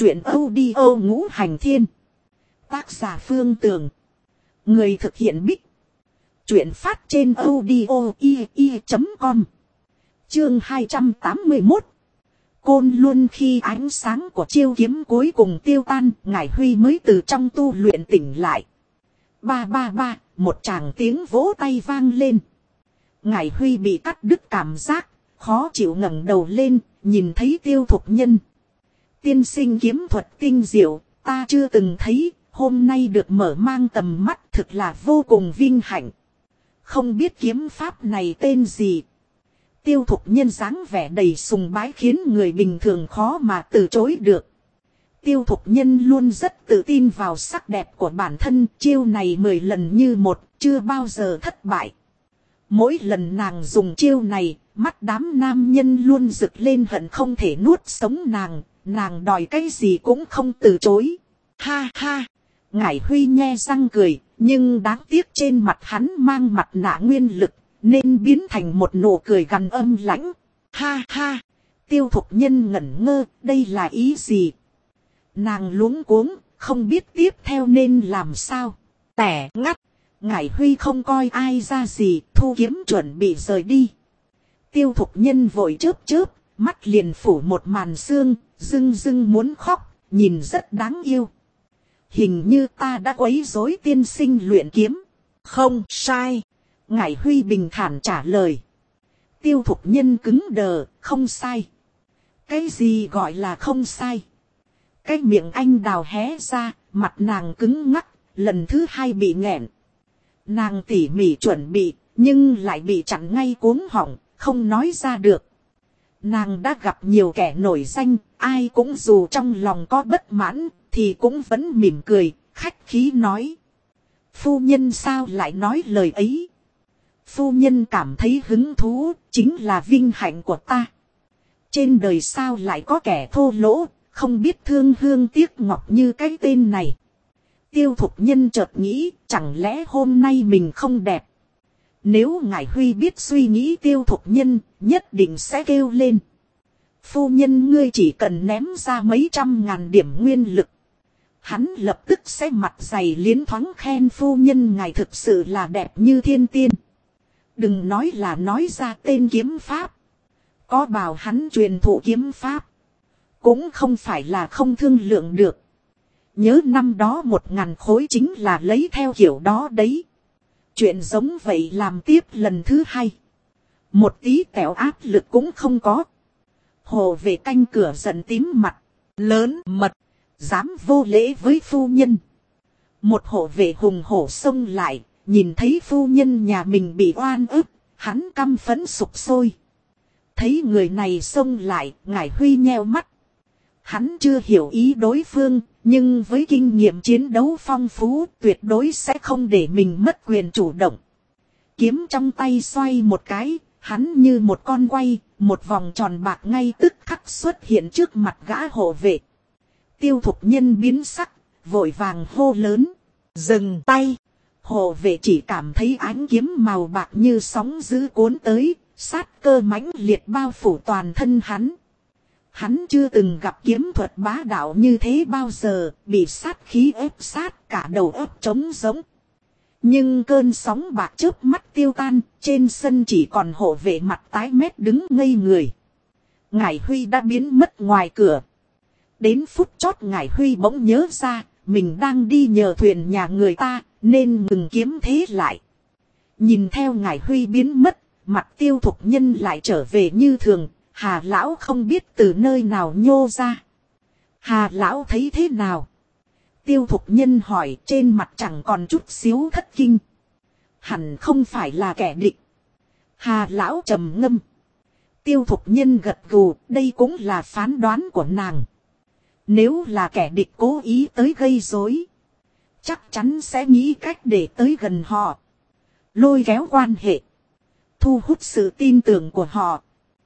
Chuyện audio Ngũ Hành Thiên. Tác giả Phương Tường. Người thực hiện Bích. Chuyện phát trên audio.com. Chương 281. Côn Luân khi ánh sáng của chiêu kiếm cuối cùng tiêu tan, Ngải Huy mới từ trong tu luyện tỉnh lại. Ba ba ba, một tràng tiếng vỗ tay vang lên. Ngải Huy bị cắt đứt cảm giác, khó chịu ngẩng đầu lên, nhìn thấy Tiêu Thục Nhân. Tiên sinh kiếm thuật tinh diệu, ta chưa từng thấy, hôm nay được mở mang tầm mắt thực là vô cùng vinh hạnh. Không biết kiếm pháp này tên gì? Tiêu Thục Nhân dáng vẻ đầy sùng bái khiến người bình thường khó mà từ chối được. Tiêu Thục Nhân luôn rất tự tin vào sắc đẹp của bản thân, chiêu này 10 lần như một, chưa bao giờ thất bại. Mỗi lần nàng dùng chiêu này, mắt đám nam nhân luôn rực lên hận không thể nuốt sống nàng đòi cái gì cũng không từ chối. Ha ha, Ngải Huy nhe răng cười, nhưng đáng tiếc trên mặt hắn mang mặt nạ nguyên lực, nên biến thành một nụ cười gằn âm lãnh. Ha ha, Tiêu Thục Nhân ngẩn ngơ, đây là ý gì? Nàng luống cuống, không biết tiếp theo nên làm sao. Tẻ ngắt, Ngải Huy không coi ai ra gì, thu kiếm chuẩn bị rời đi. Tiêu Thục Nhân vội chớp, mắt liền phủ một màn sương, rưng muốn khóc, nhìn rất đáng yêu. Hình như ta đã quấy rối tiên sinh luyện kiếm. Không sai. Ngải Huy bình thản trả lời. Tiêu Thục Nhân cứng đờ, không sai. Cái gì gọi là không sai? Cái miệng anh đào hé ra, mặt nàng cứng ngắc, lần thứ hai bị nghẹn. Nàng tỉ mỉ chuẩn bị, nhưng lại bị chặn ngay cuống họng, không nói ra được. Nàng đã gặp nhiều kẻ nổi danh, ai cũng dù trong lòng có bất mãn, thì cũng vẫn mỉm cười, khách khí nói. Phu nhân sao lại nói lời ấy? Phu nhân cảm thấy hứng thú, chính là vinh hạnh của ta. Trên đời sao lại có kẻ thô lỗ, không biết thương hương tiếc ngọc như cái tên này. Tiêu Thục Nhân chợt nghĩ, chẳng lẽ hôm nay mình không đẹp? Nếu Ngải Huy biết suy nghĩ Tiêu Thục Nhân, nhất định sẽ kêu lên. Phu nhân ngươi chỉ cần ném ra mấy trăm ngàn điểm nguyên lực. Hắn lập tức sẽ mặt dày liến thoáng khen phu nhân ngài thực sự là đẹp như thiên tiên. Đừng nói là nói ra tên kiếm pháp. Có bảo hắn truyền thụ kiếm pháp. Cũng không phải là không thương lượng được. Nhớ năm đó 1000 khối chính là lấy theo kiểu đó đấy. Chuyện giống vậy làm tiếp lần thứ hai. Một tí tẹo áp lực cũng không có. Hộ vệ canh cửa giận tím mặt. Lớn mật. Dám vô lễ với phu nhân. Một hộ vệ hùng hổ xông lại. Nhìn thấy phu nhân nhà mình bị oan ức. Hắn căm phẫn sục sôi. Thấy người này xông lại. Ngải Huy nheo mắt. Hắn chưa hiểu ý đối phương. Nhưng với kinh nghiệm chiến đấu phong phú, tuyệt đối sẽ không để mình mất quyền chủ động. Kiếm trong tay xoay một cái, hắn như một con quay, một vòng tròn bạc ngay tức khắc xuất hiện trước mặt gã hộ vệ. Tiêu Thục Nhân biến sắc, vội vàng hô lớn, dừng tay. Hộ vệ chỉ cảm thấy ánh kiếm màu bạc như sóng dữ cuốn tới, sát cơ mãnh liệt bao phủ toàn thân hắn. Hắn chưa từng gặp kiếm thuật bá đạo như thế bao giờ, bị sát khí ép sát cả đầu óc trống rỗng. Nhưng cơn sóng bạc chớp mắt tiêu tan, trên sân chỉ còn hộ vệ mặt tái mét đứng ngây người. Ngải Huy đã biến mất ngoài cửa. Đến phút chót Ngải Huy bỗng nhớ ra, mình đang đi nhờ thuyền nhà người ta, nên ngừng kiếm thế lại. Nhìn theo Ngải Huy biến mất, mặt Tiêu Thục Nhân lại trở về như thường. Hà lão không biết từ nơi nào nhô ra. Hà lão thấy thế nào? Tiêu Thục Nhân hỏi, trên mặt chẳng còn chút xíu thất kinh. Hẳn không phải là kẻ địch. Hà lão trầm ngâm. Tiêu Thục Nhân gật gù, đây cũng là phán đoán của nàng. Nếu là kẻ địch cố ý tới gây rối, chắc chắn sẽ nghĩ cách để tới gần họ. Lôi kéo quan hệ. Thu hút sự tin tưởng của họ.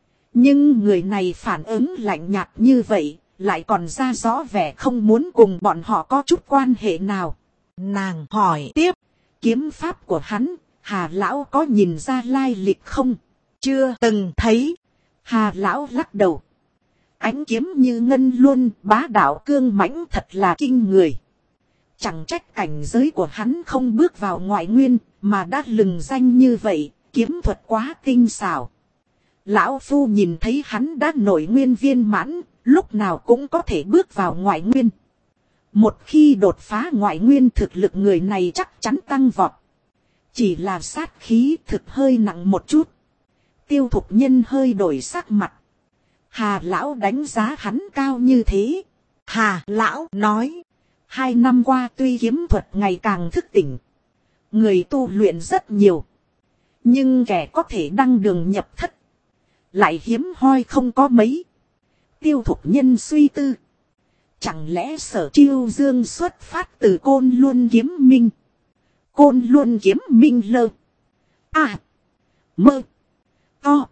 Nhưng người này phản ứng lạnh nhạt như vậy, lại còn ra rõ vẻ không muốn cùng bọn họ có chút quan hệ nào. Nàng hỏi tiếp, kiếm pháp của hắn, Hà lão có nhìn ra lai lịch không? Chưa từng thấy. Hà lão lắc đầu. ánh kiếm như ngân luôn, bá đạo cương mãnh thật là kinh người. Chẳng trách cảnh giới của hắn không bước vào ngoại nguyên, mà đã lừng danh như vậy, kiếm thuật quá tinh xảo. Lão Phu nhìn thấy hắn đã nội nguyên viên mãn, lúc nào cũng có thể bước vào ngoại nguyên. Một khi đột phá ngoại nguyên thực lực người này chắc chắn tăng vọt. Chỉ là sát khí thực hơi nặng một chút. Tiêu Thục Nhân hơi đổi sắc mặt. Hà Lão đánh giá hắn cao như thế. Hà Lão nói. 2 năm qua tuy kiếm thuật ngày càng thức tỉnh. Người tu luyện rất nhiều. Nhưng kẻ có thể đăng đường nhập thất. Lại hiếm hoi không có mấy. Tiêu Thục Nhân suy tư. Chẳng lẽ Sở Chiêu Dương xuất phát từ Côn Luân Kiếm Minh. Côn Luân Kiếm Minh lơ. À. Mơ. To.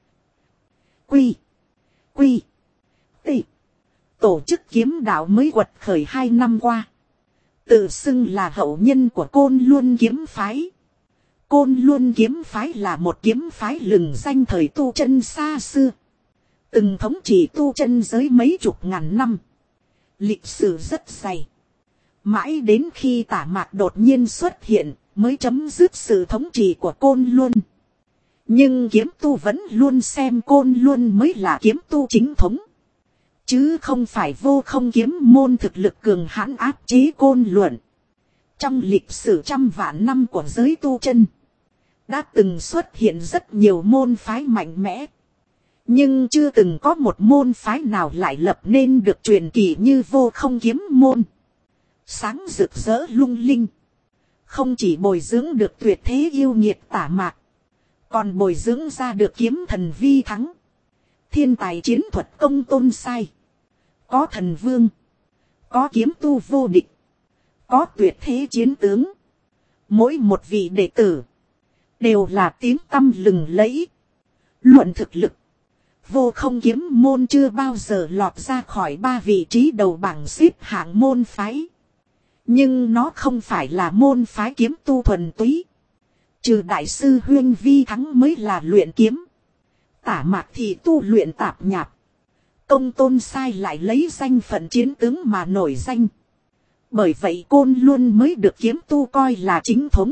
Quy. Quy. Tị. Tổ chức kiếm đạo mới quật khởi 2 năm qua. Tự xưng là hậu nhân của Côn Luân Kiếm Phái. Côn Luân Kiếm Phái là một kiếm phái lừng danh thời tu chân xa xưa. Từng thống trị tu chân giới mấy chục ngàn năm. Lịch sử rất dày. Mãi đến khi Tả Mạc đột nhiên xuất hiện mới chấm dứt sự thống trị của Côn Luân. Nhưng kiếm tu vẫn luôn xem Côn Luân mới là kiếm tu chính thống. Chứ không phải vô không kiếm môn thực lực cường hãn áp chế Côn Luân. Trong lịch sử trăm vạn năm của giới tu chân. Đã từng xuất hiện rất nhiều môn phái mạnh mẽ. Nhưng chưa từng có một môn phái nào lại lập nên được truyền kỳ như vô không kiếm môn. Sáng rực rỡ lung linh. Không chỉ bồi dưỡng được tuyệt thế yêu nghiệt Tả Mạc. Còn bồi dưỡng ra được kiếm thần Vi Thắng. Thiên tài chiến thuật Công Tôn Sai. Có thần vương. Có kiếm tu vô địch. Có tuyệt thế chiến tướng. Mỗi một vị đệ tử. Đều là tiếng tăm lừng lẫy. Luận thực lực. Vô không kiếm môn chưa bao giờ lọt ra khỏi 3 vị trí đầu bảng xếp hạng môn phái. Nhưng nó không phải là môn phái kiếm tu thuần túy. Trừ đại sư Huyên Vi Thắng mới là luyện kiếm. Tả Mạc thì tu luyện tạp nhạp. Công Tôn Sai lại lấy danh phận chiến tướng mà nổi danh. Bởi vậy Côn Luân mới được kiếm tu coi là chính thống.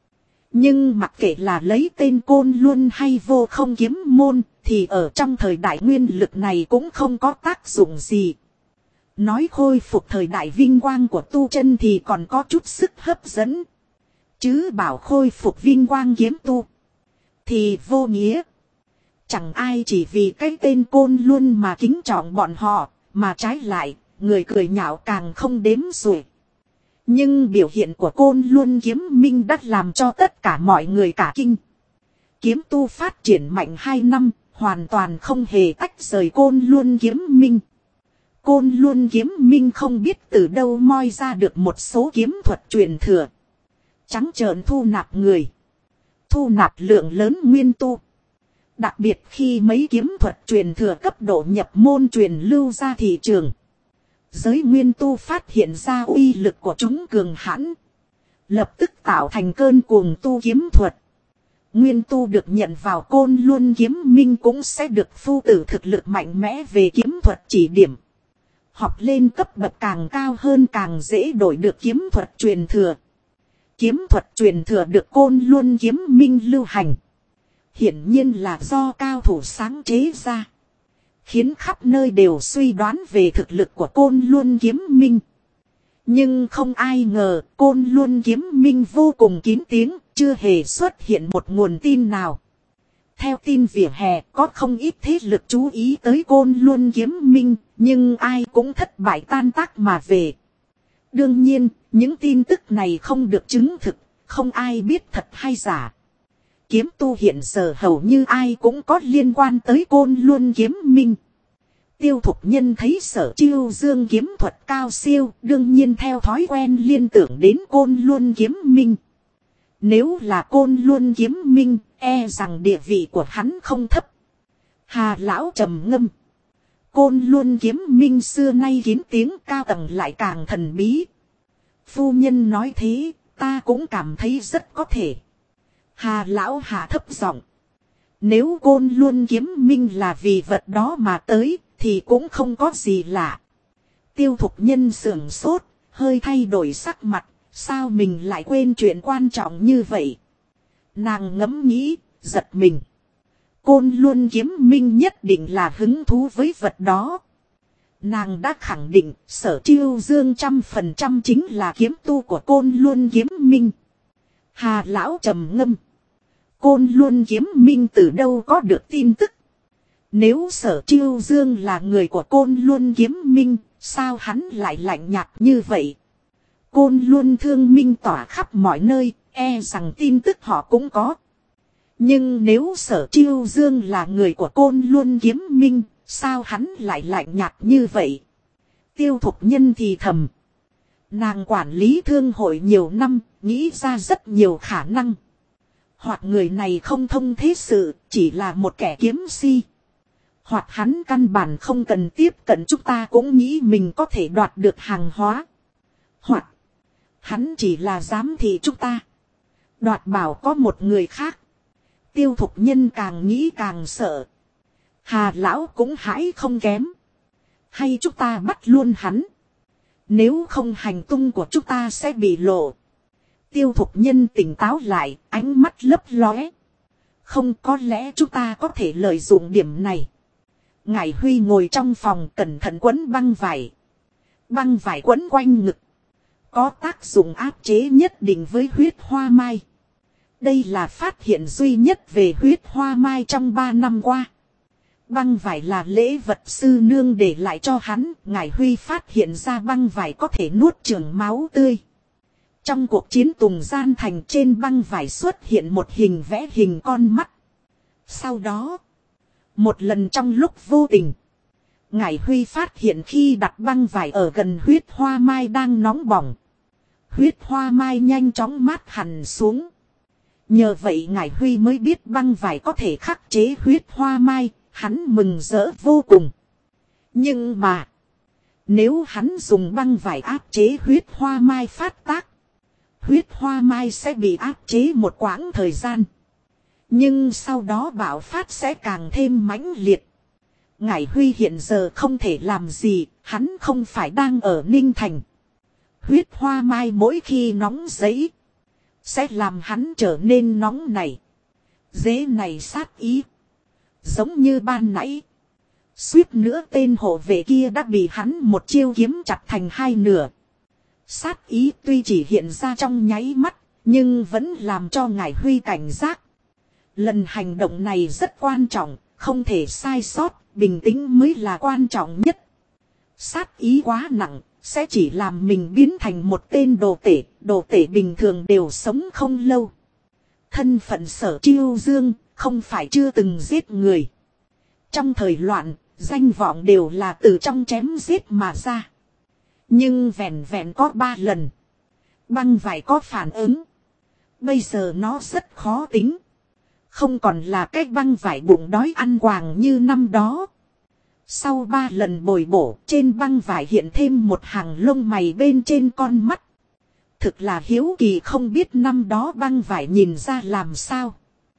Nhưng mặc kệ là lấy tên Côn Luân hay vô không kiếm môn, thì ở trong thời đại nguyên lực này cũng không có tác dụng gì. Nói khôi phục thời đại vinh quang của tu chân thì còn có chút sức hấp dẫn. Chứ bảo khôi phục vinh quang kiếm tu thì vô nghĩa. Chẳng ai chỉ vì cái tên Côn Luân mà kính trọng bọn họ, mà trái lại, người cười nhạo càng không đếm xuể. Nhưng biểu hiện của Côn Luân Kiếm Minh đã làm cho tất cả mọi người cả kinh. Kiếm tu phát triển mạnh 2 năm, hoàn toàn không hề tách rời Côn Luân Kiếm Minh. Côn Luân Kiếm Minh không biết từ đâu moi ra được một số kiếm thuật truyền thừa. Trắng trợn thu nạp người. Thu nạp lượng lớn nguyên tu. Đặc biệt khi mấy kiếm thuật truyền thừa cấp độ nhập môn truyền lưu ra thị trường. Giới nguyên tu phát hiện ra uy lực của chúng cường hãn. Lập tức tạo thành cơn cuồng tu kiếm thuật. Nguyên tu được nhận vào Côn Luân Kiếm Minh cũng sẽ được phu tử thực lực mạnh mẽ về kiếm thuật chỉ điểm. Học lên cấp bậc càng cao hơn càng dễ đổi được kiếm thuật truyền thừa. Kiếm thuật truyền thừa được Côn Luân Kiếm Minh lưu hành. Hiển nhiên là do cao thủ sáng chế ra. Khiến khắp nơi đều suy đoán về thực lực của Côn Luân Kiếm Minh. Nhưng không ai ngờ Côn Luân Kiếm Minh vô cùng kín tiếng, chưa hề xuất hiện một nguồn tin nào. Theo tin vỉa hè có không ít thế lực chú ý tới Côn Luân Kiếm Minh, nhưng ai cũng thất bại tan tác mà về. Đương nhiên, những tin tức này không được chứng thực, không ai biết thật hay giả. Kiếm tu hiện giờ hầu như ai cũng có liên quan tới Côn Luân Kiếm Minh. Tiêu Thục Nhân thấy Sở Chiêu Dương kiếm thuật cao siêu, đương nhiên theo thói quen liên tưởng đến Côn Luân Kiếm Minh. Nếu là Côn Luân Kiếm Minh, e rằng địa vị của hắn không thấp. Hà Lão trầm ngâm. Côn Luân Kiếm Minh xưa nay kín tiếng, cao tầng lại càng thần bí. Phu nhân nói thế, ta cũng cảm thấy rất có thể. Hà Lão hạ thấp giọng. Nếu Côn Luân Kiếm Minh là vì vật đó mà tới, thì cũng không có gì lạ. Tiêu Thục Nhân sưởng sốt, hơi thay đổi sắc mặt, sao mình lại quên chuyện quan trọng như vậy. Nàng ngẫm nghĩ, giật mình. Côn Luân kiếm minh nhất định là hứng thú với vật đó. Nàng đã khẳng định Sở Chiêu Dương 100% chính là kiếm tu của Côn Luân kiếm minh. Hà lão trầm ngâm. Côn Luân kiếm minh từ đâu có được tin tức? Nếu Sở Chiêu Dương là người của Côn Luân kiếm minh, sao hắn lại lạnh nhạt như vậy? Côn Luân thương minh tỏa khắp mọi nơi, e rằng tin tức họ cũng có. Nhưng nếu Sở Chiêu Dương là người của Côn Luân kiếm minh, sao hắn lại lạnh nhạt như vậy? Tiêu Thục Nhân thì thầm. Nàng quản lý thương hội nhiều năm, nghĩ ra rất nhiều khả năng. Hoặc người này không thông thế sự, chỉ là một kẻ kiếm si. Hoặc hắn căn bản không cần tiếp cận chúng ta cũng nghĩ mình có thể đoạt được hàng hóa. Hoặc hắn chỉ là giám thị chúng ta. Đoạt bảo có một người khác. Tiêu Thục Nhân càng nghĩ càng sợ. Hà lão cũng hãi không kém. Hay chúng ta bắt luôn hắn. Nếu không hành tung của chúng ta sẽ bị lộ. Tiêu Thục Nhân tỉnh táo lại, ánh mắt lấp lóe. Không, có lẽ chúng ta có thể lợi dụng điểm này. Ngải Huy ngồi trong phòng cẩn thận quấn băng vải. Băng vải quấn quanh ngực. Có tác dụng áp chế nhất định với huyết hoa mai. Đây là phát hiện duy nhất về huyết hoa mai trong 3 năm qua. Băng vải là lễ vật sư nương để lại cho hắn. Ngải Huy phát hiện ra băng vải có thể nuốt chửng máu tươi. Trong cuộc chiến Tùng Gian Thành, trên băng vải xuất hiện một hình vẽ hình con mắt. Sau đó, một lần trong lúc vô tình, Ngải Huy phát hiện khi đặt băng vải ở gần huyết hoa mai đang nóng bỏng, huyết hoa mai nhanh chóng mát hẳn xuống. Nhờ vậy Ngải Huy mới biết băng vải có thể khắc chế huyết hoa mai, hắn mừng rỡ vô cùng. Nhưng mà, nếu hắn dùng băng vải áp chế huyết hoa mai phát tác, huyết hoa mai sẽ bị áp chế một quãng thời gian. Nhưng sau đó bạo phát sẽ càng thêm mãnh liệt. Ngải Huy hiện giờ không thể làm gì, hắn không phải đang ở Ninh Thành. Huyết hoa mai mỗi khi nóng giấy, sẽ làm hắn trở nên nóng này. Dế này sát ý. Giống như ban nãy. Suýt nữa tên hộ vệ kia đã bị hắn một chiêu kiếm chặt thành hai nửa. Sát ý tuy chỉ hiện ra trong nháy mắt, nhưng vẫn làm cho Ngải Huy cảnh giác. Lần hành động này rất quan trọng, không thể sai sót, bình tĩnh mới là quan trọng nhất. Sát ý quá nặng, sẽ chỉ làm mình biến thành một tên đồ tể bình thường đều sống không lâu. Thân phận Sở Chiêu Dương, không phải chưa từng giết người. Trong thời loạn, danh vọng đều là từ trong chém giết mà ra. Nhưng vẹn vẹn có 3 lần. Băng vải có phản ứng. Bây giờ nó rất khó tính. Không còn là cái băng vải bụng đói ăn quàng như năm đó. Sau 3 lần bồi bổ, trên băng vải hiện thêm một hàng lông mày bên trên con mắt. Thực là hiếu kỳ không biết năm đó băng vải nhìn ra làm sao.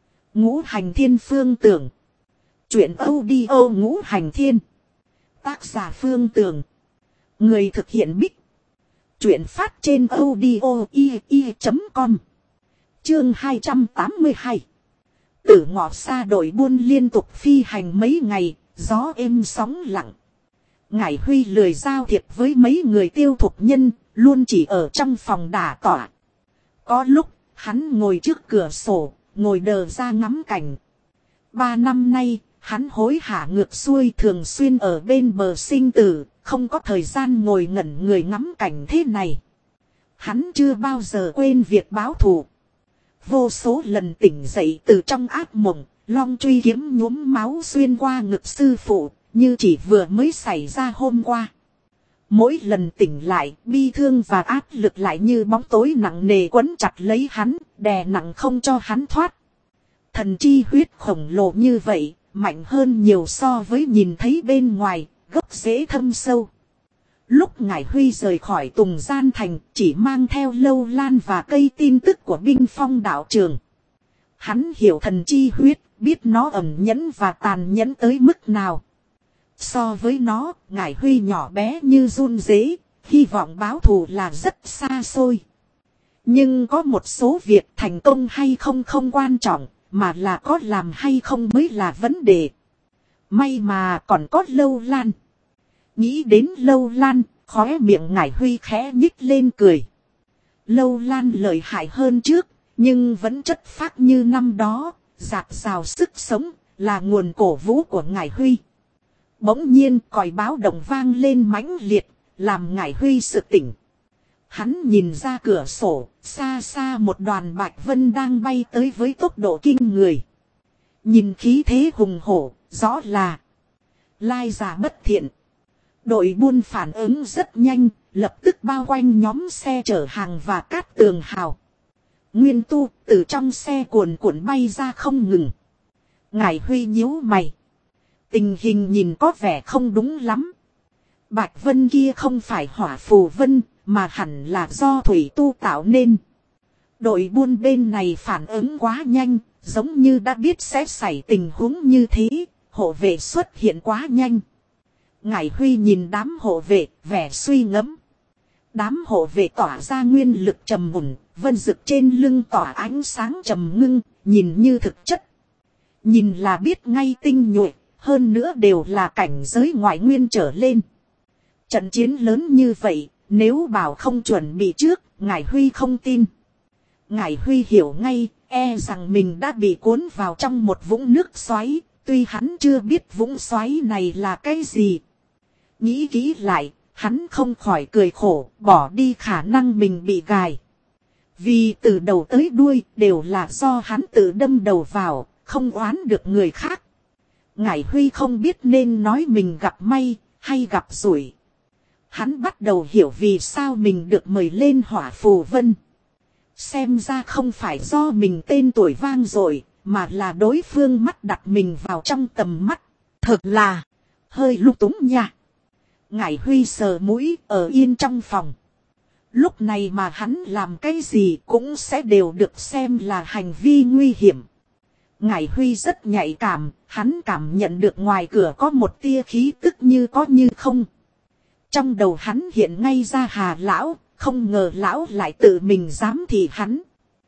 Ngũ Hành Thiên Phương Tưởng. Chuyện audio Ngũ Hành Thiên. Tác giả Phương Tưởng. Người thực hiện Bích. Chuyện phát trên audio.com. Chương 282. Tử Ngọ Sa đội buôn liên tục phi hành mấy ngày, gió êm sóng lặng. Ngải Huy lười giao thiệp với mấy người Tiêu Thục Nhân, luôn chỉ ở trong phòng đả tọa. Có lúc, hắn ngồi trước cửa sổ, ngồi đờ ra ngắm cảnh. 3 năm nay, hắn hối hả ngược xuôi thường xuyên ở bên bờ sinh tử, không có thời gian ngồi ngẩn người ngắm cảnh thế này. Hắn chưa bao giờ quên việc báo thù. Vô số lần tỉnh dậy từ trong ác mộng, long truy kiếm nhuốm máu xuyên qua ngực sư phụ, như chỉ vừa mới xảy ra hôm qua. Mỗi lần tỉnh lại, bi thương và áp lực lại như bóng tối nặng nề quấn chặt lấy hắn, đè nặng không cho hắn thoát. Thần chi huyết khổng lồ như vậy, mạnh hơn nhiều so với nhìn thấy bên ngoài, gốc rễ thâm sâu. Lúc Ngải Huy rời khỏi Tùng Gian Thành, chỉ mang theo lâu lan và cây tin tức của binh phong đạo trường. Hắn hiểu thần chi huyết, biết nó ẩn nhẫn và tàn nhẫn tới mức nào. So với nó, Ngải Huy nhỏ bé như run rế, hy vọng báo thù là rất xa xôi. Nhưng có một số việc thành công hay không không quan trọng, mà là có làm hay không mới là vấn đề. May mà còn có Lâu Lan. Nghĩ đến Lâu Lan, khóe miệng Ngải Huy khẽ nhích lên cười. Lâu Lan lợi hại hơn trước, nhưng vẫn chất phác như năm đó, dạt dào sức sống, là nguồn cổ vũ của Ngải Huy. Bỗng nhiên còi báo động vang lên mãnh liệt, làm Ngải Huy sực tỉnh. Hắn nhìn ra cửa sổ, xa xa một đoàn bạch vân đang bay tới với tốc độ kinh người. Nhìn khí thế hùng hổ, rõ là lai giả bất thiện. Đội buôn phản ứng rất nhanh, lập tức bao quanh nhóm xe chở hàng và cát tường hào. Nguyên Tu từ trong xe cuồn cuộn bay ra không ngừng. Ngải Huy nhíu mày. Tình hình nhìn có vẻ không đúng lắm. Bạch vân kia không phải hỏa phù vân, mà hẳn là do thủy tu tạo nên. Đội buôn bên này phản ứng quá nhanh, giống như đã biết sẽ xảy tình huống như thế, hộ vệ xuất hiện quá nhanh. Ngải Huy nhìn đám hộ vệ, vẻ suy ngẫm. Đám hộ vệ tỏa ra nguyên lực trầm mùn, vân dực trên lưng tỏa ánh sáng trầm ngưng, nhìn như thực chất. Nhìn là biết ngay tinh nhuệ, hơn nữa đều là cảnh giới ngoại nguyên trở lên. Trận chiến lớn như vậy, nếu bảo không chuẩn bị trước, Ngải Huy không tin. Ngải Huy hiểu ngay, e rằng mình đã bị cuốn vào trong một vũng nước xoáy, tuy hắn chưa biết vũng xoáy này là cái gì. Nghĩ kỹ lại, hắn không khỏi cười khổ, bỏ đi khả năng mình bị gài. Vì từ đầu tới đuôi đều là do hắn tự đâm đầu vào, không oán được người khác. Ngải Huy không biết nên nói mình gặp may, hay gặp rủi. Hắn bắt đầu hiểu vì sao mình được mời lên hỏa phù vân. Xem ra không phải do mình tên tuổi vang dội, mà là đối phương mắt đặt mình vào trong tầm mắt. Thật là hơi lung túng nha. Ngải Huy sờ mũi ở yên trong phòng. Lúc này mà hắn làm cái gì cũng sẽ đều được xem là hành vi nguy hiểm. Ngải Huy rất nhạy cảm, hắn cảm nhận được ngoài cửa có một tia khí tức như có như không. Trong đầu hắn hiện ngay ra Hà lão, không ngờ lão lại tự mình dám thị hắn.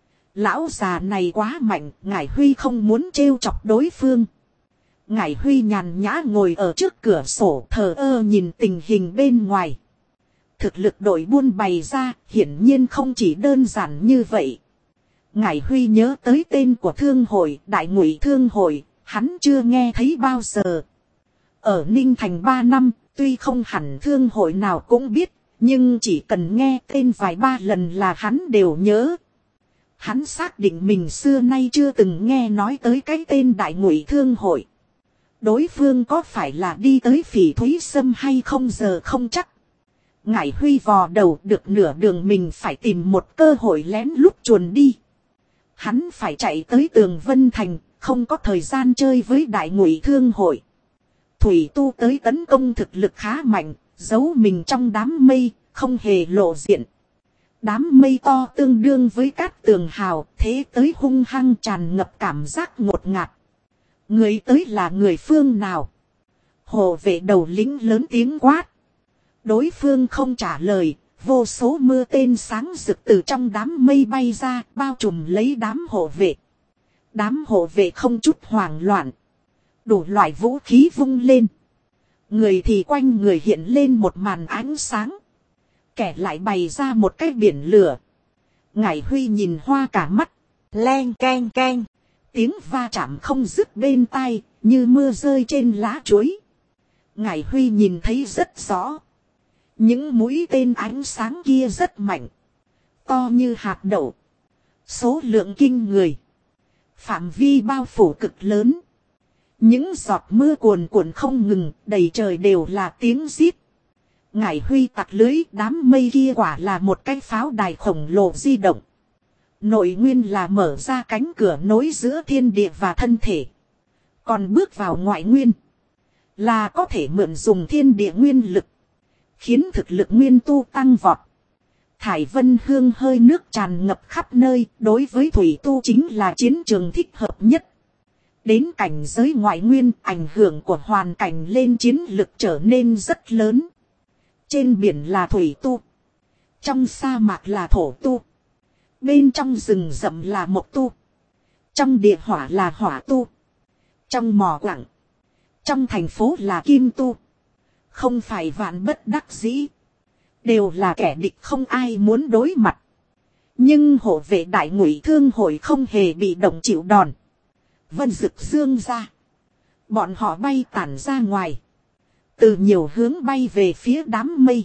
Lão già này quá mạnh, Ngải Huy không muốn trêu chọc đối phương. Ngải Huy nhàn nhã ngồi ở trước cửa sổ thờ ơ nhìn tình hình bên ngoài. Thực lực đội buôn bày ra, hiển nhiên không chỉ đơn giản như vậy. Ngải Huy nhớ tới tên của thương hội, Đại Ngụy Thương hội, hắn chưa nghe thấy bao giờ. Ở Ninh Thành 3 năm, tuy không hẳn thương hội nào cũng biết, nhưng chỉ cần nghe tên vài ba lần là hắn đều nhớ. Hắn xác định mình xưa nay chưa từng nghe nói tới cái tên Đại Ngụy Thương hội. Đối phương có phải là đi tới Phỉ Thúy Sâm hay không giờ không chắc. Ngải Huy vò đầu được nửa đường mình phải tìm một cơ hội lén lút chuồn đi. Hắn phải chạy tới Tường Vân Thành, không có thời gian chơi với Đại Ngụy Thương hội. Thủy tu tới tấn công thực lực khá mạnh, giấu mình trong đám mây, không hề lộ diện. Đám mây to tương đương với cát tường hào, thế tới hung hăng tràn ngập cảm giác ngột ngạt. Người tới là người phương nào? Hộ vệ đầu lĩnh lớn tiếng quát. Đối phương không trả lời, vô số mưa tên sáng rực từ trong đám mây bay ra, bao trùm lấy đám hộ vệ. Đám hộ vệ không chút hoảng loạn. Đủ loại vũ khí vung lên. Người thì quanh người hiện lên một màn ánh sáng. Kẻ lại bày ra một cái biển lửa. Ngải Huy nhìn hoa cả mắt. Leng keng keng. Tiếng va chạm không dứt bên tai, như mưa rơi trên lá chuối. Ngải Huy nhìn thấy rất rõ. Những mũi tên ánh sáng kia rất mạnh. To như hạt đậu. Số lượng kinh người. Phạm vi bao phủ cực lớn. Những giọt mưa cuồn cuộn không ngừng, đầy trời đều là tiếng rít. Ngải Huy tặc lưới, đám mây kia quả là một cái pháo đài khổng lồ di động. Nội nguyên là mở ra cánh cửa nối giữa thiên địa và thân thể. Còn bước vào ngoại nguyên là có thể mượn dùng thiên địa nguyên lực, khiến thực lực nguyên tu tăng vọt. Thải Vân Hương hơi nước tràn ngập khắp nơi, đối với thủy tu chính là chiến trường thích hợp nhất. đến cảnh giới ngoại nguyên, ảnh hưởng của hoàn cảnh lên chiến lực trở nên rất lớn. Trên biển là thủy tu, trong sa mạc là thổ tu, bên trong rừng rậm là mộc tu, trong địa hỏa là hỏa tu, trong mỏ quặng, trong thành phố là kim tu. Không phải vạn bất đắc dĩ, đều là kẻ địch không ai muốn đối mặt. Nhưng hộ vệ Đại Ngụy Thương hội không hề bị động chịu đòn. Vân rực dương ra, bọn họ bay tản ra ngoài, từ nhiều hướng bay về phía đám mây.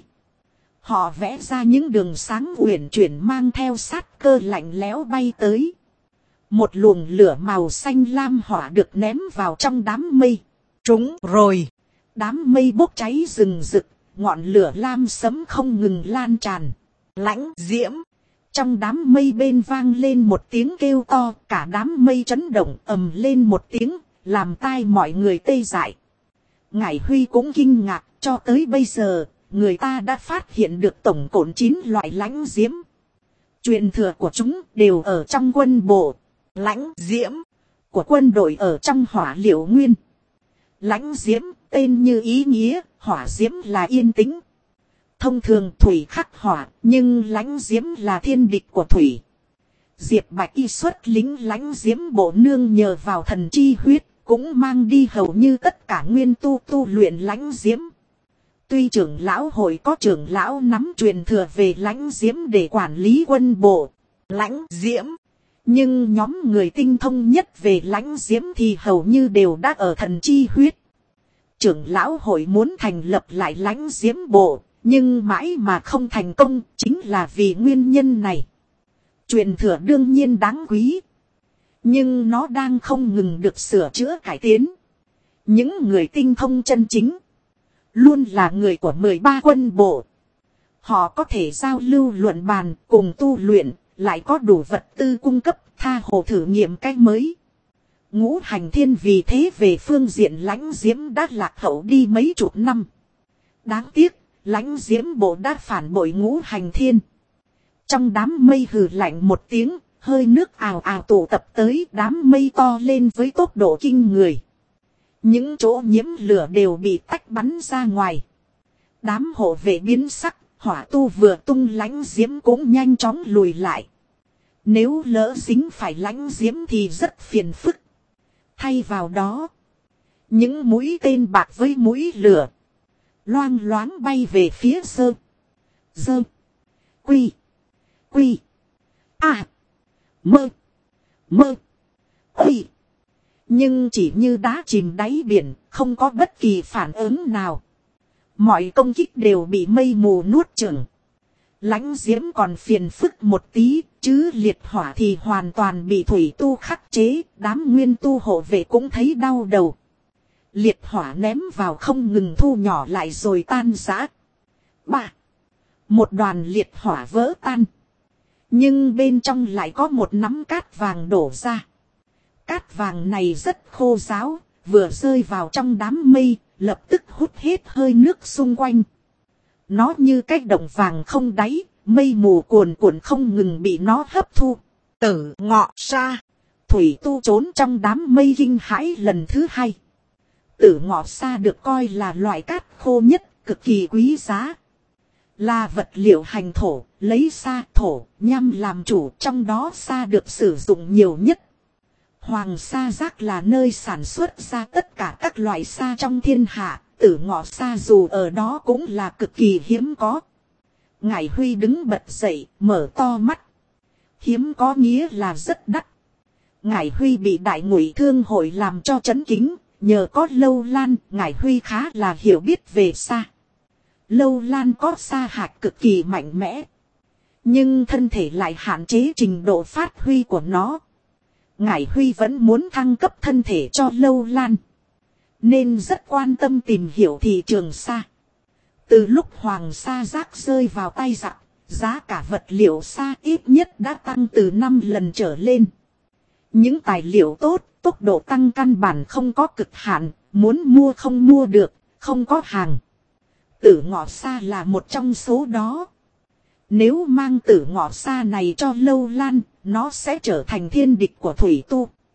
Họ vẽ ra những đường sáng uyển chuyển mang theo sát cơ lạnh lẽo bay tới. Một luồng lửa màu xanh lam hỏa được ném vào trong đám mây. Trúng rồi. Đám mây bốc cháy rừng rực, ngọn lửa lam sẫm không ngừng lan tràn. Lãnh diễm. Trong đám mây bên vang lên một tiếng kêu to, cả đám mây chấn động ầm lên một tiếng, làm tai mọi người tê dại. Ngải Huy cũng kinh ngạc, cho tới bây giờ, người ta đã phát hiện được tổng cộng 9 loại lãnh diễm. Truyền thừa của chúng đều ở trong quân bộ. Lãnh diễm của quân đội ở trong hỏa liệu nguyên. Lãnh diễm tên như ý nghĩa, hỏa diễm là yên tĩnh. Thông thường thủy khắc hỏa, nhưng lãnh diễm là thiên địch của thủy. Diệp Bạch Y xuất lính lãnh diễm bộ nương nhờ vào thần chi huyết, cũng mang đi hầu như tất cả nguyên tu luyện lãnh diễm. Tuy trưởng lão hội có trưởng lão nắm truyền thừa về lãnh diễm để quản lý quân bộ, lãnh diễm, nhưng nhóm người tinh thông nhất về lãnh diễm thì hầu như đều đã ở thần chi huyết. Trưởng lão hội muốn thành lập lại lãnh diễm bộ, nhưng mãi mà không thành công, chính là vì nguyên nhân này. Truyền thừa đương nhiên đáng quý, nhưng nó đang không ngừng được sửa chữa cải tiến. Những người tinh thông chân chính luôn là người của 13 quân bộ. Họ có thể giao lưu luận bàn cùng tu luyện, lại có đủ vật tư cung cấp, tha hồ thử nghiệm cách mới. Ngũ Hành Thiên vì thế về phương diện lãnh diễm đã lạc hậu đi mấy chục năm. Đáng tiếc, lãnh diễm bộ đã phản bội Ngũ Hành Thiên. Trong đám mây hừ lạnh một tiếng, hơi nước ào ào tụ tập tới, đám mây to lên với tốc độ kinh người. Những chỗ nhiễm lửa đều bị tách bắn ra ngoài. Đám hộ vệ biến sắc, hỏa tu vừa tung lãnh diễm cũng nhanh chóng lùi lại. Nếu lỡ dính phải lãnh diễm thì rất phiền phức. Thay vào đó, những mũi tên bạc với mũi lửa loang loáng bay về phía Dơ Quy Mơ Quy. Nhưng chỉ như đá chìm đáy biển, không có bất kỳ phản ứng nào. Mọi công kích đều bị mây mù nuốt chửng. Lãnh diễm còn phiền phức một tí, chứ liệt hỏa thì hoàn toàn bị thủy tu khắc chế, đám nguyên tu hộ vệ cũng thấy đau đầu. Liệt hỏa ném vào không ngừng thu nhỏ lại rồi tan rã. Một đoàn liệt hỏa vỡ tan. Nhưng bên trong lại có một nắm cát vàng đổ ra. Cát vàng này rất khô ráo, vừa rơi vào trong đám mây, lập tức hút hết hơi nước xung quanh. Nó như cái động vàng không đáy, mây mù cuồn cuộn không ngừng bị nó hấp thu. Tử Ngọ Sa, thủy tu trốn trong đám mây kinh hãi lần thứ hai. Tử Ngọ Sa được coi là loại cát khô nhất, cực kỳ quý giá. Là vật liệu hành thổ, lấy sa thổ, nhăm làm chủ, trong đó sa được sử dụng nhiều nhất. Hoàng sa giác là nơi sản xuất ra tất cả các loại sa trong thiên hạ, Tử Ngọ Sa dù ở đó cũng là cực kỳ hiếm có. Ngải Huy đứng bật dậy, mở to mắt. Hiếm có nghĩa là rất đắt. Ngải Huy bị Đại Ngụy Thương hội làm cho chấn kính, nhờ có Lâu Lan, Ngải Huy khá là hiểu biết về sa. Lâu Lan có sa hạt cực kỳ mạnh mẽ, nhưng thân thể lại hạn chế trình độ phát huy của nó. Ngải Huy vẫn muốn thăng cấp thân thể cho Lâu Lan, nên rất quan tâm tìm hiểu thị trường sa. Từ lúc Hoàng sa giác rơi vào tay giặc, giá cả vật liệu sa ít nhất đã tăng từ 5 lần trở lên. Những tài liệu tốt, tốc độ tăng căn bản không có cực hạn, muốn mua không mua được, không có hàng. Tử Ngọ Sa là một trong số đó. Nếu mang Tử Ngọ Sa này cho Lâu Lan, nó sẽ trở thành thiên địch của thủy tu.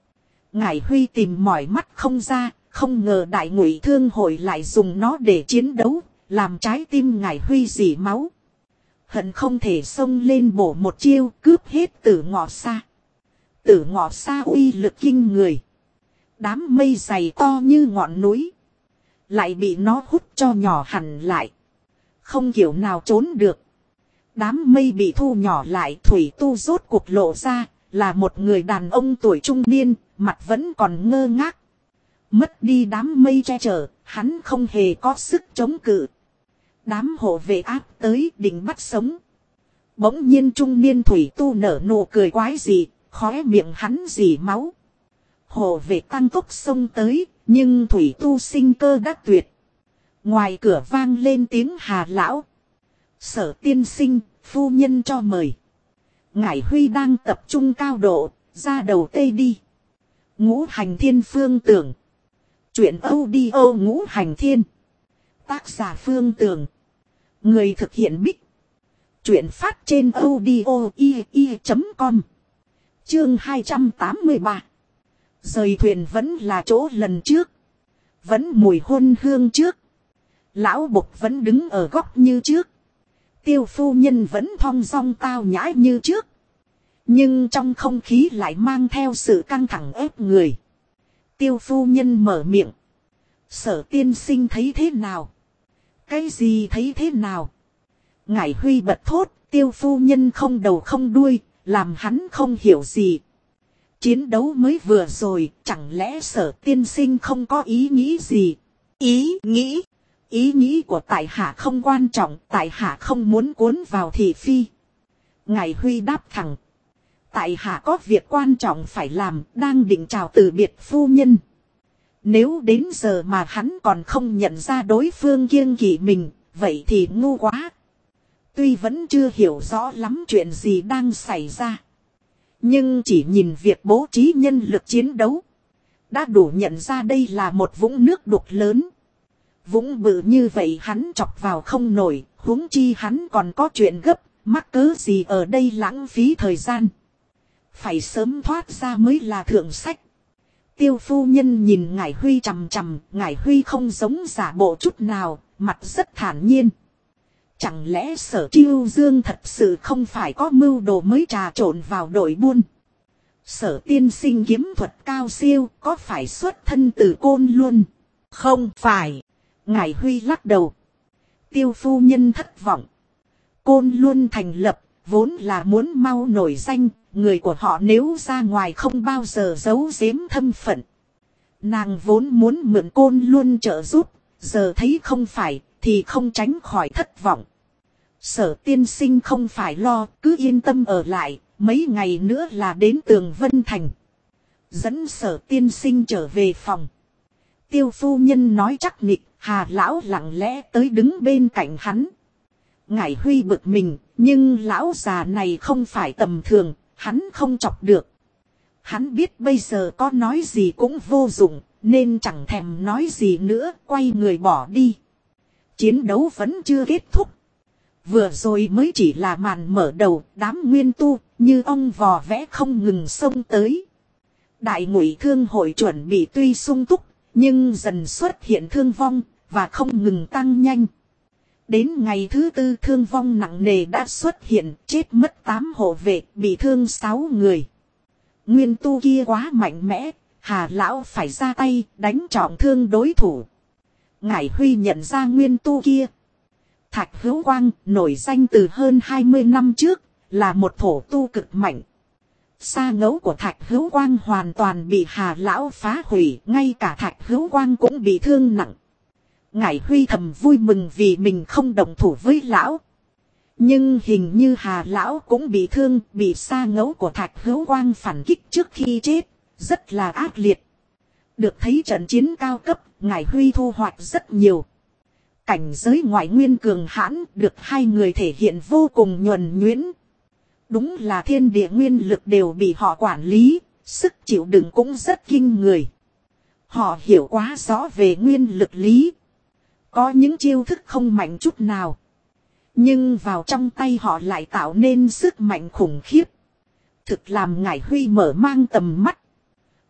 Ngải Huy tìm mỏi mắt không ra, không ngờ Đại Ngụy Thương hội lại dùng nó để chiến đấu, làm trái tim Ngải Huy rỉ máu. Hận không thể xông lên bổ một chiêu cướp hết Tử Ngọ Sa. Tử Ngọ Sa uy lực kinh người. Đám mây dày to như ngọn núi. Lại bị nó hút cho nhỏ hẳn lại. Không kiểu nào trốn được. Đám mây bị thu nhỏ lại, Thủy Tu rốt cuộc lộ ra, là một người đàn ông tuổi trung niên, mặt vẫn còn ngơ ngác. Mất đi đám mây che chở, hắn không hề có sức chống cự. Đám hộ vệ áp tới định bắt sống. Bỗng nhiên trung niên Thủy Tu nở nụ cười quái dị, khóe miệng hắn rỉ máu. Hộ vệ tăng tốc xông tới, nhưng Thủy Tu sinh cơ đã tuyệt. Ngoài cửa vang lên tiếng Hà lão. Sở tiên sinh, phu nhân cho mời. Ngải Huy đang tập trung cao độ, ra đầu tê đi. Ngũ Hành Thiên Phương Tưởng. Chuyện audio Ngũ Hành Thiên. Tác giả Phương Tưởng. Người thực hiện Bích. Chuyện phát trên audio.com. Chương 283. Rời thuyền vẫn là chỗ lần trước. Vẫn mùi hôn hương trước. Lão Bục vẫn đứng ở góc như trước. Tiêu phu nhân vẫn thong dong tao nhã như trước. Nhưng trong không khí lại mang theo sự căng thẳng ép người. Tiêu phu nhân mở miệng. Sở tiên sinh thấy thế nào? Cái gì thấy thế nào? Ngải Huy bật thốt, tiêu phu nhân không đầu không đuôi, làm hắn không hiểu gì. Chiến đấu mới vừa rồi, chẳng lẽ sở tiên sinh không có ý nghĩ gì? Ý nghĩ của tại hạ không quan trọng, tại hạ không muốn cuốn vào thị phi. Ngải Huy đáp thẳng. Tại hạ có việc quan trọng phải làm, đang định chào từ biệt phu nhân. Nếu đến giờ mà hắn còn không nhận ra đối phương kiêng kỵ mình, vậy thì ngu quá. Tuy vẫn chưa hiểu rõ lắm chuyện gì đang xảy ra. Nhưng chỉ nhìn việc bố trí nhân lực chiến đấu. Đã đủ nhận ra đây là một vũng nước đục lớn. Vũng bự như vậy hắn chọc vào không nổi, huống chi hắn còn có chuyện gấp, mắc cớ gì ở đây lãng phí thời gian. Phải sớm thoát ra mới là thượng sách. Tiêu phu nhân nhìn Ngải Huy chằm chằm, Ngải Huy không giống giả bộ chút nào, mặt rất thản nhiên. Chẳng lẽ Sở Chiêu Dương thật sự không phải có mưu đồ mới trà trộn vào đội buôn? Sở tiên sinh kiếm thuật cao siêu, có phải xuất thân từ Côn Luân? Không phải. Ngải Huy lắc đầu. Tiêu phu nhân thất vọng. Côn Luân thành lập, vốn là muốn mau nổi danh, người của họ nếu ra ngoài không bao giờ giấu giếm thân phận. Nàng vốn muốn mượn Côn Luân trợ giúp, giờ thấy không phải, thì không tránh khỏi thất vọng. Sở tiên sinh không phải lo, cứ yên tâm ở lại, mấy ngày nữa là đến Tường Vân Thành. Dẫn Sở tiên sinh trở về phòng. Tiêu phu nhân nói chắc nịch, Hà lão lặng lẽ tới đứng bên cạnh hắn. Ngải Huy bực mình, nhưng lão già này không phải tầm thường, hắn không chọc được. Hắn biết bây giờ có nói gì cũng vô dụng, nên chẳng thèm nói gì nữa, quay người bỏ đi. Chiến đấu vẫn chưa kết thúc. Vừa rồi mới chỉ là màn mở đầu, đám nguyên tu, như ong vò vẽ không ngừng xông tới. Đại Ngụy Thương hội chuẩn bị tuy sung túc, nhưng dần xuất hiện thương vong, và không ngừng tăng nhanh. Đến ngày thứ tư thương vong nặng nề đã xuất hiện, chết mất 8 hộ vệ, bị thương 6 người. Nguyên tu kia quá mạnh mẽ, Hà lão phải ra tay, đánh trọng thương đối thủ. Ngải Huy nhận ra nguyên tu kia. Thạch Hữu Quang, nổi danh từ hơn 20 năm trước, là một thổ tu cực mạnh. Sa ngẫu của Thạch Hữu Quang hoàn toàn bị Hà lão phá hủy, ngay cả Thạch Hữu Quang cũng bị thương nặng. Ngải Huy thầm vui mừng vì mình không đồng thủ với lão. Nhưng hình như Hà lão cũng bị thương, bị sa ngẫu của Thạch Hữu Quang phản kích trước khi chết, rất là ác liệt. Được thấy trận chiến cao cấp, Ngải Huy thu hoạch rất nhiều. Cảnh giới ngoại nguyên cường hãn được hai người thể hiện vô cùng nhuần nhuyễn. Đúng là thiên địa nguyên lực đều bị họ quản lý, sức chịu đựng cũng rất kinh người. Họ hiểu quá rõ về nguyên lực lý. Có những chiêu thức không mạnh chút nào. Nhưng vào trong tay họ lại tạo nên sức mạnh khủng khiếp. Thực làm Ngải Huy mở mang tầm mắt.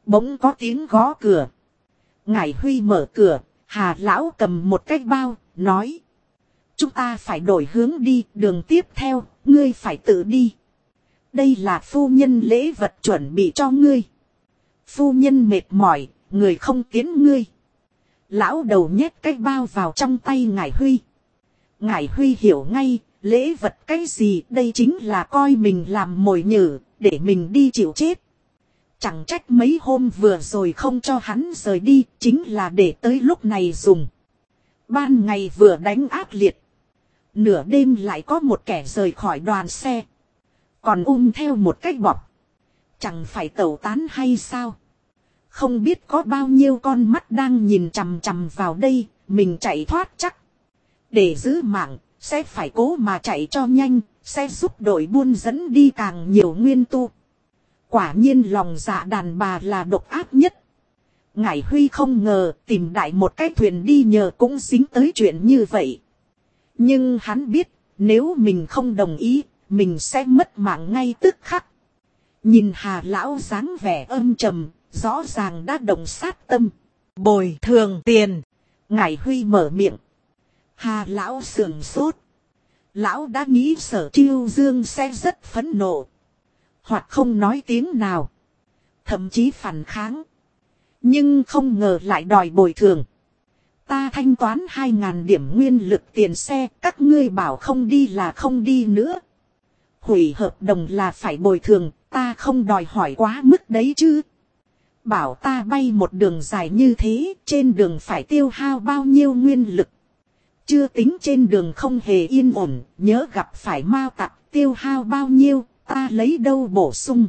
Bỗng có tiếng gõ cửa. Ngải Huy mở cửa, Hà lão cầm một cái bao, nói. Chúng ta phải đổi hướng đi, đường tiếp theo, ngươi phải tự đi. Đây là phu nhân lễ vật chuẩn bị cho ngươi. Phu nhân mệt mỏi, người không tiến ngươi. Lão đầu nhét cái bao vào trong tay Ngải Huy. Ngải Huy hiểu ngay, lễ vật cái gì, đây chính là coi mình làm mồi nhử, để mình đi chịu chết. Chẳng trách mấy hôm vừa rồi không cho hắn rời đi, chính là để tới lúc này dùng. Ban ngày vừa đánh ác liệt. Nửa đêm lại có một kẻ rời khỏi đoàn xe. Còn theo một cái bọc. Chẳng phải tẩu tán hay sao? Không biết có bao nhiêu con mắt đang nhìn chằm chằm vào đây, mình chạy thoát chắc. Để giữ mạng, sẽ phải cố mà chạy cho nhanh, sẽ giúp đội buôn dẫn đi càng nhiều nguyên tu. Quả nhiên lòng dạ đàn bà là độc ác nhất. Ngải Huy không ngờ tìm đại một cái thuyền đi nhờ cũng dính tới chuyện như vậy. Nhưng hắn biết, nếu mình không đồng ý, mình sẽ mất mạng ngay tức khắc. Nhìn Hà lão dáng vẻ âm trầm, rõ ràng đã động sát tâm. Bồi thường tiền. Ngải Huy mở miệng. Hà lão sườn sốt. Lão đã nghĩ Sở Chiêu Dương sẽ rất phẫn nộ. Hoặc không nói tiếng nào. Thậm chí phản kháng. Nhưng không ngờ lại đòi bồi thường. Ta thanh toán 2.000 điểm nguyên lực tiền xe. Các ngươi bảo không đi là không đi nữa. Hủy hợp đồng là phải bồi thường. Ta không đòi hỏi quá mức đấy chứ. Bảo ta bay một đường dài như thế. Trên đường phải tiêu hao bao nhiêu nguyên lực. Chưa tính trên đường không hề yên ổn. Nhớ gặp phải mao tặc tiêu hao bao nhiêu. Ta lấy đâu bổ sung.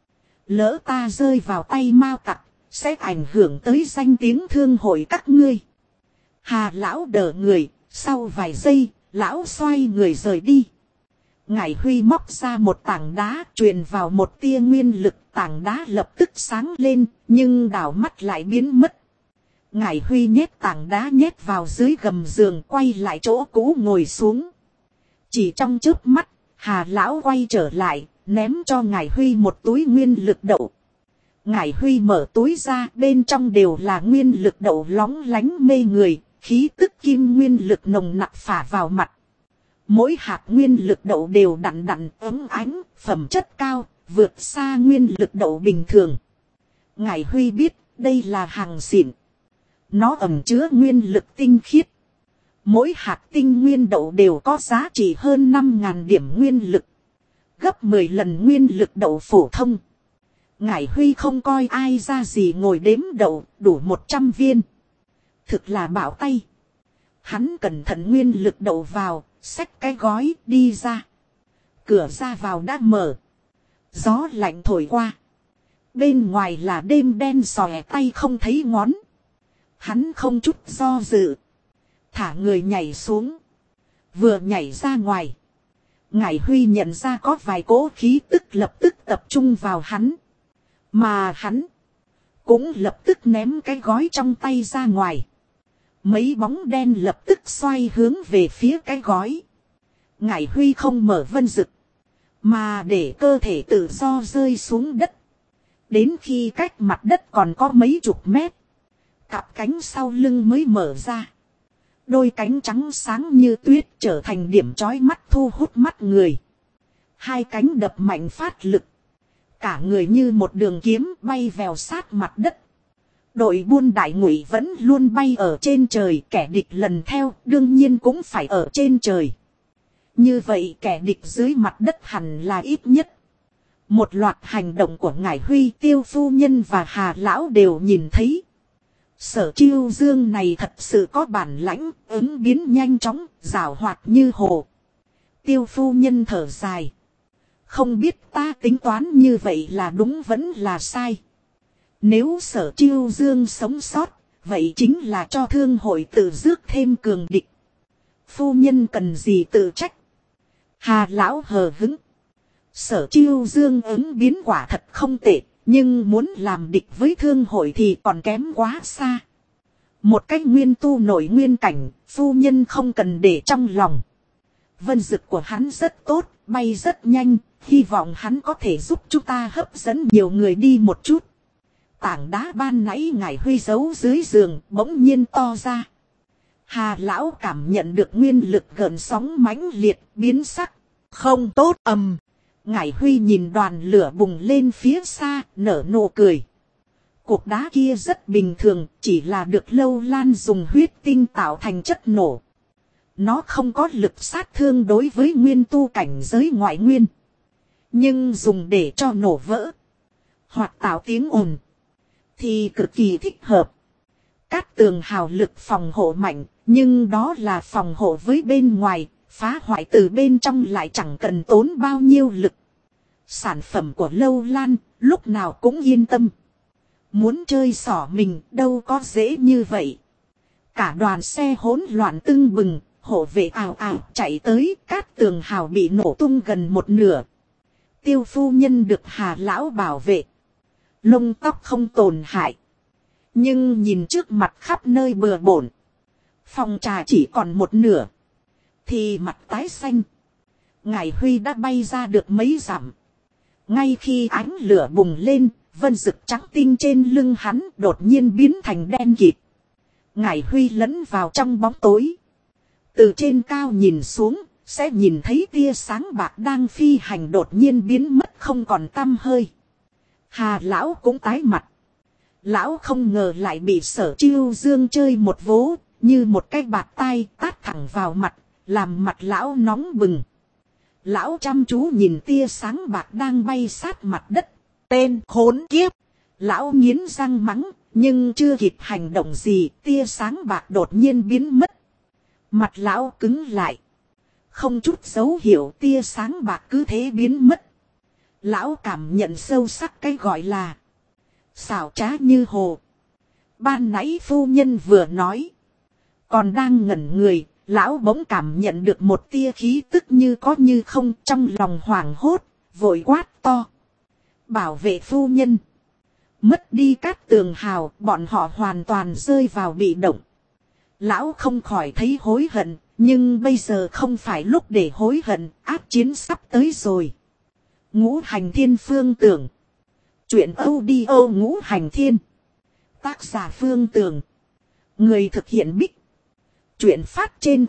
Lỡ ta rơi vào tay mao tặc. Sẽ ảnh hưởng tới danh tiếng thương hội các ngươi. Hà lão đỡ người. Sau vài giây. Lão xoay người rời đi. Ngải Huy móc ra một tảng đá. Truyền vào một tia nguyên lực. Tảng đá lập tức sáng lên. Nhưng đảo mắt lại biến mất. Ngải Huy nhét tảng đá nhét vào dưới gầm giường. Quay lại chỗ cũ ngồi xuống. Chỉ trong chớp mắt. Hà lão quay trở lại. Ném cho Ngải Huy một túi nguyên lực đậu. Ngải Huy mở túi ra, bên trong đều là nguyên lực đậu lóng lánh mê người, khí tức kim nguyên lực nồng nặc phả vào mặt. Mỗi hạt nguyên lực đậu đều đặn đặn ấm ánh, phẩm chất cao, vượt xa nguyên lực đậu bình thường. Ngải Huy biết, đây là hàng xịn. Nó ẩn chứa nguyên lực tinh khiết. Mỗi hạt tinh nguyên đậu đều có giá trị hơn 5.000 điểm nguyên lực. Gấp 10 lần nguyên lực đậu phổ thông. Ngải Huy không coi ai ra gì ngồi đếm đậu, đủ 100 viên. Thực là bảo tay. Hắn cẩn thận nguyên lực đậu vào, xách cái gói đi ra. Cửa ra vào đã mở. Gió lạnh thổi qua. Bên ngoài là đêm đen xòe tay không thấy ngón. Hắn không chút do dự. Thả người nhảy xuống. Vừa nhảy ra ngoài. Ngải Huy nhận ra có vài cỗ khí tức lập tức tập trung vào hắn. Mà hắn cũng lập tức ném cái gói trong tay ra ngoài. Mấy bóng đen lập tức xoay hướng về phía cái gói. Ngải Huy không mở vân dực. Mà để cơ thể tự do rơi xuống đất. Đến khi cách mặt đất còn có mấy chục mét. Cặp cánh sau lưng mới mở ra. Đôi cánh trắng sáng như tuyết trở thành điểm chói mắt thu hút mắt người. Hai cánh đập mạnh phát lực. Cả người như một đường kiếm bay vèo sát mặt đất. Đội buôn đại ngụy vẫn luôn bay ở trên trời. Kẻ địch lần theo đương nhiên cũng phải ở trên trời. Như vậy kẻ địch dưới mặt đất hẳn là ít nhất. Một loạt hành động của Ngải Huy, Tiêu phu nhân và Hà lão đều nhìn thấy. Sở Chiêu Dương này thật sự có bản lãnh, ứng biến nhanh chóng, giảo hoạt như hồ. Tiêu phu nhân thở dài. Không biết ta tính toán như vậy là đúng vẫn là sai. Nếu Sở Chiêu Dương sống sót, vậy chính là cho thương hội tự rước thêm cường địch. Phu nhân cần gì tự trách. Hà lão hờ hững. Sở Chiêu Dương ứng biến quả thật không tệ. Nhưng muốn làm địch với thương hội thì còn kém quá xa. Một cách nguyên tu nội nguyên cảnh, phu nhân không cần để trong lòng. Vân dực của hắn rất tốt, bay rất nhanh, hy vọng hắn có thể giúp chúng ta hấp dẫn nhiều người đi một chút. tảng đá ban nãy Ngải Huy giấu dưới giường bỗng nhiên to ra. Hà lão cảm nhận được nguyên lực gợn sóng mãnh liệt biến sắc. Không tốt, ầm. Ngải Huy nhìn đoàn lửa bùng lên phía xa, nở nụ cười. Cục đá kia rất bình thường, chỉ là được Lâu Lan dùng huyết tinh tạo thành chất nổ. Nó không có lực sát thương đối với nguyên tu cảnh giới ngoại nguyên. Nhưng dùng để cho nổ vỡ, hoặc tạo tiếng ồn, thì cực kỳ thích hợp. Cát tường hào lực phòng hộ mạnh, nhưng đó là phòng hộ với bên ngoài, phá hoại từ bên trong lại chẳng cần tốn bao nhiêu lực. Sản phẩm của Lâu Lan, lúc nào cũng yên tâm. Muốn chơi xỏ mình đâu có dễ như vậy. Cả đoàn xe hỗn loạn tưng bừng, hộ vệ ào ào chạy tới, cát tường hào bị nổ tung gần một nửa. Tiêu phu nhân được Hà lão bảo vệ. Lông tóc không tổn hại. Nhưng nhìn trước mặt khắp nơi bừa bộn. Phòng trà chỉ còn một nửa. Thì mặt tái xanh. Ngải Huy đã bay ra được mấy dặm. Ngay khi ánh lửa bùng lên, vân rực trắng tinh trên lưng hắn đột nhiên biến thành đen kịt. Ngải Huy lẫn vào trong bóng tối. Từ trên cao nhìn xuống, sẽ nhìn thấy tia sáng bạc đang phi hành đột nhiên biến mất không còn tăm hơi. Hà lão cũng tái mặt. Lão không ngờ lại bị Sở Chiêu Dương chơi một vố, như một cái bạt tai tát thẳng vào mặt, làm mặt lão nóng bừng. Lão chăm chú nhìn tia sáng bạc đang bay sát mặt đất. Tên khốn kiếp! Lão nghiến răng mắng, nhưng chưa kịp hành động gì, tia sáng bạc đột nhiên biến mất. Mặt lão cứng lại. Không chút dấu hiệu tia sáng bạc cứ thế biến mất. Lão cảm nhận sâu sắc cái gọi là xảo trá như hồ. Ban nãy phu nhân vừa nói. Còn đang ngẩn người, lão bỗng cảm nhận được một tia khí tức như có như không, trong lòng hoảng hốt, vội quát to. Bảo vệ phu nhân. Mất đi cát tường hào, bọn họ hoàn toàn rơi vào bị động. Lão không khỏi thấy hối hận, nhưng bây giờ không phải lúc để hối hận, ác chiến sắp tới rồi. Ngũ Hành Thiên Phương Tưởng. Chuyện audio Ngũ Hành Thiên. Tác giả Phương Tưởng. Người thực hiện Bích. Chuyện phát trên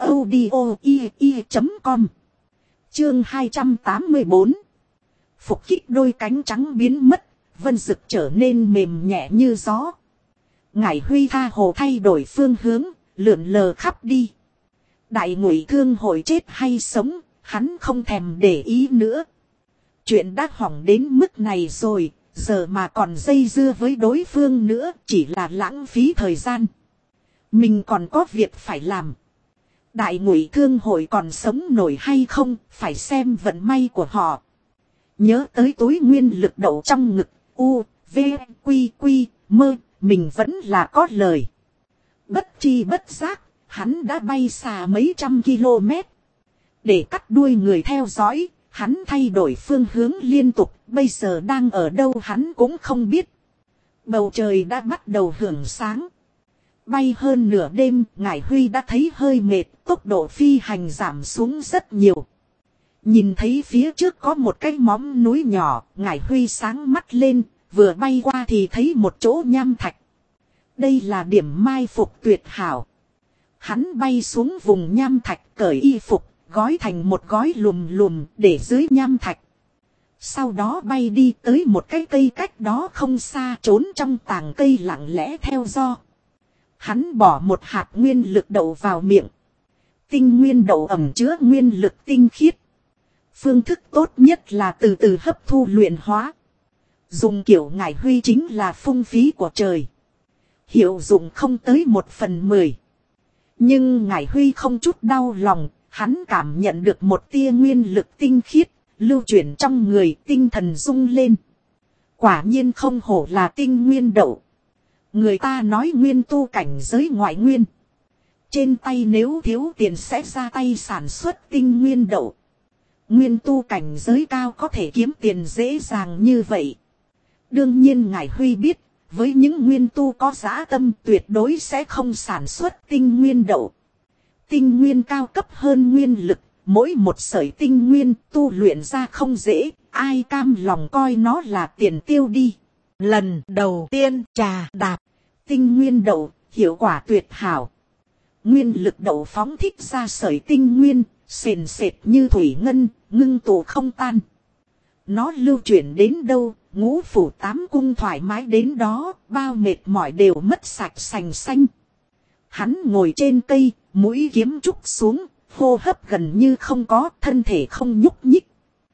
audio.com. Chương 284. Phục kích đôi cánh trắng biến mất, vân rực trở nên mềm nhẹ như gió. Ngải Huy tha hồ thay đổi phương hướng, lượn lờ khắp đi. Đại Ngụy Thương hội chết hay sống, hắn không thèm để ý nữa. Chuyện đã hỏng đến mức này rồi, giờ mà còn dây dưa với đối phương nữa chỉ là lãng phí thời gian. Mình còn có việc phải làm. Đại Ngụy Thương hội còn sống nổi hay không, phải xem vận may của họ. Nhớ tới túi nguyên lực đậu trong ngực, u, v, quy quy, mơ, mình vẫn là có lời. Bất chi bất giác, hắn đã bay xa mấy trăm km. Để cắt đuôi người theo dõi, hắn thay đổi phương hướng liên tục, bây giờ đang ở đâu hắn cũng không biết. Bầu trời đã bắt đầu hưởng sáng. Bay hơn nửa đêm, Ngải Huy đã thấy hơi mệt, tốc độ phi hành giảm xuống rất nhiều. Nhìn thấy phía trước có một cái móm núi nhỏ, Ngải Huy sáng mắt lên, vừa bay qua thì thấy một chỗ nham thạch. Đây là điểm mai phục tuyệt hảo. Hắn bay xuống vùng nham thạch cởi y phục, gói thành một gói lùm lùm để dưới nham thạch. Sau đó bay đi tới một cái cây cách đó không xa, trốn trong tàng cây lặng lẽ theo gió. Hắn bỏ một hạt nguyên lực đậu vào miệng. Tinh nguyên đậu ẩm chứa nguyên lực tinh khiết. Phương thức tốt nhất là từ từ hấp thu luyện hóa. Dùng kiểu Ngải Huy chính là phung phí của trời. Hiệu dụng không tới 1/10. Nhưng Ngải Huy không chút đau lòng, hắn cảm nhận được một tia nguyên lực tinh khiết, lưu chuyển trong người, tinh thần rung lên. Quả nhiên không hổ là tinh nguyên đậu. Người ta nói nguyên tu cảnh giới ngoại nguyên. Trên tay nếu thiếu tiền sẽ ra tay sản xuất tinh nguyên đậu. Nguyên tu cảnh giới cao có thể kiếm tiền dễ dàng như vậy. Đương nhiên Ngải Huy biết, với những nguyên tu có dã tâm tuyệt đối sẽ không sản xuất tinh nguyên đậu. Tinh nguyên cao cấp hơn nguyên lực, mỗi một sợi tinh nguyên tu luyện ra không dễ, ai cam lòng coi nó là tiền tiêu đi. lần đầu tiên trà đạp. Tinh nguyên đậu, hiệu quả tuyệt hảo. Nguyên lực đậu phóng thích ra sợi tinh nguyên, sền sệt như thủy ngân, ngưng tụ không tan. Nó lưu chuyển đến đâu, ngũ phủ tám cung thoải mái đến đó, bao mệt mỏi đều mất sạch sành xanh. Hắn ngồi trên cây, mũi kiếm trúc xuống, hô hấp gần như không có, thân thể không nhúc nhích.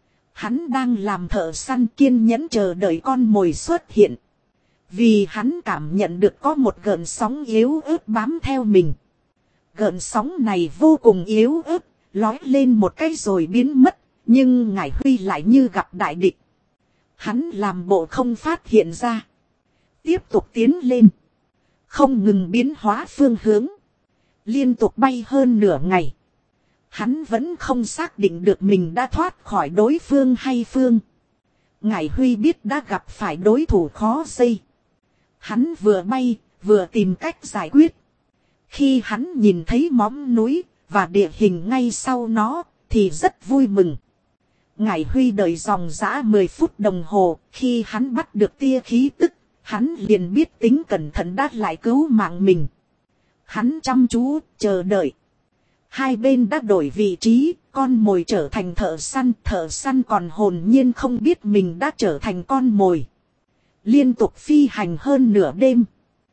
Hắn đang làm thợ săn kiên nhẫn chờ đợi con mồi xuất hiện. Vì hắn cảm nhận được có một gợn sóng yếu ớt bám theo mình. Gợn sóng này vô cùng yếu ớt, lói lên một cái rồi biến mất, nhưng Ngải Huy lại như gặp đại địch. Hắn làm bộ không phát hiện ra. Tiếp tục tiến lên. Không ngừng biến hóa phương hướng. Liên tục bay hơn nửa ngày. Hắn vẫn không xác định được mình đã thoát khỏi đối phương hay phương. Ngải Huy biết đã gặp phải đối thủ khó dây. Hắn vừa bay, vừa tìm cách giải quyết. Khi hắn nhìn thấy móm núi và địa hình ngay sau nó, thì rất vui mừng. Ngải Huy đợi dòng dã 10 phút đồng hồ, khi hắn bắt được tia khí tức, hắn liền biết tính cẩn thận đã lại cứu mạng mình. Hắn chăm chú, chờ đợi. Hai bên đã đổi vị trí, con mồi trở thành thợ săn còn hồn nhiên không biết mình đã trở thành con mồi. Liên tục phi hành hơn nửa đêm.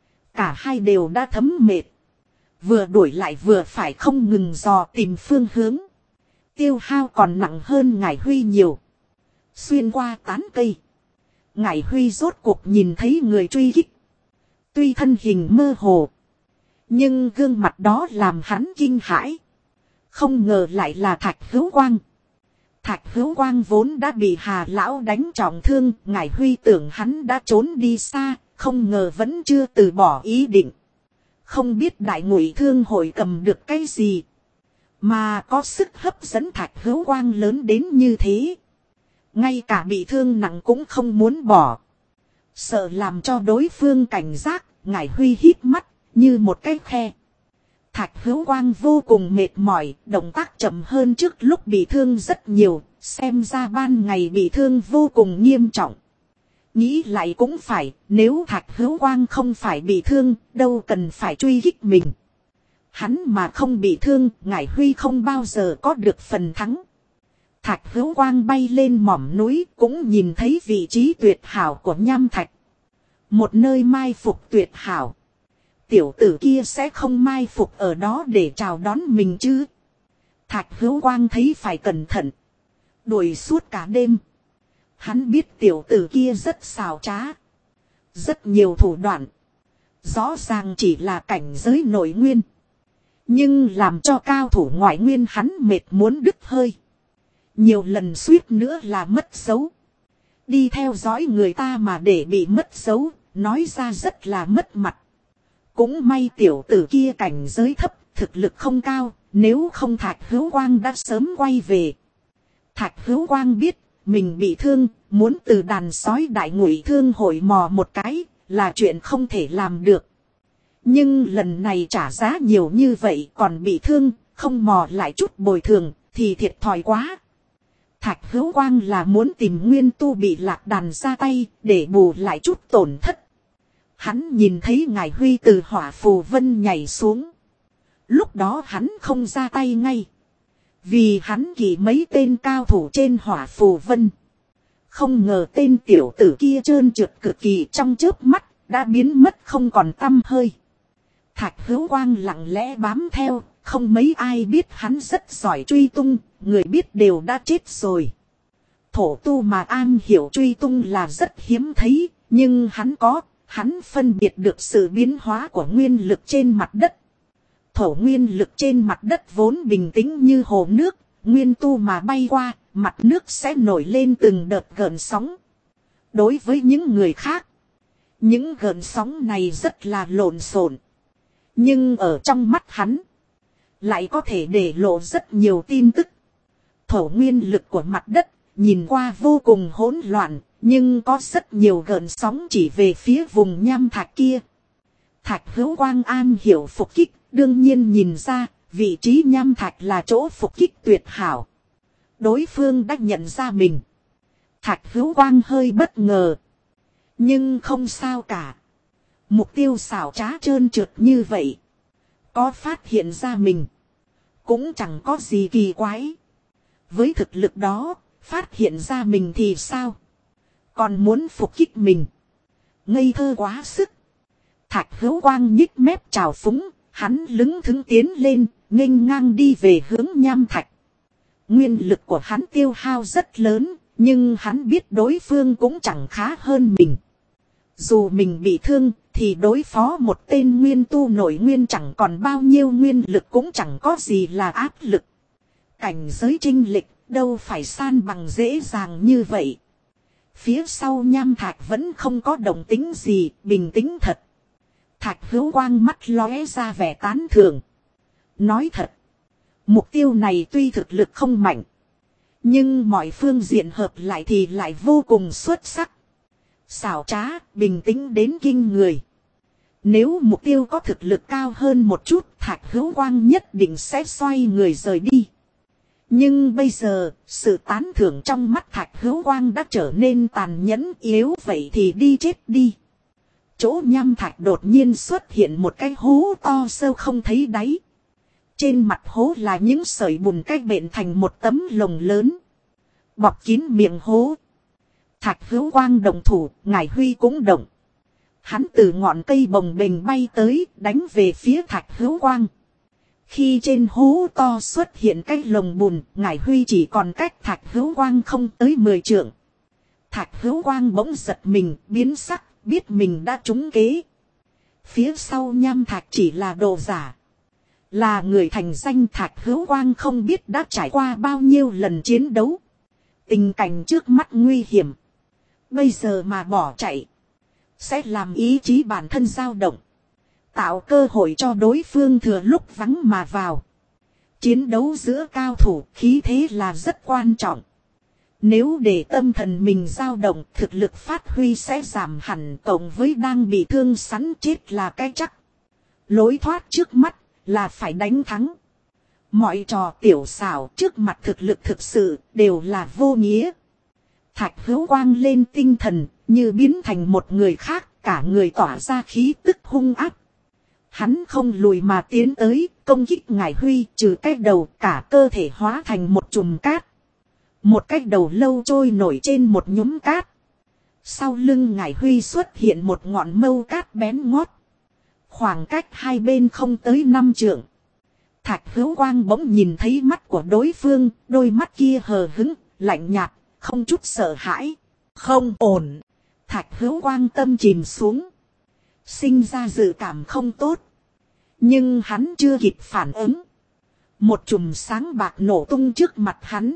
Cả hai đều đã thấm mệt. Vừa đuổi lại vừa phải không ngừng dò tìm phương hướng. Tiêu hao còn nặng hơn Ngải Huy nhiều. Xuyên qua tán cây. Ngải Huy rốt cuộc nhìn thấy người truy kích. Tuy thân hình mơ hồ. Nhưng gương mặt đó làm hắn kinh hãi. Không ngờ lại là Thạch Hữu Quang. Thạch Hữu Quang vốn đã bị Hà Lão đánh trọng thương. Ngải Huy tưởng hắn đã trốn đi xa. Không ngờ vẫn chưa từ bỏ ý định. Không biết Đại Ngụy Thương hội cầm được cái gì. Mà có sức hấp dẫn Thạch Hữu Quang lớn đến như thế. Ngay cả bị thương nặng cũng không muốn bỏ. Sợ làm cho đối phương cảnh giác. Ngải Huy hít mắt như một cái khe. Thạch Hữu Quang vô cùng mệt mỏi. Động tác chậm hơn trước lúc bị thương rất nhiều. Xem ra ban ngày bị thương vô cùng nghiêm trọng. Nghĩ lại cũng phải. Nếu Thạch Hữu Quang không phải bị thương, đâu cần phải truy kích mình. Hắn mà không bị thương, Ngải Huy không bao giờ có được phần thắng. Thạch Hữu Quang bay lên mỏm núi, cũng nhìn thấy vị trí tuyệt hảo của nham thạch. Một nơi mai phục tuyệt hảo. Tiểu tử kia sẽ không mai phục ở đó để chào đón mình chứ. Thạch Hữu Quang thấy phải cẩn thận. Đuổi suốt cả đêm. Hắn biết tiểu tử kia rất xảo trá. Rất nhiều thủ đoạn. Rõ ràng chỉ là cảnh giới nội nguyên. Nhưng làm cho cao thủ ngoại nguyên hắn mệt muốn đứt hơi. Nhiều lần suýt nữa là mất dấu. Đi theo dõi người ta mà để bị mất dấu, nói ra rất là mất mặt. Cũng may tiểu tử kia cảnh giới thấp, thực lực không cao, nếu không Thạch Hữu Quang đã sớm quay về. Thạch Hữu Quang biết, mình bị thương, muốn từ đàn sói Đại Ngụy Thương hội mò một cái, là chuyện không thể làm được. Nhưng lần này trả giá nhiều như vậy còn bị thương, không mò lại chút bồi thường, thì thiệt thòi quá. Thạch Hữu Quang là muốn tìm nguyên tu bị lạc đàn ra tay, để bù lại chút tổn thất. Hắn nhìn thấy Ngải Huy từ hỏa phù vân nhảy xuống. Lúc đó hắn không ra tay ngay. Vì hắn kỳ mấy tên cao thủ trên hỏa phù vân. Không ngờ tên tiểu tử kia trơn trượt cực kỳ trong chớp mắt, đã biến mất không còn tăm hơi. Thạch Hữu Quang lặng lẽ bám theo, không mấy ai biết hắn rất giỏi truy tung, người biết đều đã chết rồi. Thổ tu mà an hiểu truy tung là rất hiếm thấy, nhưng hắn phân biệt được sự biến hóa của nguyên lực trên mặt đất. Thổ nguyên lực trên mặt đất vốn bình tĩnh như hồ nước, nguyên tu mà bay qua, mặt nước sẽ nổi lên từng đợt gợn sóng. Đối với những người khác, những gợn sóng này rất là lộn xộn. Nhưng ở trong mắt hắn, lại có thể để lộ rất nhiều tin tức. Thổ nguyên lực của mặt đất, nhìn qua vô cùng hỗn loạn, nhưng có rất nhiều gợn sóng chỉ về phía vùng nham thạch kia. Thạch Hữu Quang an hiểu phục kích, đương nhiên nhìn ra, vị trí nham thạch là chỗ phục kích tuyệt hảo. Đối phương đã nhận ra mình. Thạch Hữu Quang hơi bất ngờ. Nhưng không sao cả. Mục tiêu xảo trá trơn trượt như vậy. Có phát hiện ra mình. Cũng chẳng có gì kỳ quái. Với thực lực đó, phát hiện ra mình thì sao? Còn muốn phục kích mình. Ngây thơ quá sức. Thạch Hữu Quang nhích mép trào phúng. Hắn lững thững tiến lên, nghênh ngang đi về hướng nham thạch. Nguyên lực của hắn tiêu hao rất lớn, nhưng hắn biết đối phương cũng chẳng khá hơn mình. Dù mình bị thương, thì đối phó một tên nguyên tu nổi nguyên chẳng còn bao nhiêu nguyên lực cũng chẳng có gì là áp lực. Cảnh giới chênh lệch đâu phải san bằng dễ dàng như vậy. Phía sau nham thạch vẫn không có động tĩnh gì, bình tĩnh thật. Thạch Hữu Quang mắt lóe ra vẻ tán thưởng. Nói thật, mục tiêu này tuy thực lực không mạnh, nhưng mọi phương diện hợp lại thì lại vô cùng xuất sắc. Xảo trá, bình tĩnh đến kinh người. Nếu mục tiêu có thực lực cao hơn một chút, Thạch Hữu Quang nhất định sẽ xoay người rời đi. Nhưng bây giờ, sự tán thưởng trong mắt Thạch Hữu Quang đã trở nên tàn nhẫn, yếu vậy thì đi chết đi. Chỗ nham thạch đột nhiên xuất hiện một cái hố to sâu không thấy đáy. Trên mặt hố là những sợi bùn cách bện thành một tấm lồng lớn. Bọc kín miệng hố. Thạch Hữu Quang động thủ, Ngải Huy cũng động. Hắn từ ngọn cây bồng bềnh bay tới, đánh về phía Thạch Hữu Quang. Khi trên hố to xuất hiện cái lồng bùn, Ngải Huy chỉ còn cách Thạch Hữu Quang không tới 10 trượng. Thạch Hữu Quang bỗng giật mình, biến sắc, biết mình đã trúng kế. Phía sau nham thạch chỉ là đồ giả. Là người thành danh, Thạch Hữu Quang không biết đã trải qua bao nhiêu lần chiến đấu. Tình cảnh trước mắt nguy hiểm. Bây giờ mà bỏ chạy, sẽ làm ý chí bản thân dao động. Tạo cơ hội cho đối phương thừa lúc vắng mà vào. Chiến đấu giữa cao thủ, khí thế là rất quan trọng. Nếu để tâm thần mình dao động, thực lực phát huy sẽ giảm hẳn, cộng với đang bị thương sắn chết là cái chắc. Lối thoát trước mắt là phải đánh thắng. Mọi trò tiểu xảo trước mặt thực lực thực sự đều là vô nghĩa. Thạch Hữu Quang lên tinh thần, như biến thành một người khác, cả người tỏa ra khí tức hung ác. Hắn không lùi mà tiến tới, công kích Ngải Huy, trừ cái đầu, cả cơ thể hóa thành một chùm cát. Một cái đầu lâu trôi nổi trên một nhúm cát. Sau lưng Ngải Huy xuất hiện một ngọn mâu cát bén ngót. Khoảng cách hai bên không tới 5 trượng. Thạch Hữu Quang bỗng nhìn thấy mắt của đối phương, đôi mắt kia hờ hững, lạnh nhạt, không chút sợ hãi. Không ổn. Thạch Hữu Quang tâm chìm xuống. Sinh ra dự cảm không tốt. Nhưng hắn chưa kịp phản ứng. Một chùm sáng bạc nổ tung trước mặt hắn.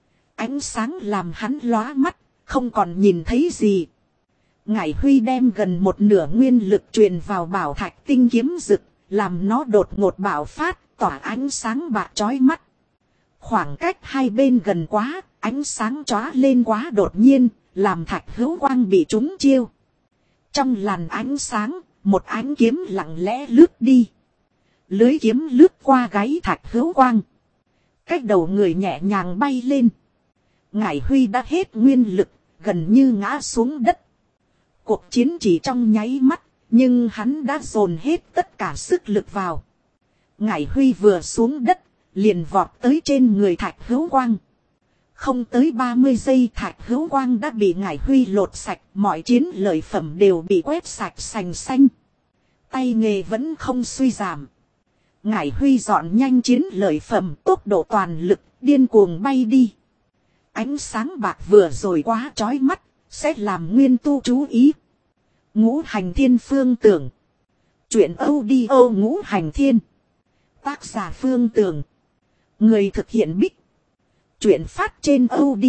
Ánh sáng làm hắn lóa mắt, không còn nhìn thấy gì. Ngải Huy đem gần một nửa nguyên lực truyền vào bảo thạch tinh kiếm rực, làm nó đột ngột bạo phát, tỏa ánh sáng bạc chói mắt. Khoảng cách hai bên gần quá, ánh sáng chóa lên quá đột nhiên, làm Thạch Hữu Quang bị trúng chiêu. Trong làn ánh sáng, một ánh kiếm lặng lẽ lướt đi. Lưới kiếm lướt qua gáy Thạch Hữu Quang. Cách đầu người nhẹ nhàng bay lên. Ngải Huy đã hết nguyên lực, gần như ngã xuống đất. Cuộc chiến chỉ trong nháy mắt, nhưng hắn đã dồn hết tất cả sức lực vào. Ngải Huy vừa xuống đất, liền vọt tới trên người Thạch Hữu Quang. Không tới 30 giây Thạch Hữu Quang đã bị Ngải Huy lột sạch, mọi chiến lợi phẩm đều bị quét sạch sành xanh. Tay nghề vẫn không suy giảm. Ngải Huy dọn nhanh chiến lợi phẩm, tốc độ toàn lực, điên cuồng bay đi. Ánh sáng bạc vừa rồi quá chói mắt, sẽ làm nguyên tu chú ý. Ngũ Hành Thiên Phương Tưởng. Chuyện audio Ngũ Hành Thiên. Tác giả Phương Tưởng. Người thực hiện Bích. Chuyện phát trên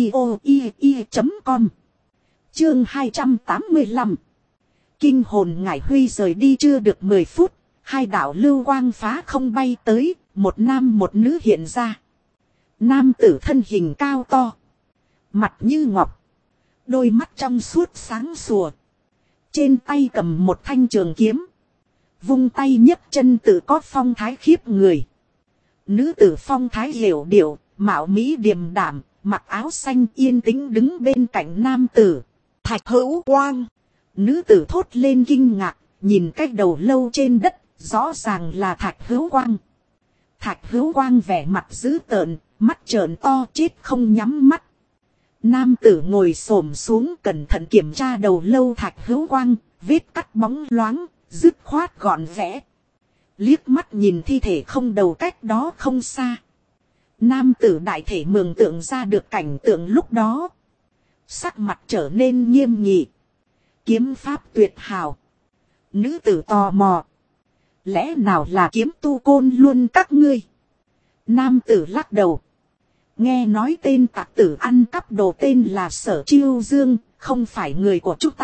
audio.com. Chương 285. Kinh hồn Ngải Huy rời đi chưa được 10 phút. Hai đạo lưu quang phá không bay tới, một nam một nữ hiện ra. Nam tử thân hình cao to. Mặt như ngọc. Đôi mắt trong suốt sáng sủa. Trên tay cầm một thanh trường kiếm. Vung tay nhấc chân tự có phong thái khiếp người. Nữ tử phong thái hiểu điệu, mạo mỹ điềm đạm, mặc áo xanh yên tĩnh đứng bên cạnh nam tử. Thạch Hữu Quang. Nữ tử thốt lên kinh ngạc, nhìn cái đầu lâu trên đất, rõ ràng là Thạch Hữu Quang. Thạch Hữu Quang vẻ mặt dữ tợn, mắt trợn to chết không nhắm mắt. Nam tử ngồi xổm xuống cẩn thận kiểm tra đầu lâu Thạch Hữu Quang, vết cắt bóng loáng, dứt khoát gọn gẽ. Liếc mắt nhìn thi thể không đầu cách đó không xa. Nam tử đại thể mường tượng ra được cảnh tượng lúc đó. Sắc mặt trở nên nghiêm nghị. Kiếm pháp tuyệt hảo. Nữ tử tò mò. Lẽ nào là kiếm tu Côn Luân các ngươi? Nam tử lắc đầu. Nghe nói tên tặc tử ăn cắp đồ tên là Sở Chiêu Dương, không phải người của chúng ta.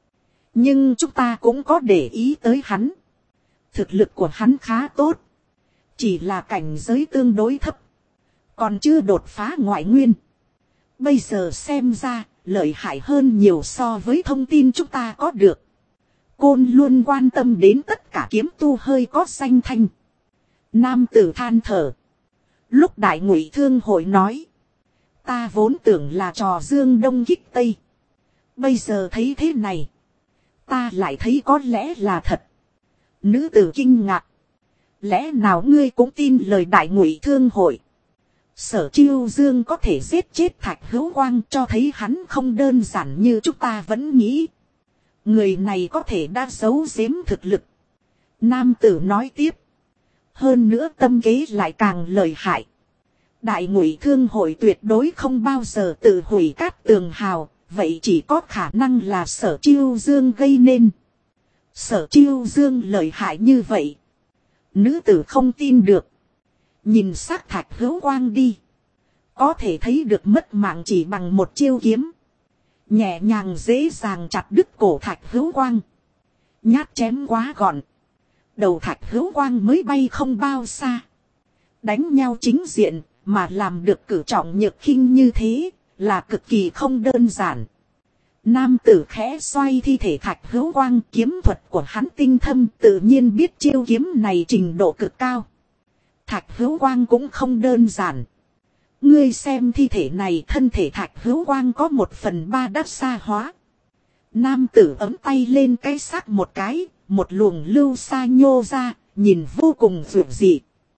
Nhưng chúng ta cũng có để ý tới hắn. Thực lực của hắn khá tốt. Chỉ là cảnh giới tương đối thấp. Còn chưa đột phá ngoại nguyên. Bây giờ xem ra, lợi hại hơn nhiều so với thông tin chúng ta có được. Côn luôn quan tâm đến tất cả kiếm tu hơi có danh thanh. Nam tử than thở. Lúc Đại Ngụy Thương hội nói. Ta vốn tưởng là trò dương đông kích tây. Bây giờ thấy thế này. Ta lại thấy có lẽ là thật. Nữ tử kinh ngạc. Lẽ nào ngươi cũng tin lời Đại Ngụy Thương hội? Sở Chiêu Dương có thể giết chết Thạch Hữu Quang cho thấy hắn không đơn giản như chúng ta vẫn nghĩ. Người này có thể đã giấu giếm thực lực. Nam tử nói tiếp. Hơn nữa tâm kế lại càng lợi hại. Đại Ngụy Thương hội tuyệt đối không bao giờ tự hủy Cát Tường Hào. Vậy chỉ có khả năng là Sở Chiêu Dương gây nên. Sở Chiêu Dương lợi hại như vậy. Nữ tử không tin được. Nhìn xác Thạch Hữu Quang đi. Có thể thấy được mất mạng chỉ bằng một chiêu kiếm. Nhẹ nhàng dễ dàng chặt đứt cổ Thạch Hữu Quang. Nhát chém quá gọn. Đầu Thạch Hữu Quang mới bay không bao xa. Đánh nhau chính diện mà làm được cử trọng nhược khinh như thế là cực kỳ không đơn giản. Nam tử khẽ xoay thi thể Thạch Hữu Quang, kiếm thuật của hắn tinh thâm, tự nhiên biết chiêu kiếm này trình độ cực cao. Thạch Hữu Quang cũng không đơn giản. Ngươi xem thi thể này, thân thể Thạch Hữu Quang có 1/3 đắc sa hóa. Nam tử ấm tay lên cái xác một cái, một luồng lưu sa nhô ra, nhìn vô cùng dịu dị.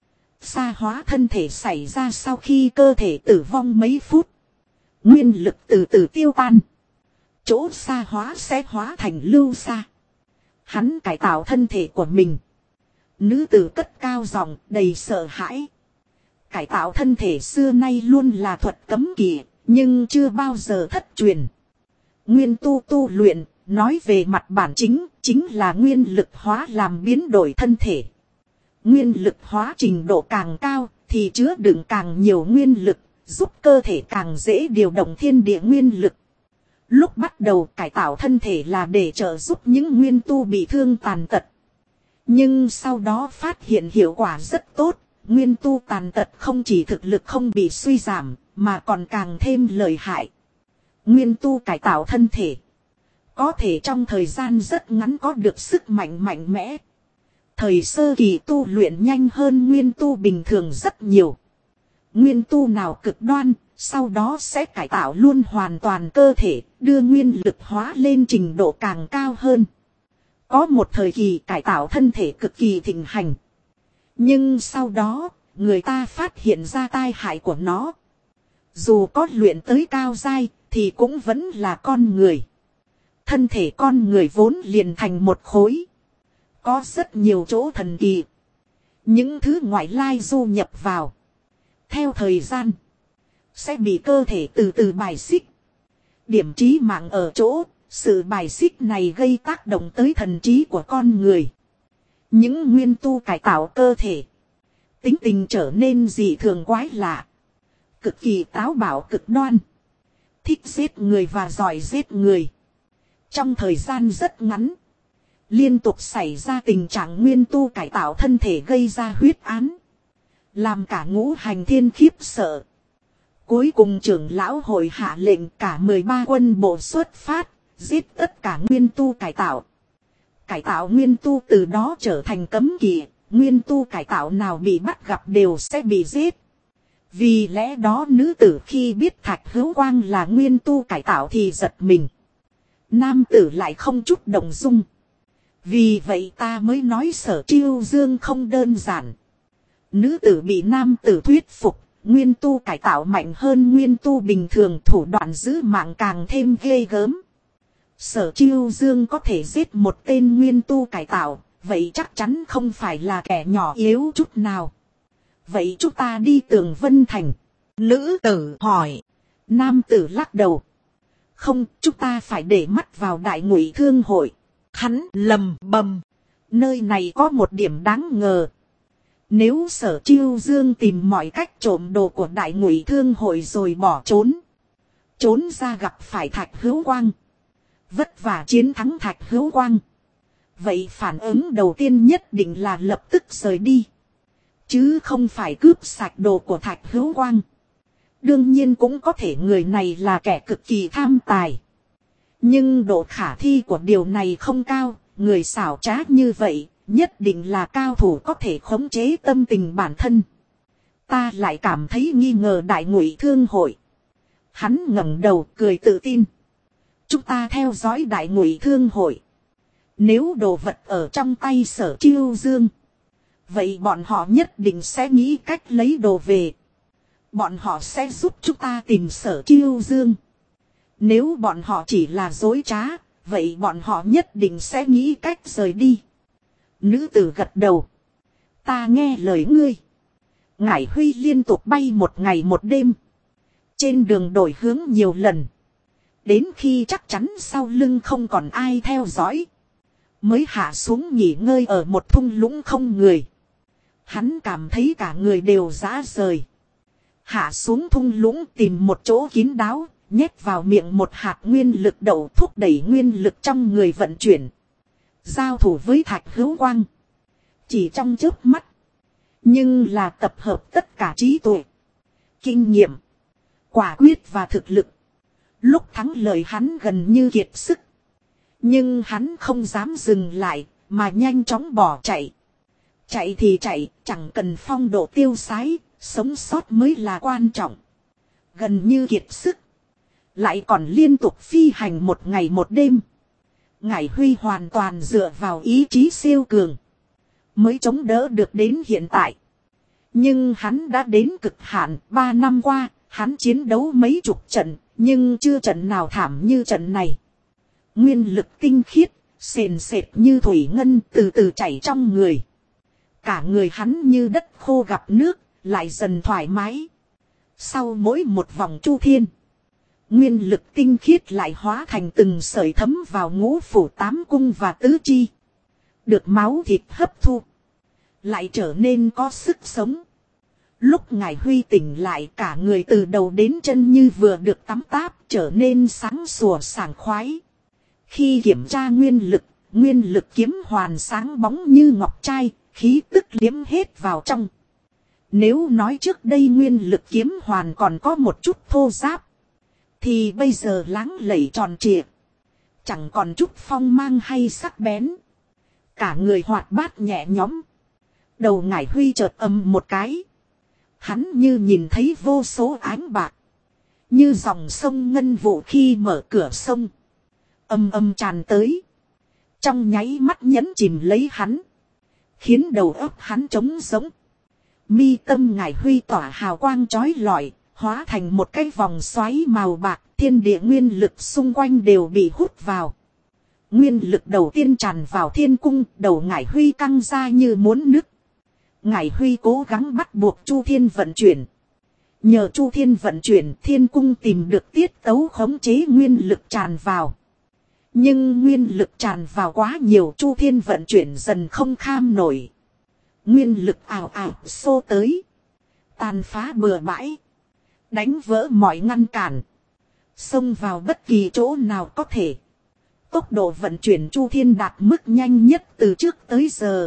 Sa hóa thân thể xảy ra sau khi cơ thể tử vong mấy phút. Nguyên lực từ từ tiêu tan. Chỗ sa hóa sẽ hóa thành lưu sa. Hắn cải tạo thân thể của mình. Nữ tử cất cao giọng đầy sợ hãi. Cải tạo thân thể xưa nay luôn là thuật cấm kỵ, nhưng chưa bao giờ thất truyền. Nguyên tu luyện, nói về mặt bản chính là nguyên lực hóa làm biến đổi thân thể. Nguyên lực hóa trình độ càng cao, thì chứa đựng càng nhiều nguyên lực, giúp cơ thể càng dễ điều động thiên địa nguyên lực. Lúc bắt đầu cải tạo thân thể là để trợ giúp những nguyên tu bị thương tàn tật. Nhưng sau đó phát hiện hiệu quả rất tốt, nguyên tu tàn tật không chỉ thực lực không bị suy giảm, mà còn càng thêm lợi hại. Nguyên tu cải tạo thân thể, có thể trong thời gian rất ngắn có được sức mạnh mạnh mẽ. Thời sơ kỳ tu luyện nhanh hơn nguyên tu bình thường rất nhiều. Nguyên tu nào cực đoan, sau đó sẽ cải tạo luôn hoàn toàn cơ thể, đưa nguyên lực hóa lên trình độ càng cao hơn. Có một thời kỳ cải tạo thân thể cực kỳ thịnh hành. Nhưng sau đó, người ta phát hiện ra tai hại của nó. Dù có luyện tới cao giai, thì cũng vẫn là con người. Thân thể con người vốn liền thành một khối. Có rất nhiều chỗ thần kỳ. Những thứ ngoại lai du nhập vào. Theo thời gian, sẽ bị cơ thể từ từ bài xích. Điểm chí mạng ở chỗ, sự bài xích này gây tác động tới thần trí của con người. Những nguyên tu cải tạo cơ thể, tính tình trở nên dị thường quái lạ. Cực kỳ táo bạo cực đoan. Thích giết người và giỏi giết người. Trong thời gian rất ngắn, liên tục xảy ra tình trạng nguyên tu cải tạo thân thể gây ra huyết án. Làm cả ngũ hành thiên khiếp sợ. Cuối cùng trưởng lão hội hạ lệnh cả 13 quân bộ xuất phát, giết tất cả nguyên tu cải tạo. Cải tạo nguyên tu từ đó trở thành cấm kỵ, nguyên tu cải tạo nào bị bắt gặp đều sẽ bị giết. Vì lẽ đó nữ tử khi biết Thạch Hữu Quang là nguyên tu cải tạo thì giật mình. Nam tử lại không chút động dung. Vì vậy ta mới nói Sở Chiêu Dương không đơn giản. Nữ tử bị nam tử thuyết phục. Nguyên tu cải tạo mạnh hơn nguyên tu bình thường, thủ đoạn giữ mạng càng thêm ghê gớm. Sở Chiêu Dương có thể giết một tên nguyên tu cải tạo, vậy chắc chắn không phải là kẻ nhỏ yếu chút nào. Vậy chúng ta đi Tường Vân Thành. Nữ tử hỏi. Nam tử lắc đầu. Không, chúng ta phải để mắt vào Đại Ngụy Thương hội. Hắn lầm bầm. Nơi này có một điểm đáng ngờ. Nếu Sở Chiêu Dương tìm mọi cách trộm đồ của Đại Ngụy Thương hội rồi bỏ trốn. Trốn ra gặp phải Thạch Hữu Quang. Vất vả chiến thắng Thạch Hữu Quang. Vậy phản ứng đầu tiên nhất định là lập tức rời đi. Chứ không phải cướp sạch đồ của Thạch Hữu Quang. Đương nhiên cũng có thể người này là kẻ cực kỳ tham tài. Nhưng độ khả thi của điều này không cao. Người xảo trá như vậy nhất định là cao thủ có thể khống chế tâm tình bản thân. Ta lại cảm thấy nghi ngờ Đại Ngụy Thương hội. Hắn ngẩng đầu cười tự tin. Chúng ta theo dõi Đại Ngụy Thương hội. Nếu đồ vật ở trong tay Sở Chiêu Dương, vậy bọn họ nhất định sẽ nghĩ cách lấy đồ về. Bọn họ sẽ giúp chúng ta tìm Sở Chiêu Dương. Nếu bọn họ chỉ là dối trá, vậy bọn họ nhất định sẽ nghĩ cách rời đi. Nữ tử gật đầu. Ta nghe lời ngươi. Ngải Huy liên tục bay một ngày một đêm. Trên đường đổi hướng nhiều lần. Đến khi chắc chắn sau lưng không còn ai theo dõi, mới hạ xuống nghỉ ngơi ở một thung lũng không người. Hắn cảm thấy cả người đều rã rời. Hạ xuống thung lũng tìm một chỗ kín đáo, nhét vào miệng một hạt nguyên lực đậu thúc đẩy nguyên lực trong người vận chuyển. Giao thủ với Thạch Hữu Quang. Chỉ trong chớp mắt. Nhưng là tập hợp tất cả trí tuệ, kinh nghiệm, quả quyết và thực lực. Lúc thắng lợi hắn gần như kiệt sức. Nhưng hắn không dám dừng lại, mà nhanh chóng bỏ chạy. Chạy thì chạy, chẳng cần phong độ tiêu sái, sống sót mới là quan trọng. Gần như kiệt sức, lại còn liên tục phi hành một ngày một đêm. Ngải Huy hoàn toàn dựa vào ý chí siêu cường, mới chống đỡ được đến hiện tại. Nhưng hắn đã đến cực hạn. 3 năm qua, hắn chiến đấu mấy chục trận, nhưng chưa trận nào thảm như trận này. Nguyên lực tinh khiết, sền sệt như thủy ngân từ từ chảy trong người. Cả người hắn như đất khô gặp nước, lại dần thoải mái. Sau mỗi một vòng chu thiên, nguyên lực tinh khiết lại hóa thành từng sợi thấm vào ngũ phủ tám cung và tứ chi. Được máu thịt hấp thu, lại trở nên có sức sống. Lúc Ngải Huy tỉnh lại, cả người từ đầu đến chân như vừa được tắm táp, trở nên sáng sủa sảng khoái. Khi kiểm tra nguyên lực kiếm hoàn sáng bóng như ngọc trai, khí tức liếm hết vào trong. Nếu nói trước đây nguyên lực kiếm hoàn còn có một chút thô ráp, thì bây giờ láng lẩy tròn trịa, chẳng còn chút phong mang hay sắc bén. Cả người hoạt bát nhẹ nhõm. Đầu Ngải Huy chợt ầm một cái. Hắn như nhìn thấy vô số ánh bạc, như dòng sông ngân vụ khi mở cửa sông, ầm ầm tràn tới, trong nháy mắt nhấn chìm lấy hắn, khiến đầu óc hắn trống rỗng. Mi tâm Ngải Huy tỏa hào quang chói lọi, hóa thành một cái vòng xoáy màu bạc. Thiên địa nguyên lực xung quanh đều bị hút vào. Nguyên lực đầu tiên tràn vào thiên cung, đầu Ngải Huy căng ra như muốn nứt. Ngải Huy cố gắng bắt buộc Chu Thiên vận chuyển. Nhờ Chu Thiên vận chuyển, thiên cung tìm được tiết tấu khống chế nguyên lực tràn vào. Nhưng nguyên lực tràn vào quá nhiều, Chu Thiên vận chuyển dần không kham nổi. Nguyên lực ào ào xô tới, tàn phá bừa bãi, đánh vỡ mọi ngăn cản, xông vào bất kỳ chỗ nào có thể. Tốc độ vận chuyển Chu Thiên đạt mức nhanh nhất từ trước tới giờ.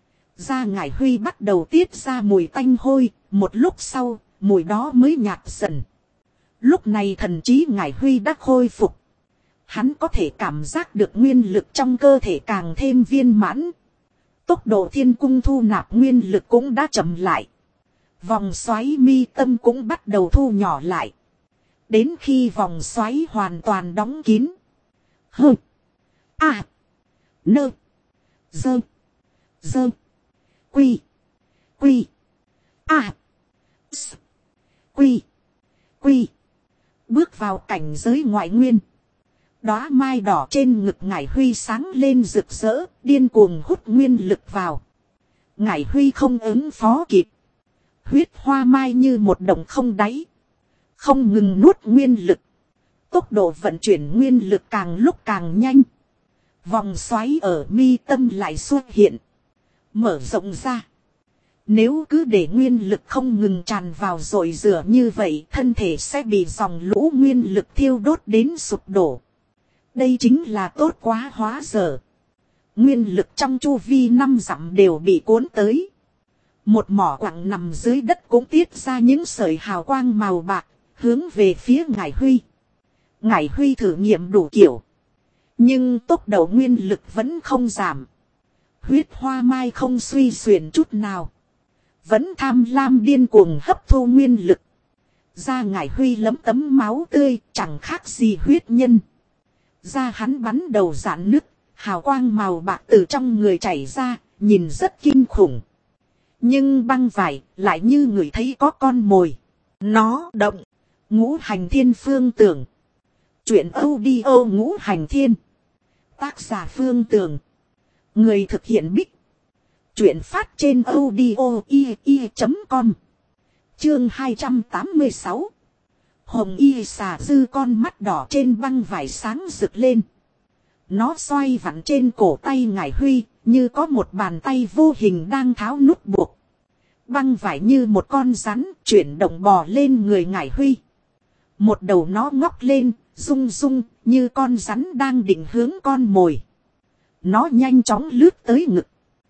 Da Ngải Huy bắt đầu tiết ra mùi tanh hôi, một lúc sau, mùi đó mới nhạt dần. Lúc này thần trí Ngải Huy đã khôi phục. Hắn có thể cảm giác được nguyên lực trong cơ thể càng thêm viên mãn. Tốc độ thiên cung thu nạp nguyên lực cũng đã chậm lại. Vòng xoáy mi tâm cũng bắt đầu thu nhỏ lại. Đến khi vòng xoáy hoàn toàn đóng kín, Hơ. A. Nơ. Dơ. Dơ. Quy. Quy. A. S. Quy. Quy. Bước vào cảnh giới ngoại nguyên. Đóa mai đỏ trên ngực Ngải Huy sáng lên rực rỡ, điên cuồng hút nguyên lực vào. Ngải Huy không ứng phó kịp. Huyết hoa mai như một động không đáy. Không ngừng nuốt nguyên lực. Tốc độ vận chuyển nguyên lực càng lúc càng nhanh. Vòng xoáy ở mi tâm lại xuất hiện. Mở rộng ra. Nếu cứ để nguyên lực không ngừng tràn vào rồi rửa như vậy, thân thể sẽ bị dòng lũ nguyên lực thiêu đốt đến sụp đổ. Đây chính là tốt quá hóa dở. Nguyên lực trong chu vi 5 dặm đều bị cuốn tới. Một mỏ quặng nằm dưới đất cũng tiết ra những sợi hào quang màu bạc, hướng về phía Ngải Huy. Ngải Huy thử nghiệm đủ kiểu. Nhưng tốc độ nguyên lực vẫn không giảm. Huyết hoa mai không suy xuyển chút nào. Vẫn tham lam điên cuồng hấp thu nguyên lực. Da Ngải Huy lấm tấm máu tươi, chẳng khác gì huyết nhân. Da hắn bắn đầu rạn nứt, hào quang màu bạc từ trong người chảy ra, nhìn rất kinh khủng. Nhưng băng vải lại như người thấy có con mồi. Nó động. Ngũ Hành Thiên Phương Tưởng. Chuyện audio Ngũ Hành Thiên. Tác giả Phương Tưởng. Người thực hiện Bích. Chuyện phát trên audio.com. Chương 286. Hồng y xà dư con mắt đỏ trên băng vải sáng rực lên. Nó xoay vặn trên cổ tay Ngải Huy, như có một bàn tay vô hình đang tháo nút buộc. Băng vải như một con rắn chuyển động bò lên người Ngải Huy. Một đầu nó ngóc lên, rung rung, như con rắn đang định hướng con mồi. Nó nhanh chóng lướt tới ngực.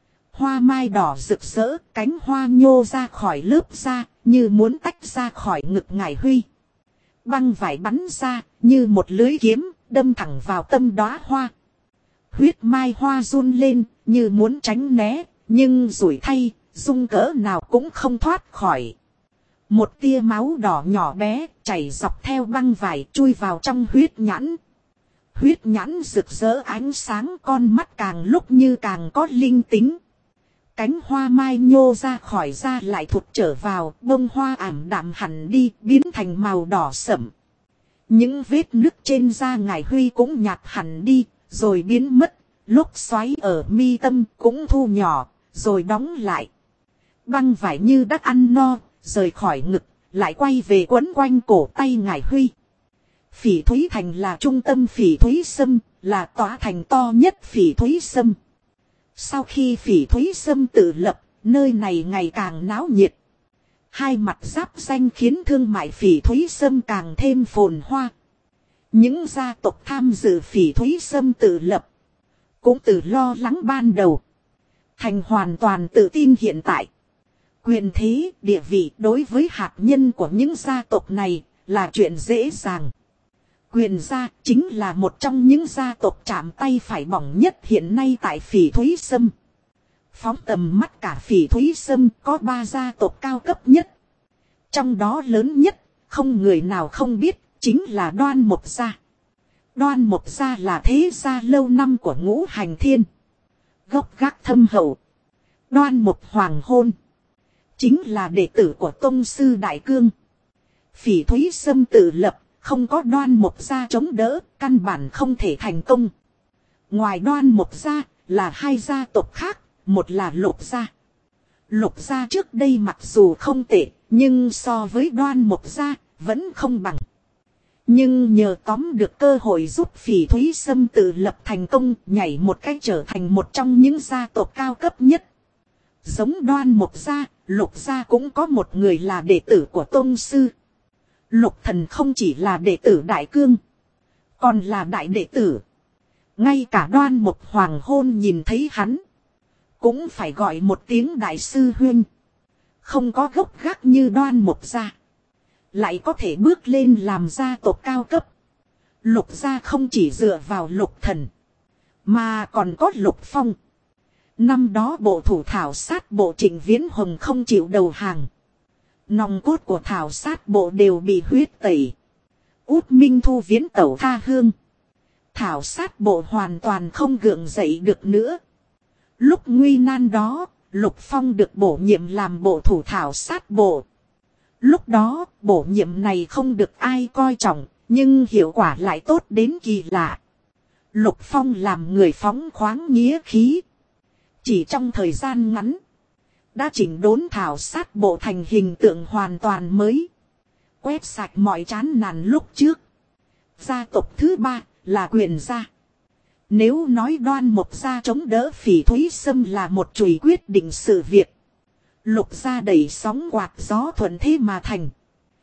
Hoa mai đỏ rực rỡ, cánh hoa nhô ra khỏi lớp da, như muốn tách ra khỏi ngực Ngải Huy. Băng vải bắn ra, như một lưới kiếm, đâm thẳng vào tâm đóa hoa. Huyết mai hoa run lên, như muốn tránh né, nhưng rủi thay, rung cỡ nào cũng không thoát khỏi. Một tia máu đỏ nhỏ bé, chảy dọc theo băng vải, chui vào trong huyết nhãn. Huyết nhãn rực rỡ ánh sáng, con mắt càng lúc như càng có linh tính. Cánh hoa mai nhô ra khỏi da lại thụt trở vào, bông hoa ảm đạm hẳn đi, biến thành màu đỏ sẫm. Những vết nứt trên da Ngải Huy cũng nhạt hẳn đi, rồi biến mất, lúc xoáy ở mi tâm cũng thu nhỏ, rồi đóng lại. Băng vải như đã ăn no, rời khỏi ngực, lại quay về quấn quanh cổ tay Ngải Huy. Phỉ Thúy Thành là trung tâm Phỉ Thúy Sâm, là tòa thành to nhất Phỉ Thúy Sâm. Sau khi Phỉ Thúy Sâm tự lập, nơi này ngày càng náo nhiệt. Hai mặt giáp danh khiến thương mại Phỉ Thúy Sâm càng thêm phồn hoa. Những gia tộc tham dự Phỉ Thúy Sâm tự lập, cũng từ lo lắng ban đầu, thành hoàn toàn tự tin hiện tại. Quyền thế, địa vị đối với hạt nhân của những gia tộc này là chuyện dễ dàng. Quyền gia chính là một trong những gia tộc chạm tay phải bỏng nhất hiện nay tại Phỉ Thúy Sâm. Phóng tầm mắt cả Phỉ Thúy Sâm có 3 gia tộc cao cấp nhất. Trong đó lớn nhất, không người nào không biết, chính là Đoan Mộc gia. Đoan Mộc gia là thế gia lâu năm của Ngũ Hành Thiên. Gốc gác thâm hậu. Đoan Mộc hoàng hôn chính là đệ tử của tông sư Đại Cương. Phỉ Thúy Sâm tự lập, không có Đoan Mộc gia chống đỡ, căn bản không thể thành công. Ngoài Đoan Mộc gia là 2 gia tộc khác, một là Lục gia. Lục gia trước đây mặc dù không tệ, nhưng so với Đoan Mộc gia vẫn không bằng. Nhưng nhờ tóm được cơ hội giúp Phỉ Thúy Sâm tự lập thành công, nhảy một cách trở thành một trong những gia tộc cao cấp nhất. Giống Đoan Mộc gia, Lục gia cũng có một người là đệ tử của tông sư. Lục Thần không chỉ là đệ tử Đại Cương, còn là đại đệ tử. Ngay cả Đoan Mộc hoàng hôn nhìn thấy hắn, cũng phải gọi một tiếng đại sư huynh. Không có gốc gác như Đoan Mộc gia, lại có thể bước lên làm gia tộc cao cấp. Lục gia không chỉ dựa vào Lục Thần, mà còn có Lục Phong. Năm đó bộ thủ thảo sát bộ Trịnh Viễn Hồng không chịu đầu hàng. Nòng cốt của thảo sát bộ đều bị huyết tẩy. Út Minh Thu viễn tẩu tha hương. thảo sát bộ hoàn toàn không gượng dậy được nữa. Lúc nguy nan đó, Lục Phong được bổ nhiệm làm bộ thủ thảo sát bộ. Lúc đó, bổ nhiệm này không được ai coi trọng, nhưng hiệu quả lại tốt đến kỳ lạ. Lục Phong làm người phóng khoáng nghĩa khí. Chỉ trong thời gian ngắn, đã chỉnh đốn thảo sát bộ thành hình tượng hoàn toàn mới. Quét sạch mọi chán nản lúc trước. Gia tộc thứ ba là Quyền gia. Nếu nói Đoan Mộc gia chống đỡ Phỉ Thúy Sâm là một chùy quyết định sự việc, Lục gia đẩy sóng quạt gió thuận thế mà thành,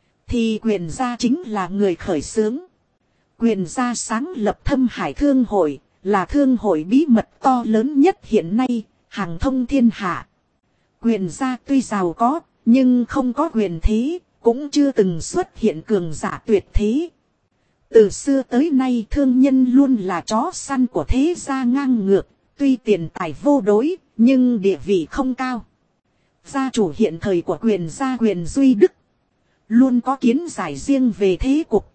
thì Quyền gia chính là người khởi xướng. Quyền gia sáng lập Thâm Hải Thương Hội, là thương hội bí mật to lớn nhất hiện nay, hàng thông thiên hạ. Quyền gia tuy giàu có, nhưng không có quyền thế, cũng chưa từng xuất hiện cường giả tuyệt thế. Từ xưa tới nay thương nhân luôn là chó săn của thế gia ngang ngược, tuy tiền tài vô đối, nhưng địa vị không cao. Gia chủ hiện thời của Quyền gia Quyền Duy Đức luôn có kiến giải riêng về thế cục,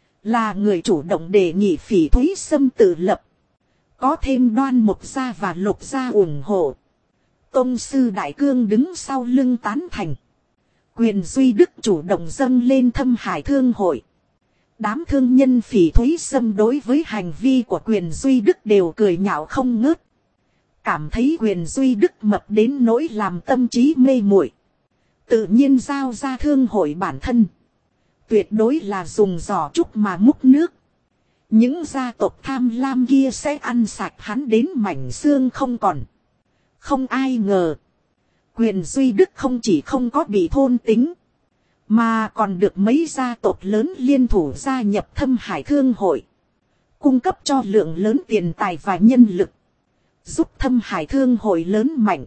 là người chủ động đề nghị Phỉ Thúy Sâm tự lập. Có thêm Đoan Mộc gia và Lục gia ủng hộ, tông sư Đại Cương đứng sau lưng tán thành, Quyền Duy Đức chủ động dâng lên Thâm Hải Thương Hội. Đám thương nhân Phỉ Thúy Sâm đối với hành vi của Quyền Duy Đức đều cười nhạo không ngớt. Cảm thấy Quyền Duy Đức mập đến nỗi làm tâm trí mê muội, tự nhiên giao ra thương hội bản thân. Tuyệt đối là dùng giỏ trúc mà múc nước. Những gia tộc tham lam kia sẽ ăn sạch hắn đến mảnh xương không còn. Không ai ngờ, Quyền Duy Đức không chỉ không có bị thôn tính, mà còn được mấy gia tộc lớn liên thủ gia nhập Thâm Hải Thương Hội, cung cấp cho lượng lớn tiền tài và nhân lực, giúp Thâm Hải Thương Hội lớn mạnh.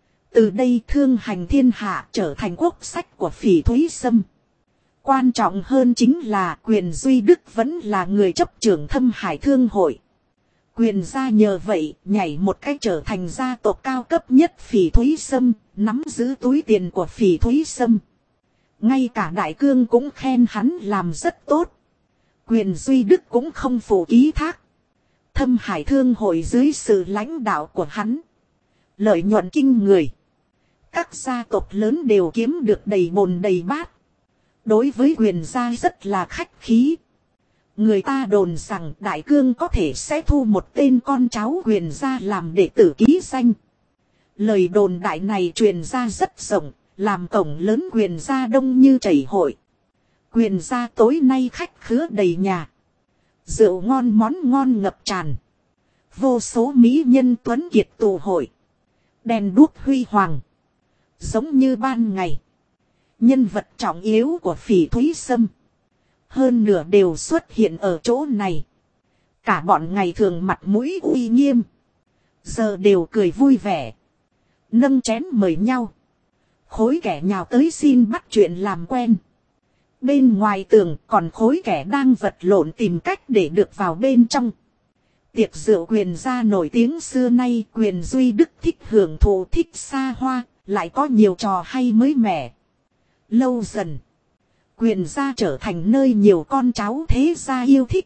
Từ đây thương hành thiên hạ trở thành quốc sách của Phỉ Thúy Sâm. Quan trọng hơn chính là Quyền Duy Đức vẫn là người chấp trưởng Thâm Hải Thương Hội. Quyền gia nhờ vậy nhảy một cách trở thành gia tộc cao cấp nhất Phỉ Thúy Sâm, nắm giữ túi tiền của Phỉ Thúy Sâm. Ngay cả Đại Cương cũng khen hắn làm rất tốt. Quyền Duy Đức cũng không phụ ký thác. Thâm Hải Thương Hội dưới sự lãnh đạo của hắn, lợi nhuận kinh người. Các gia tộc lớn đều kiếm được đầy bồn đầy bát. Đối với Quyền gia rất là khách khí. Người ta đồn rằng Đại Cương có thể sẽ thu một tên con cháu Quyền gia làm đệ tử ký danh. Lời đồn đại này truyền ra rất rộng, làm cổng lớn Quyền gia đông như chảy hội. Quyền gia tối nay khách khứa đầy nhà. Rượu ngon món ngon ngập tràn. Vô số mỹ nhân tuấn kiệt tụ hội. Đèn đuốc huy hoàng, giống như ban ngày. Nhân vật trọng yếu của Phỉ Thúy Sâm, hơn nửa đều xuất hiện ở chỗ này. Cả bọn ngày thường mặt mũi uy nghiêm, giờ đều cười vui vẻ, nâng chén mời nhau. Khối kẻ nhào tới xin bắt chuyện làm quen. Bên ngoài tường còn khối kẻ đang vật lộn tìm cách để được vào bên trong. Tiệc rượu Quyền gia nổi tiếng xưa nay, Quyền Duy Đức thích hưởng thụ, thích xa hoa, lại có nhiều trò hay mới mẻ. Lâu dần, Quyền gia trở thành nơi nhiều con cháu thế gia yêu thích.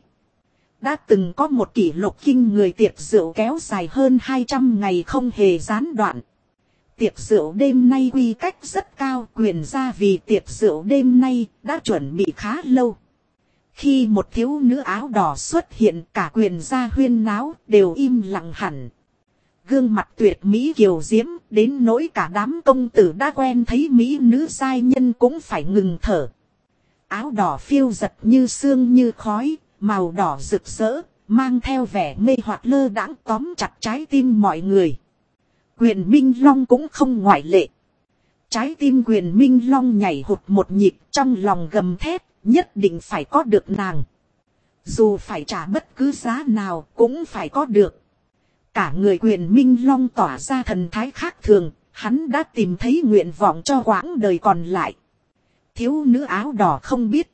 Đã từng có một kỷ lục kinh người tiệc rượu kéo dài hơn 200 ngày không hề gián đoạn. Tiệc rượu đêm nay quy cách rất cao. Quyền gia vì tiệc rượu đêm nay đã chuẩn bị khá lâu. Khi một thiếu nữ áo đỏ xuất hiện, cả Quyền gia huyên náo đều im lặng hẳn. Gương mặt tuyệt mỹ kiều diễm đến nỗi cả đám công tử đã quen thấy mỹ nữ giai nhân cũng phải ngừng thở. Áo đỏ phiêu giật như sương như khói, màu đỏ rực rỡ, mang theo vẻ mê hoặc lơ đãng tóm chặt trái tim mọi người. Quyền Minh Long cũng không ngoại lệ. Trái tim Quyền Minh Long nhảy hụt một nhịp, trong lòng gầm thét, nhất định phải có được nàng. Dù phải trả bất cứ giá nào cũng phải có được. Cả người Quyền Minh Long tỏa ra thần thái khác thường, hắn đã tìm thấy nguyện vọng cho quãng đời còn lại. Thiếu nữ áo đỏ không biết.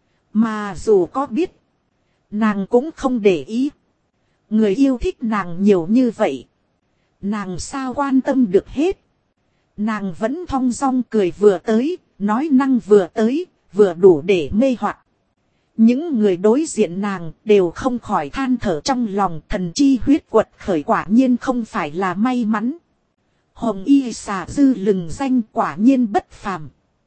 Mà dù có biết, nàng cũng không để ý. Người yêu thích nàng nhiều như vậy, nàng sao quan tâm được hết. Nàng vẫn thong dong cười vừa tới, nói năng vừa tới, vừa đủ để mê hoặc. Những người đối diện nàng đều không khỏi than thở trong lòng, thần chi huyết quật khởi quả nhiên không phải là may mắn. Hồng y xà dư lừng danh quả nhiên bất phàm.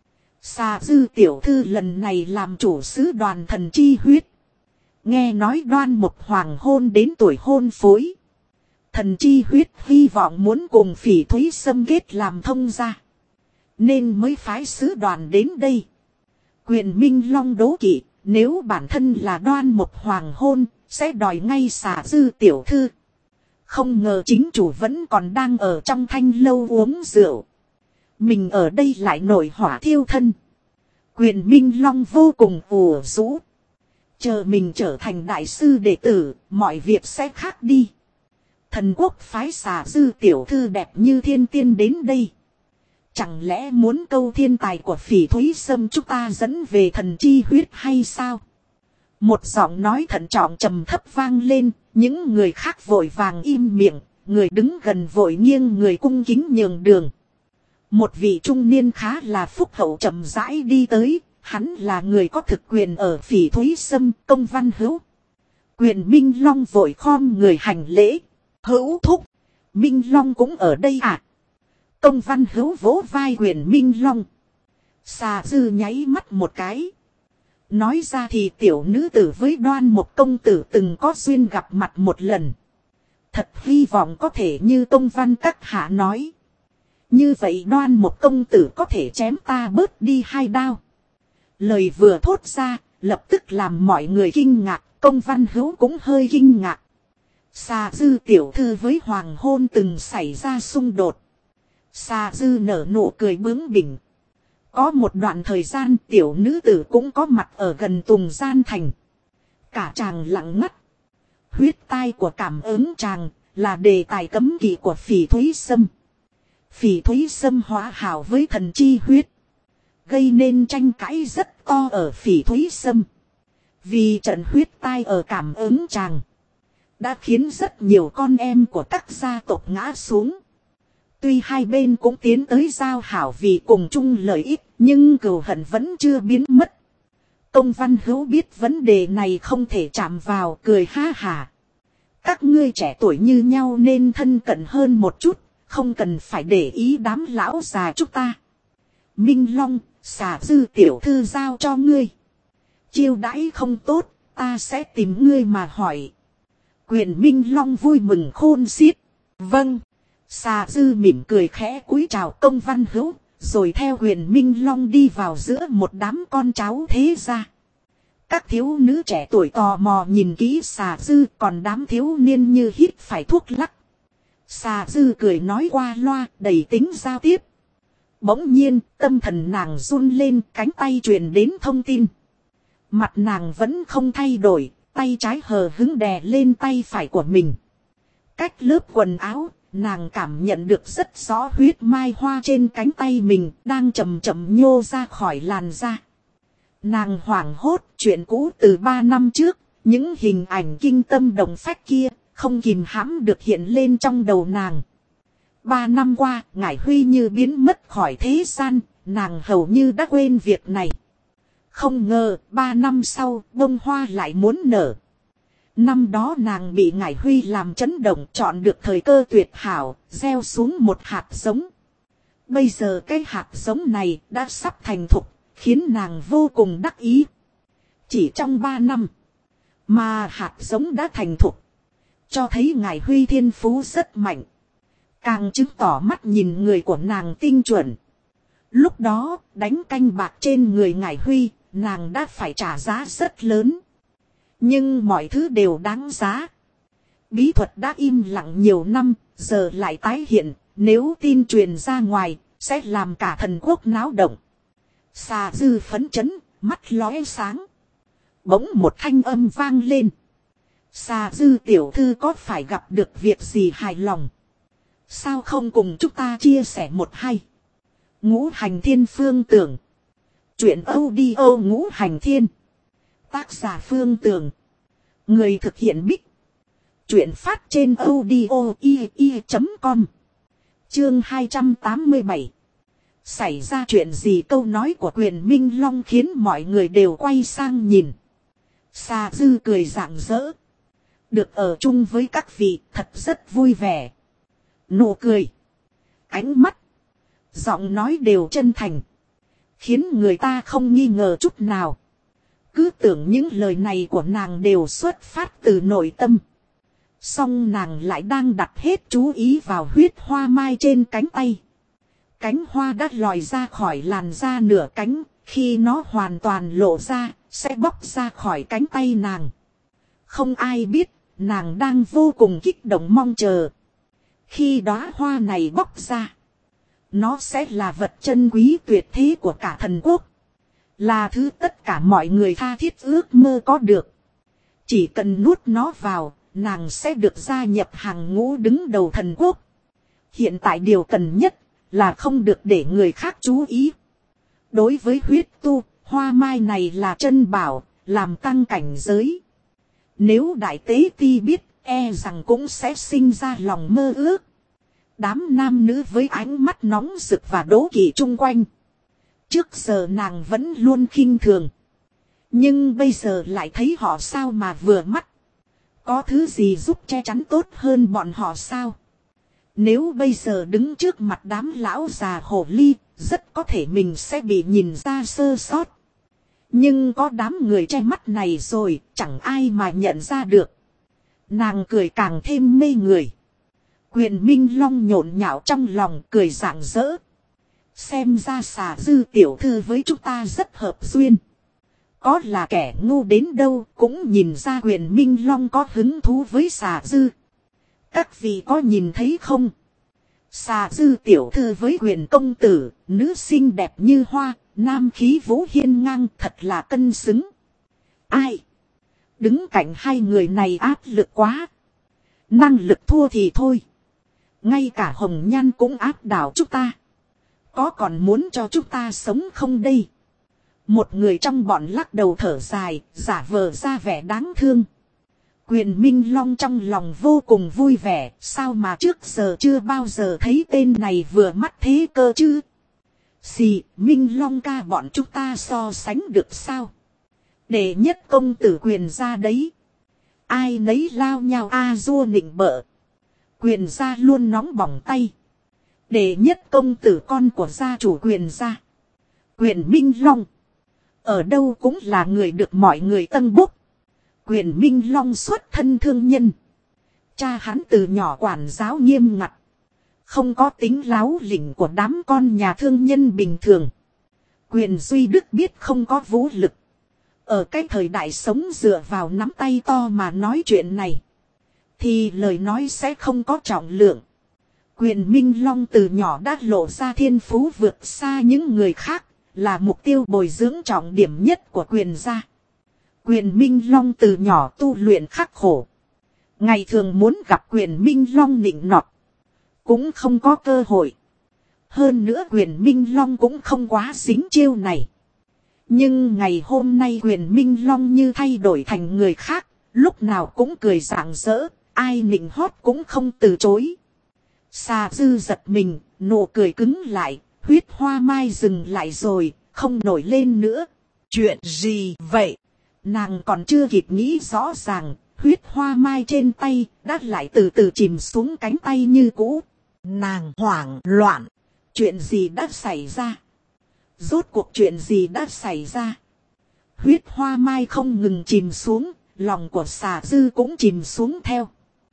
Xà dư tiểu thư lần này làm chủ sứ đoàn thần chi huyết. Nghe nói Đoan Mục Hoàng hôn đến tuổi hôn phối. Thần chi huyết hy vọng muốn cùng Phỉ Thúy Sâm kết làm thông gia, nên mới phái sứ đoàn đến đây. Quyền Minh Long đố kỵ, nếu bản thân là Đoan Mục Hoàng hôn, sẽ đòi ngay xà dư tiểu thư. Không ngờ chính chủ vẫn còn đang ở trong thanh lâu uống rượu. Mình ở đây lại nổi hỏa thiêu thân. Quyền Minh Long vô cùng ủ rũ. Chờ mình trở thành đại sư đệ tử, mọi việc sẽ khác đi. Thần quốc phái xà dư tiểu thư đẹp như thiên tiên đến đây. Chẳng lẽ muốn câu thiên tài của Phỉ Thúy Sâm chúng ta dẫn về thần chi huyết hay sao? Một giọng nói thận trọng trầm thấp vang lên, những người khác vội vàng im miệng, người đứng gần vội nghiêng người cung kính nhường đường. Một vị trung niên khá là phúc hậu chậm rãi đi tới, hắn là người có thực quyền ở Phỉ Thúy Sâm, Công Văn Hữu. Quyền Minh Long vội khom người hành lễ. Hữu thúc, Minh Long cũng ở đây à? Công Văn Hữu vỗ vai Quyền Minh Long. Xà dư nháy mắt một cái. Nói ra thì tiểu nữ tử với Đoan Mục công tử từng có duyên gặp mặt một lần. Thật hy vọng có thể như Công Văn các hạ nói. Như vậy Đoan Mục công tử có thể chém ta bớt đi 2 đao. Lời vừa thốt ra, lập tức làm mọi người kinh ngạc, Công Văn Hữu cũng hơi kinh ngạc. Xà dư tiểu thư với hoàng hôn từng xảy ra xung đột. Xà dư nở nụ cười bướng bỉnh. Có một đoạn thời gian tiểu nữ tử cũng có mặt ở gần Tùng Gian Thành. Cả chàng lặng ngắt. Huyết tai của cảm ứng chàng là đề tài cấm kỵ của Phỉ Thúy Sâm. Phỉ Thúy Sâm hóa hảo với thần chi huyết, gây nên tranh cãi rất to ở Phỉ Thúy Sâm. Vì trận huyết tai ở cảm ứng chàng đã khiến rất nhiều con em của các gia tộc ngã xuống. Tuy hai bên cũng tiến tới giao hảo vì cùng chung lợi ích, nhưng cừu hận vẫn chưa biến mất. Công Văn Hữu biết vấn đề này không thể chạm vào, cười ha hả. Các ngươi trẻ tuổi như nhau nên thân cận hơn một chút, không cần phải để ý đám lão già chúng ta. Minh Long, xà dư tiểu thư giao cho ngươi. Chiêu đãi không tốt, ta sẽ tìm ngươi mà hỏi. Quyền Minh Long vui mừng khôn xiết. Vâng. Xà dư mỉm cười khẽ cúi chào Công Văn Hữu, rồi theo Quyền Minh Long đi vào giữa một đám con cháu thế gia. Các thiếu nữ trẻ tuổi tò mò nhìn kỹ xà dư, còn đám thiếu niên như hít phải thuốc lắc. Xà dư cười nói qua loa, đầy tính giao tiếp. Bỗng nhiên, tâm thần nàng run lên, cánh tay truyền đến thông tin. Mặt nàng vẫn không thay đổi, tay trái hờ hững đè lên tay phải của mình. Cách lớp quần áo, nàng cảm nhận được rất rõ huyết mai hoa trên cánh tay mình đang chậm chậm nhô ra khỏi làn da. Nàng hoảng hốt, chuyện cũ từ 3 năm trước, những hình ảnh kinh tâm động phách kia không kìm hãm được hiện lên trong đầu nàng. 3 năm qua, Ngải Huy như biến mất khỏi thế gian, nàng hầu như đã quên việc này. Không ngờ, 3 năm sau, bông hoa lại muốn nở. Năm đó nàng bị Ngải Huy làm chấn động, chọn được thời cơ tuyệt hảo, gieo xuống một hạt giống. Bây giờ cái hạt giống này đã sắp thành thục, khiến nàng vô cùng đắc ý. Chỉ trong 3 năm, mà hạt giống đã thành thục, cho thấy Ngải Huy thiên phú rất mạnh. Càng chứng tỏ mắt nhìn người của nàng tinh chuẩn. Lúc đó, đánh canh bạc trên người Ngải Huy, nàng đã phải trả giá rất lớn. Nhưng mọi thứ đều đáng giá. Bí thuật đã im lặng nhiều năm, giờ lại tái hiện, nếu tin truyền ra ngoài, sẽ làm cả thần quốc náo động. Xà dư phấn chấn, mắt lóe sáng. Bỗng một thanh âm vang lên. Xà dư tiểu thư có phải gặp được việc gì hài lòng? Sao không cùng chúng ta chia sẻ một hay? Ngũ Hành Thiên Phương Tưởng. Chuyện audio Ngũ Hành Thiên. Tác giả Phương Tưởng. Người thực hiện Bích. Chuyện phát trên audio.com. Chương 287. Xảy ra chuyện gì? Câu nói của Quyền Minh Long khiến mọi người đều quay sang nhìn. Xà dư cười rạng rỡ. Được ở chung với các vị thật rất vui vẻ. Nụ cười, ánh mắt, giọng nói đều chân thành, khiến người ta không nghi ngờ chút nào. Cứ tưởng những lời này của nàng đều xuất phát từ nội tâm. Song nàng lại đang đặt hết chú ý vào huyết hoa mai trên cánh tay. Cánh hoa đã lòi ra khỏi làn da nửa cánh. Khi nó hoàn toàn lộ ra, sẽ bóc ra khỏi cánh tay nàng. Không ai biết, nàng đang vô cùng kích động mong chờ. Khi đóa hoa này bóc ra, nó sẽ là vật chân quý tuyệt thế của cả thần quốc. Là thứ tất cả mọi người tha thiết ước mơ có được. Chỉ cần nuốt nó vào, nàng sẽ được gia nhập hàng ngũ đứng đầu thần quốc. Hiện tại điều cần nhất là không được để người khác chú ý. Đối với huyết tu, hoa mai này là chân bảo, làm tăng cảnh giới. Nếu đại tế ti biết, e rằng cũng sẽ sinh ra lòng mơ ước. Đám nam nữ với ánh mắt nóng rực và đố kỵ chung quanh. Trước giờ nàng vẫn luôn khinh thường. Nhưng bây giờ lại thấy họ sao mà vừa mắt. Có thứ gì giúp che chắn tốt hơn bọn họ sao? Nếu bây giờ đứng trước mặt đám lão già hồ ly, rất có thể mình sẽ bị nhìn ra sơ sót. Nhưng có đám người che mắt này rồi, chẳng ai mà nhận ra được. Nàng cười càng thêm mê người. Quyền Minh Long nhộn nhạo trong lòng cười rạng rỡ. Xem ra Xà Dư tiểu thư với chúng ta rất hợp duyên. Có là kẻ ngu đến đâu cũng nhìn ra Quyền Minh Long có hứng thú với Xà Dư. Các vị có nhìn thấy không? Xà Dư tiểu thư với Quyền công tử, nữ xinh đẹp như hoa, nam khí vũ hiên ngang, thật là cân xứng. Ai? Đứng cạnh hai người này áp lực quá. Năng lực thua thì thôi. Ngay cả Hồng Nhan cũng áp đảo chúng ta. Có còn muốn cho chúng ta sống không đây? Một người trong bọn lắc đầu thở dài, giả vờ ra vẻ đáng thương. Quyền Minh Long trong lòng vô cùng vui vẻ, sao mà trước giờ chưa bao giờ thấy tên này vừa mắt thế cơ chứ? Xì, Minh Long ca bọn chúng ta so sánh được sao? Đệ nhất công tử Quyền gia đấy. Ai nấy lao nhau dua nịnh bợ. Quyền gia luôn nóng bỏng tay. Đệ nhất công tử con của gia chủ Quyền gia. Quyền Minh Long. Ở đâu cũng là người được mọi người tân bốc. Quyền Minh Long xuất thân thương nhân. Cha hắn từ nhỏ quản giáo nghiêm ngặt. Không có tính láo lỉnh của đám con nhà thương nhân bình thường. Quyền Duy Đức biết không có vũ lực. Ở cái thời đại sống dựa vào nắm tay to mà nói chuyện này. Thì lời nói sẽ không có trọng lượng. Quyền Minh Long từ nhỏ đã lộ ra thiên phú vượt xa những người khác. Là mục tiêu bồi dưỡng trọng điểm nhất của Quyền gia. Quyền Minh Long từ nhỏ tu luyện khắc khổ. Ngày thường muốn gặp Quyền Minh Long nịnh nọt. Cũng không có cơ hội. Hơn nữa Quyền Minh Long cũng không quá dính chiêu này. Nhưng ngày hôm nay Quyền Minh Long như thay đổi thành người khác. Lúc nào cũng cười rạng rỡ. Ai nịnh hót cũng không từ chối. Xà Dư giật mình, nụ cười cứng lại. Huyết hoa mai dừng lại rồi, không nổi lên nữa. Chuyện gì vậy? Nàng còn chưa kịp nghĩ rõ ràng, huyết hoa mai trên tay đã lại từ từ chìm xuống cánh tay như cũ. Nàng hoảng loạn. Chuyện gì đã xảy ra? Rốt cuộc chuyện gì đã xảy ra? Huyết hoa mai không ngừng chìm xuống, lòng của Xà Dư cũng chìm xuống theo.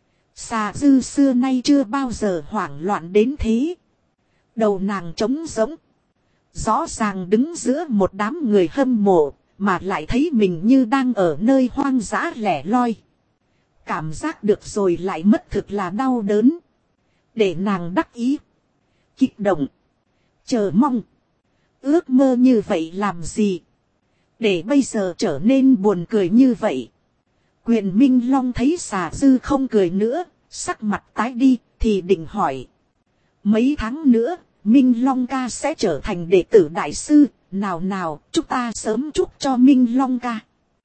Xà Dư xưa nay chưa bao giờ hoảng loạn đến thế. Đầu nàng trống rỗng. Rõ ràng đứng giữa một đám người hâm mộ, mà lại thấy mình như đang ở nơi hoang dã lẻ loi. Cảm giác được rồi lại mất thực là đau đớn. Để nàng đắc ý, kích động, chờ mong. Ước mơ như vậy làm gì? Để bây giờ trở nên buồn cười như vậy. Quyền Minh Long thấy Xà Dư không cười nữa, sắc mặt tái đi, thì định hỏi. Mấy tháng nữa, Minh Long ca sẽ trở thành đệ tử đại sư. Nào, chúng ta sớm chúc cho Minh Long ca.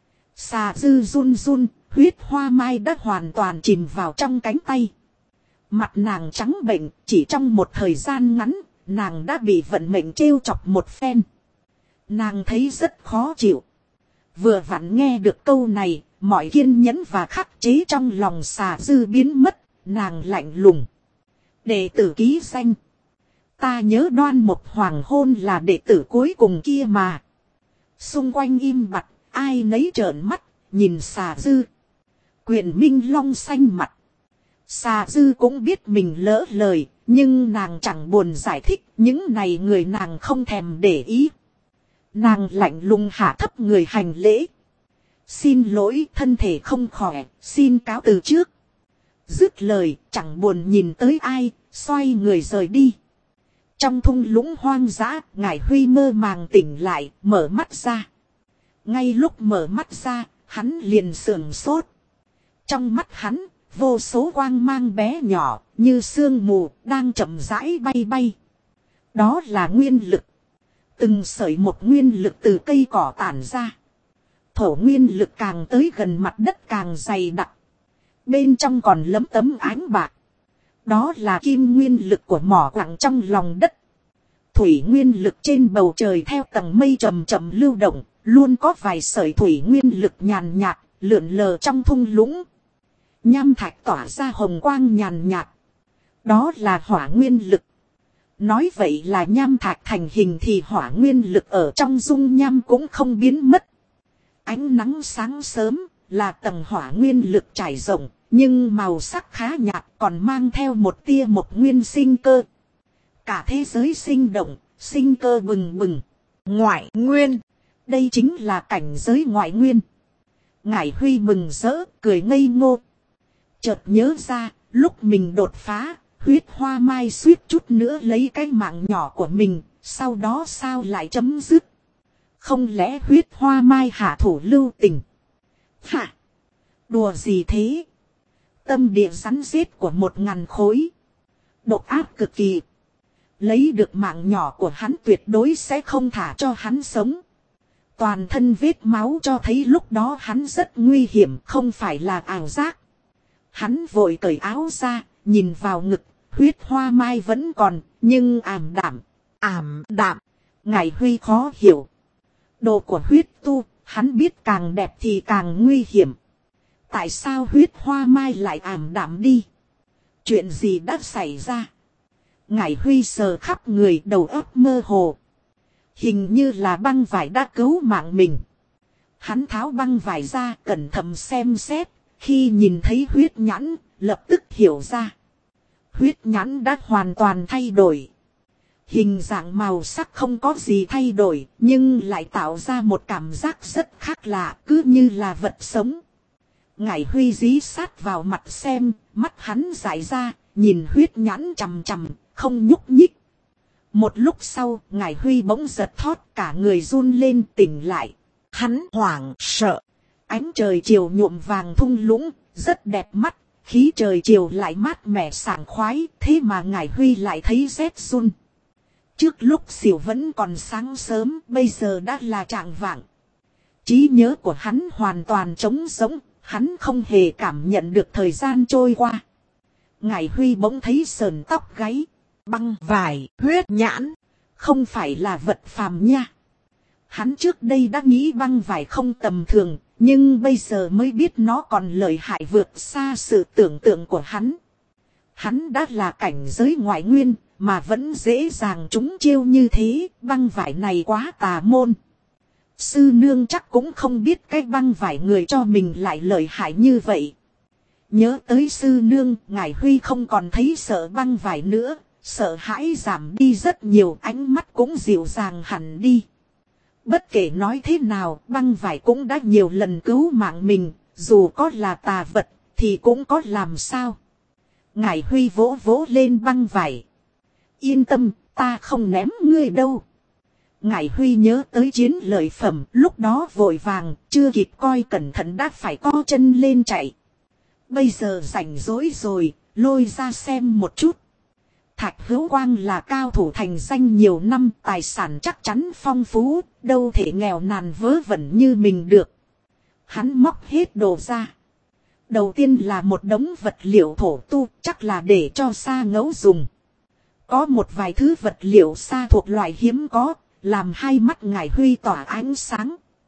Xà Dư run run, huyết hoa mai đã hoàn toàn chìm vào trong cánh tay. Mặt nàng trắng bệnh, chỉ trong một thời gian ngắn, nàng đã bị vận mệnh trêu chọc một phen. Nàng thấy rất khó chịu. Vừa vặn nghe được câu này, mọi kiên nhẫn và khắc chế trong lòng xà dư biến mất, nàng lạnh lùng. Đệ tử ký danh. Ta nhớ Đoan Mộc Hoàng Hôn là đệ tử cuối cùng kia mà. Xung quanh im bặt, ai nấy trợn mắt, nhìn xà dư. Quyền Minh Long xanh mặt. Xà dư cũng biết mình lỡ lời, nhưng nàng chẳng buồn giải thích, những này người nàng không thèm để ý. Nàng lạnh lùng hạ thấp người hành lễ. Xin lỗi, thân thể không khỏe, xin cáo từ trước. Dứt lời, chẳng buồn nhìn tới ai, xoay người rời đi. Trong thung lũng hoang dã, Ngải Huy mơ màng tỉnh lại, mở mắt ra. Ngay lúc mở mắt ra, hắn liền sửng sốt. Trong mắt hắn, vô số quang mang bé nhỏ, như sương mù, đang chậm rãi bay bay. Đó là nguyên lực. Từng sợi một nguyên lực từ cây cỏ tản ra. Thổ nguyên lực càng tới gần mặt đất càng dày đặc. Bên trong còn lấm tấm ánh bạc. Đó là kim nguyên lực của mỏ quặng trong lòng đất. Thủy nguyên lực trên bầu trời theo tầng mây chậm chậm lưu động. Luôn có vài sợi thủy nguyên lực nhàn nhạt, lượn lờ trong thung lũng. Nham thạch tỏa ra hồng quang nhàn nhạt. Đó là hỏa nguyên lực. Nói vậy là nham thạch thành hình thì hỏa nguyên lực ở trong dung nham cũng không biến mất. Ánh nắng sáng sớm là tầng hỏa nguyên lực trải rộng, nhưng màu sắc khá nhạt còn mang theo một tia một nguyên sinh cơ. Cả thế giới sinh động, sinh cơ bừng bừng. Ngoại nguyên. Đây chính là cảnh giới ngoại nguyên. Ngải Huy mừng rỡ, cười ngây ngô. Chợt nhớ ra, lúc mình đột phá, huyết hoa mai suýt chút nữa lấy cái mạng nhỏ của mình, sau đó sao lại chấm dứt. Không lẽ huyết hoa mai hạ thủ lưu tình? Hả? Đùa gì thế? Tâm địa rắn rết của 1000 khối. Độc ác cực kỳ. Lấy được mạng nhỏ của hắn tuyệt đối sẽ không thả cho hắn sống. Toàn thân vết máu cho thấy lúc đó hắn rất nguy hiểm, không phải là ảo giác. Hắn vội cởi áo ra, nhìn vào ngực, huyết hoa mai vẫn còn, nhưng ảm đạm. Ảm đạm. Ngải Huy khó hiểu. Đồ của huyết tu, hắn biết càng đẹp thì càng nguy hiểm. Tại sao huyết hoa mai lại ảm đạm đi? Chuyện gì đã xảy ra? Ngải Huy sờ khắp người, đầu óc mơ hồ. Hình như là băng vải đã cứu mạng mình. Hắn tháo băng vải ra, cẩn thận xem xét. Khi nhìn thấy huyết nhãn, lập tức hiểu ra. Huyết nhãn đã hoàn toàn thay đổi. Hình dạng màu sắc không có gì thay đổi, nhưng lại tạo ra một cảm giác rất khác lạ, cứ như là vật sống. Ngải Huy dí sát vào mặt xem, mắt hắn dại ra, nhìn huyết nhãn chằm chằm, không nhúc nhích. Một lúc sau, Ngải Huy bỗng giật thót, cả người run lên tỉnh lại. Hắn hoảng sợ. Ánh trời chiều nhuộm vàng thung lũng, rất đẹp mắt, khí trời chiều lại mát mẻ sảng khoái, thế mà Ngải Huy lại thấy rét run. Trước lúc xỉu vẫn còn sáng sớm, bây giờ đã là chạng vạng. Trí nhớ của hắn hoàn toàn trống rỗng, hắn không hề cảm nhận được thời gian trôi qua. Ngải Huy bỗng thấy sờn tóc gáy. Băng vải, huyết nhãn, không phải là vật phàm nha. Hắn trước đây đã nghĩ băng vải không tầm thường, nhưng bây giờ mới biết nó còn lợi hại vượt xa sự tưởng tượng của hắn. Hắn đã là cảnh giới ngoại nguyên, mà vẫn dễ dàng trúng chiêu như thế, băng vải này quá tà môn. Sư nương chắc cũng không biết cái băng vải người cho mình lại lợi hại như vậy. Nhớ tới sư nương, Ngải Huy không còn thấy sợ băng vải nữa, sợ hãi giảm đi rất nhiều, ánh mắt cũng dịu dàng hẳn đi. Bất kể nói thế nào, băng vải cũng đã nhiều lần cứu mạng mình, dù có là tà vật, thì cũng có làm sao. Ngải Huy vỗ vỗ lên băng vải. Yên tâm, ta không ném ngươi đâu. Ngải Huy nhớ tới chiến lợi phẩm, lúc đó vội vàng, chưa kịp coi cẩn thận đã phải co chân lên chạy. Bây giờ rảnh rỗi rồi, lôi ra xem một chút. Thạch Hữu Quang là cao thủ thành danh nhiều năm, tài sản chắc chắn phong phú, đâu thể nghèo nàn vớ vẩn như mình được. Hắn móc hết đồ ra. Đầu tiên là một đống vật liệu thổ tu, chắc là để cho sa ngẫu dùng. Có một vài thứ vật liệu sa thuộc loại hiếm có, làm hai mắt Ngải Huy tỏa ánh sáng.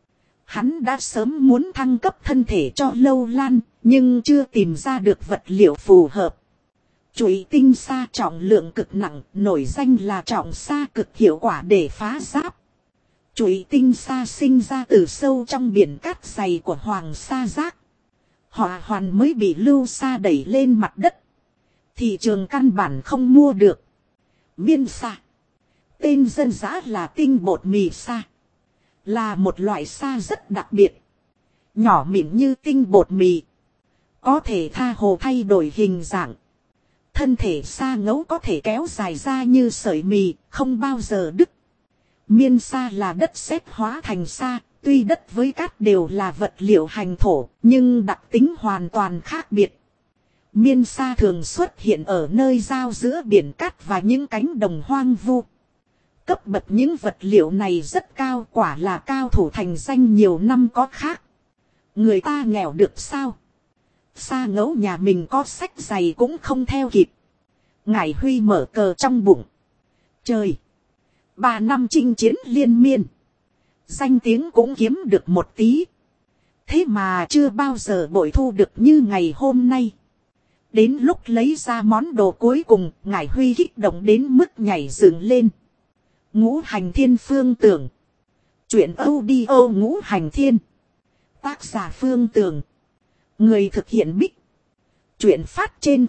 Hắn đã sớm muốn thăng cấp thân thể cho Lâu Lan, nhưng chưa tìm ra được vật liệu phù hợp. Chủy tinh sa trọng lượng cực nặng, nổi danh là trọng sa cực hiệu quả để phá giáp. Chủy tinh sa sinh ra từ sâu trong biển cát dày của Hoàng Sa Giác. Hỏa hoàn mới bị Lưu Sa đẩy lên mặt đất. Thị trường căn bản không mua được. Miên sa, tên dân dã là tinh bột mì sa, là một loại sa rất đặc biệt. Nhỏ mịn như tinh bột mì, có thể tha hồ thay đổi hình dạng. Thân thể sa ngấu có thể kéo dài ra như sợi mì, không bao giờ đứt. Miên sa là đất sét hóa thành sa, tuy đất với cát đều là vật liệu hành thổ, nhưng đặc tính hoàn toàn khác biệt. Miên sa thường xuất hiện ở nơi giao giữa biển cát và những cánh đồng hoang vu. Cấp bậc những vật liệu này rất cao, quả là cao thủ thành danh nhiều năm có khác. Người ta nghèo được sao? Sa ngấu nhà mình có sách giày cũng không theo kịp. Ngải Huy mở cờ trong bụng. Trời! 3 năm chinh chiến liên miên. Danh tiếng cũng kiếm được một tí. Thế mà chưa bao giờ bội thu được như ngày hôm nay. Đến lúc lấy ra món đồ cuối cùng, Ngải Huy kích động đến mức nhảy dựng lên. Ngũ Hành Thiên Phương Tường. Chuyện audio Ngũ Hành Thiên. Tác giả Phương Tường. Người thực hiện Bích. Chuyện phát trên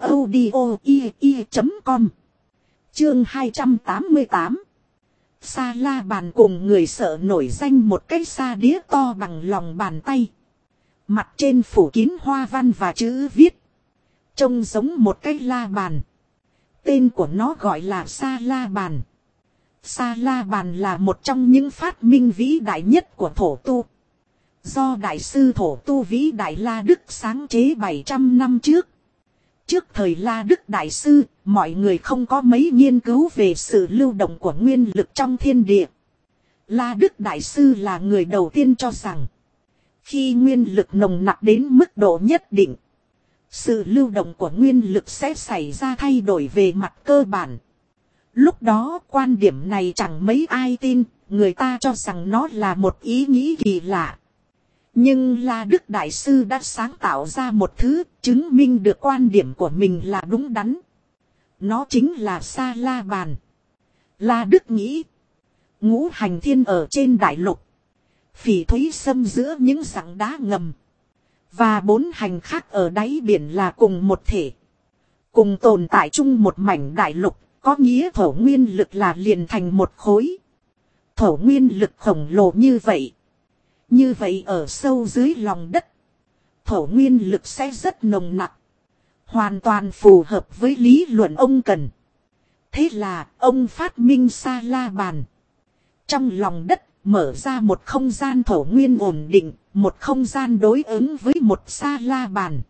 audio.com. Chương 288. Sa la bàn cùng người sợ nổi danh một cái sa đĩa to bằng lòng bàn tay. Mặt trên phủ kín hoa văn và chữ viết. Trông giống một cái la bàn. Tên của nó gọi là sa la bàn. Sa la bàn là một trong những phát minh vĩ đại nhất của thổ tu. Do đại sư thổ tu vĩ đại La Đức sáng chế 700 năm trước. Trước thời La Đức đại sư, mọi người không có mấy nghiên cứu về sự lưu động của nguyên lực trong thiên địa. La Đức đại sư là người đầu tiên cho rằng, khi nguyên lực nồng nặc đến mức độ nhất định, sự lưu động của nguyên lực sẽ xảy ra thay đổi về mặt cơ bản. Lúc đó quan điểm này chẳng mấy ai tin, người ta cho rằng nó là một ý nghĩ kỳ lạ. Nhưng La Đức Đại Sư đã sáng tạo ra một thứ chứng minh được quan điểm của mình là đúng đắn. Nó chính là sa la bàn. La Đức nghĩ, Ngũ Hành Thiên ở trên đại lục, Phỉ Thúy Sâm giữa những rặng đá ngầm, và 4 hành khác ở đáy biển là cùng một thể. Cùng tồn tại chung một mảnh đại lục, có nghĩa thổ nguyên lực là liền thành một khối. Thổ nguyên lực khổng lồ như vậy. Như vậy ở sâu dưới lòng đất, thổ nguyên lực sẽ rất nồng nặc. Hoàn toàn phù hợp với lý luận ông cần. Thế là ông phát minh sa la bàn. Trong lòng đất mở ra một không gian thổ nguyên ổn định, một không gian đối ứng với một sa la bàn.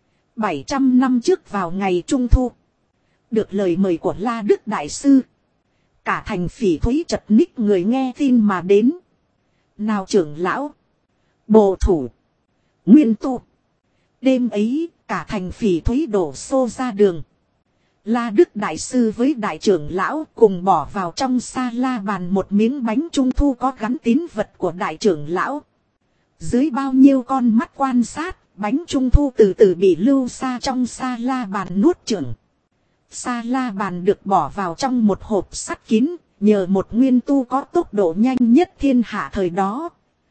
700 năm trước vào ngày Trung Thu, được lời mời của La Đức Đại Sư, cả thành Phỉ Thúy chật ních người nghe tin mà đến. Nào trưởng lão, bồ thủ, nguyên tu. Đêm ấy, cả thành Phỉ Thúy đổ xô ra đường. La Đức Đại Sư với đại trưởng lão cùng bỏ vào trong sa la bàn một miếng bánh trung thu có gắn tín vật của đại trưởng lão. Dưới bao nhiêu con mắt quan sát, bánh trung thu từ từ bị lưu xa trong sa la bàn nuốt chửng. Sa la bàn được bỏ vào trong một hộp sắt kín, nhờ một nguyên tu có tốc độ nhanh nhất thiên hạ thời đó.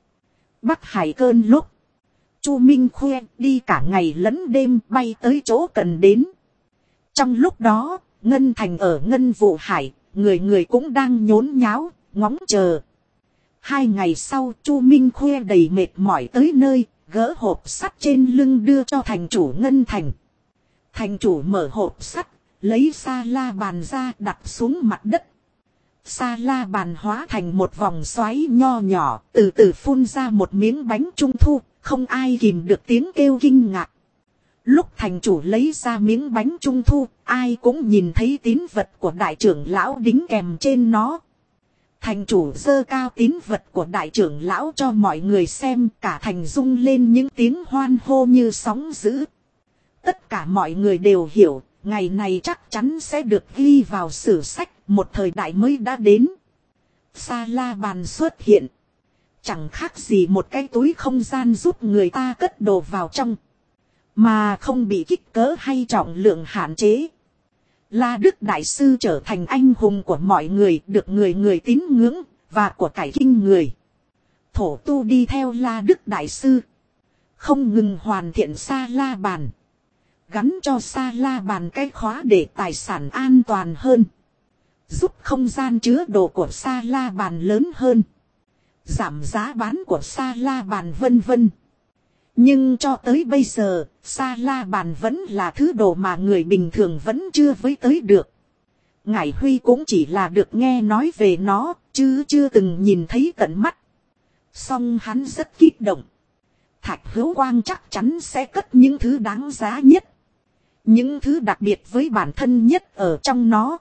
Bắc Hải cơn lúc, Chu Minh Khuê đi cả ngày lẫn đêm bay tới chỗ cần đến. Trong lúc đó, Ngân Thành ở Ngân Vụ Hải, người người cũng đang nhốn nháo, ngóng chờ. 2 ngày sau, Chu Minh Khuê đầy mệt mỏi tới nơi, gỡ hộp sắt trên lưng đưa cho thành chủ Ngân Thành. Thành chủ mở hộp sắt, lấy sa la bàn ra đặt xuống mặt đất. Sa la bàn hóa thành một vòng xoáy nho nhỏ, từ từ phun ra một miếng bánh trung thu, không ai kìm được tiếng kêu kinh ngạc. Lúc thành chủ lấy ra miếng bánh trung thu, ai cũng nhìn thấy tín vật của đại trưởng lão đính kèm trên nó. Thành chủ giơ cao tín vật của đại trưởng lão cho mọi người xem, cả thành rung lên những tiếng hoan hô như sóng dữ. Tất cả mọi người đều hiểu, ngày này chắc chắn sẽ được ghi vào sử sách, một thời đại mới đã đến. Sa la bàn xuất hiện. Chẳng khác gì một cái túi không gian giúp người ta cất đồ vào trong. Mà không bị kích cỡ hay trọng lượng hạn chế. La Đức Đại Sư trở thành anh hùng của mọi người, được người người tín ngưỡng, và của cải kinh người. Thổ tu đi theo La Đức Đại Sư. Không ngừng hoàn thiện Sa La Bàn. Gắn cho Sa La Bàn cái khóa để tài sản an toàn hơn. Giúp không gian chứa đồ của Sa La Bàn lớn hơn. Giảm giá bán của Sa La Bàn vân vân. Nhưng cho tới bây giờ, Sa La Bàn vẫn là thứ đồ mà người bình thường vẫn chưa với tới được. Ngải Huy cũng chỉ là được nghe nói về nó, chứ chưa từng nhìn thấy tận mắt. Song hắn rất kích động. Thạch Hữu Quang chắc chắn sẽ cất những thứ đáng giá nhất. Những thứ đặc biệt với bản thân nhất ở trong nó.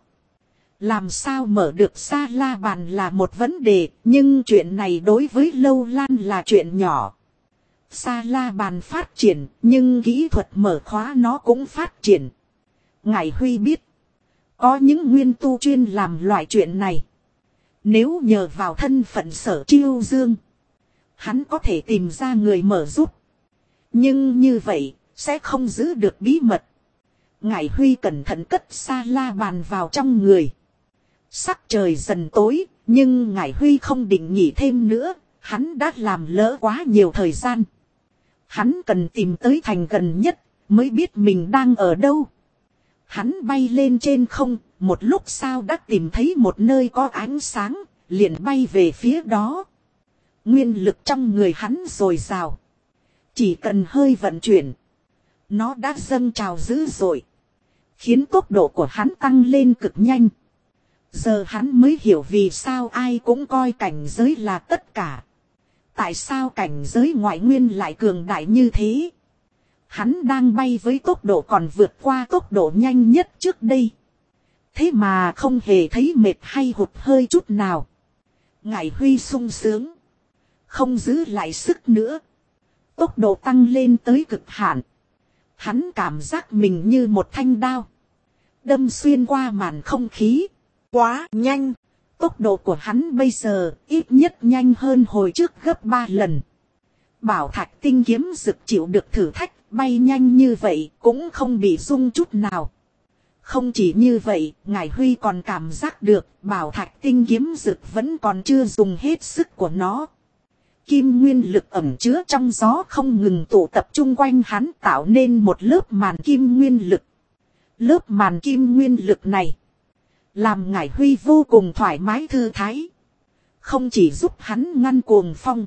Làm sao mở được Sa La Bàn là một vấn đề, nhưng chuyện này đối với Lâu Lan là chuyện nhỏ. Sa La Bàn phát triển, nhưng kỹ thuật mở khóa nó cũng phát triển. Ngải Huy biết, có những nguyên tu chuyên làm loại chuyện này. Nếu nhờ vào thân phận Sở Chiêu Dương, hắn có thể tìm ra người mở giúp. Nhưng như vậy, sẽ không giữ được bí mật. Ngải Huy cẩn thận cất Sa La Bàn vào trong người. Sắc trời dần tối, nhưng Ngải Huy không định nghỉ thêm nữa, hắn đã làm lỡ quá nhiều thời gian. Hắn cần tìm tới thành gần nhất, mới biết mình đang ở đâu. Hắn bay lên trên không, một lúc sau đã tìm thấy một nơi có ánh sáng, liền bay về phía đó. Nguyên lực trong người hắn dồi dào. Chỉ cần hơi vận chuyển, nó đã dâng trào dữ dội, khiến tốc độ của hắn tăng lên cực nhanh. Giờ hắn mới hiểu vì sao ai cũng coi cảnh giới là tất cả. Tại sao cảnh giới ngoại nguyên lại cường đại như thế? Hắn đang bay với tốc độ còn vượt qua tốc độ nhanh nhất trước đây. Thế mà không hề thấy mệt hay hụt hơi chút nào. Ngải Huy sung sướng. Không giữ lại sức nữa. Tốc độ tăng lên tới cực hạn. Hắn cảm giác mình như một thanh đao. Đâm xuyên qua màn không khí. Quá nhanh. Tốc độ của hắn bây giờ ít nhất nhanh hơn hồi trước gấp 3 lần. Bảo Thạch tinh kiếm dực chịu được thử thách, bay nhanh như vậy cũng không bị rung chút nào. Không chỉ như vậy, Ngải Huy còn cảm giác được Bảo Thạch tinh kiếm dực vẫn còn chưa dùng hết sức của nó. Kim nguyên lực ẩn chứa trong gió không ngừng tụ tập chung quanh hắn, tạo nên một lớp màn kim nguyên lực. Lớp màn kim nguyên lực này làm Ngải Huy vô cùng thoải mái thư thái. Không chỉ giúp hắn ngăn cuồng phong,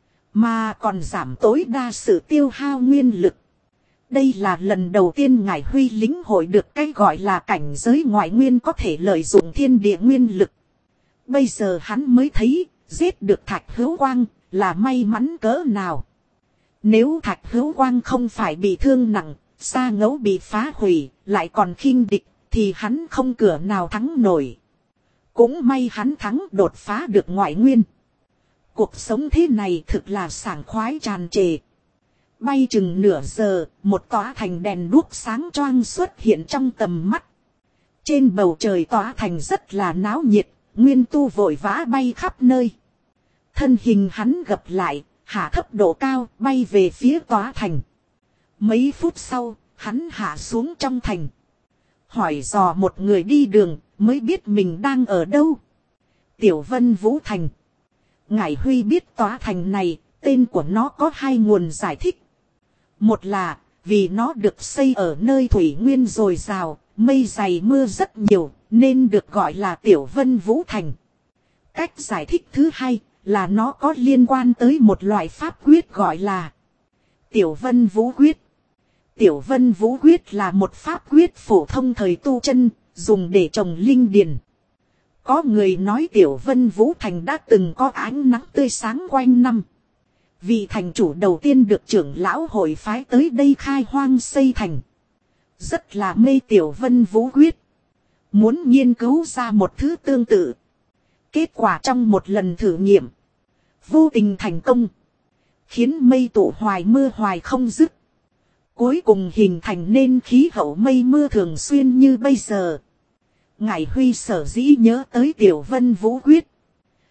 mà còn giảm tối đa sự tiêu hao nguyên lực. Đây là lần đầu tiên Ngải Huy lĩnh hội được cái gọi là cảnh giới ngoại nguyên có thể lợi dụng thiên địa nguyên lực. Bây giờ hắn mới thấy, giết được Thạch Hữu Quang là may mắn cỡ nào. Nếu Thạch Hữu Quang không phải bị thương nặng, Sa Ngẫu bị phá hủy, lại còn khinh địch, thì hắn không cửa nào thắng nổi. Cũng may hắn thắng đột phá được ngoại nguyên. Cuộc sống thế này thực là sảng khoái tràn trề. Bay chừng nửa giờ, một tòa thành đèn đuốc sáng choang xuất hiện trong tầm mắt. Trên bầu trời tòa thành rất là náo nhiệt, nguyên tu vội vã bay khắp nơi. Thân hình hắn gập lại, hạ thấp độ cao, bay về phía tòa thành. Mấy phút sau, hắn hạ xuống trong thành. Hỏi dò một người đi đường, mới biết mình đang ở đâu. Tiểu Vân Vũ Thành. Ngải Huy biết tòa thành này, tên của nó có hai nguồn giải thích. Một là, vì nó được xây ở nơi thủy nguyên dồi dào, mây dày mưa rất nhiều, nên được gọi là Tiểu Vân Vũ Thành. Cách giải thích thứ hai, là nó có liên quan tới một loại pháp quyết gọi là Tiểu Vân Vũ Quyết. Tiểu Vân Vũ Quyết là một pháp quyết phổ thông thời tu chân, dùng để trồng linh điền. Có người nói Tiểu Vân Vũ Thành đã từng có ánh nắng tươi sáng quanh năm. Vị thành chủ đầu tiên được trưởng lão hội phái tới đây khai hoang xây thành. Rất là mê Tiểu Vân Vũ Quyết. Muốn nghiên cứu ra một thứ tương tự. Kết quả trong một lần thử nghiệm, vô tình thành công. Khiến mây tụ hoài mưa hoài không dứt. Cuối cùng hình thành nên khí hậu mây mưa thường xuyên như bây giờ. Ngải Huy sở dĩ nhớ tới Tiểu Vân Vũ Quyết,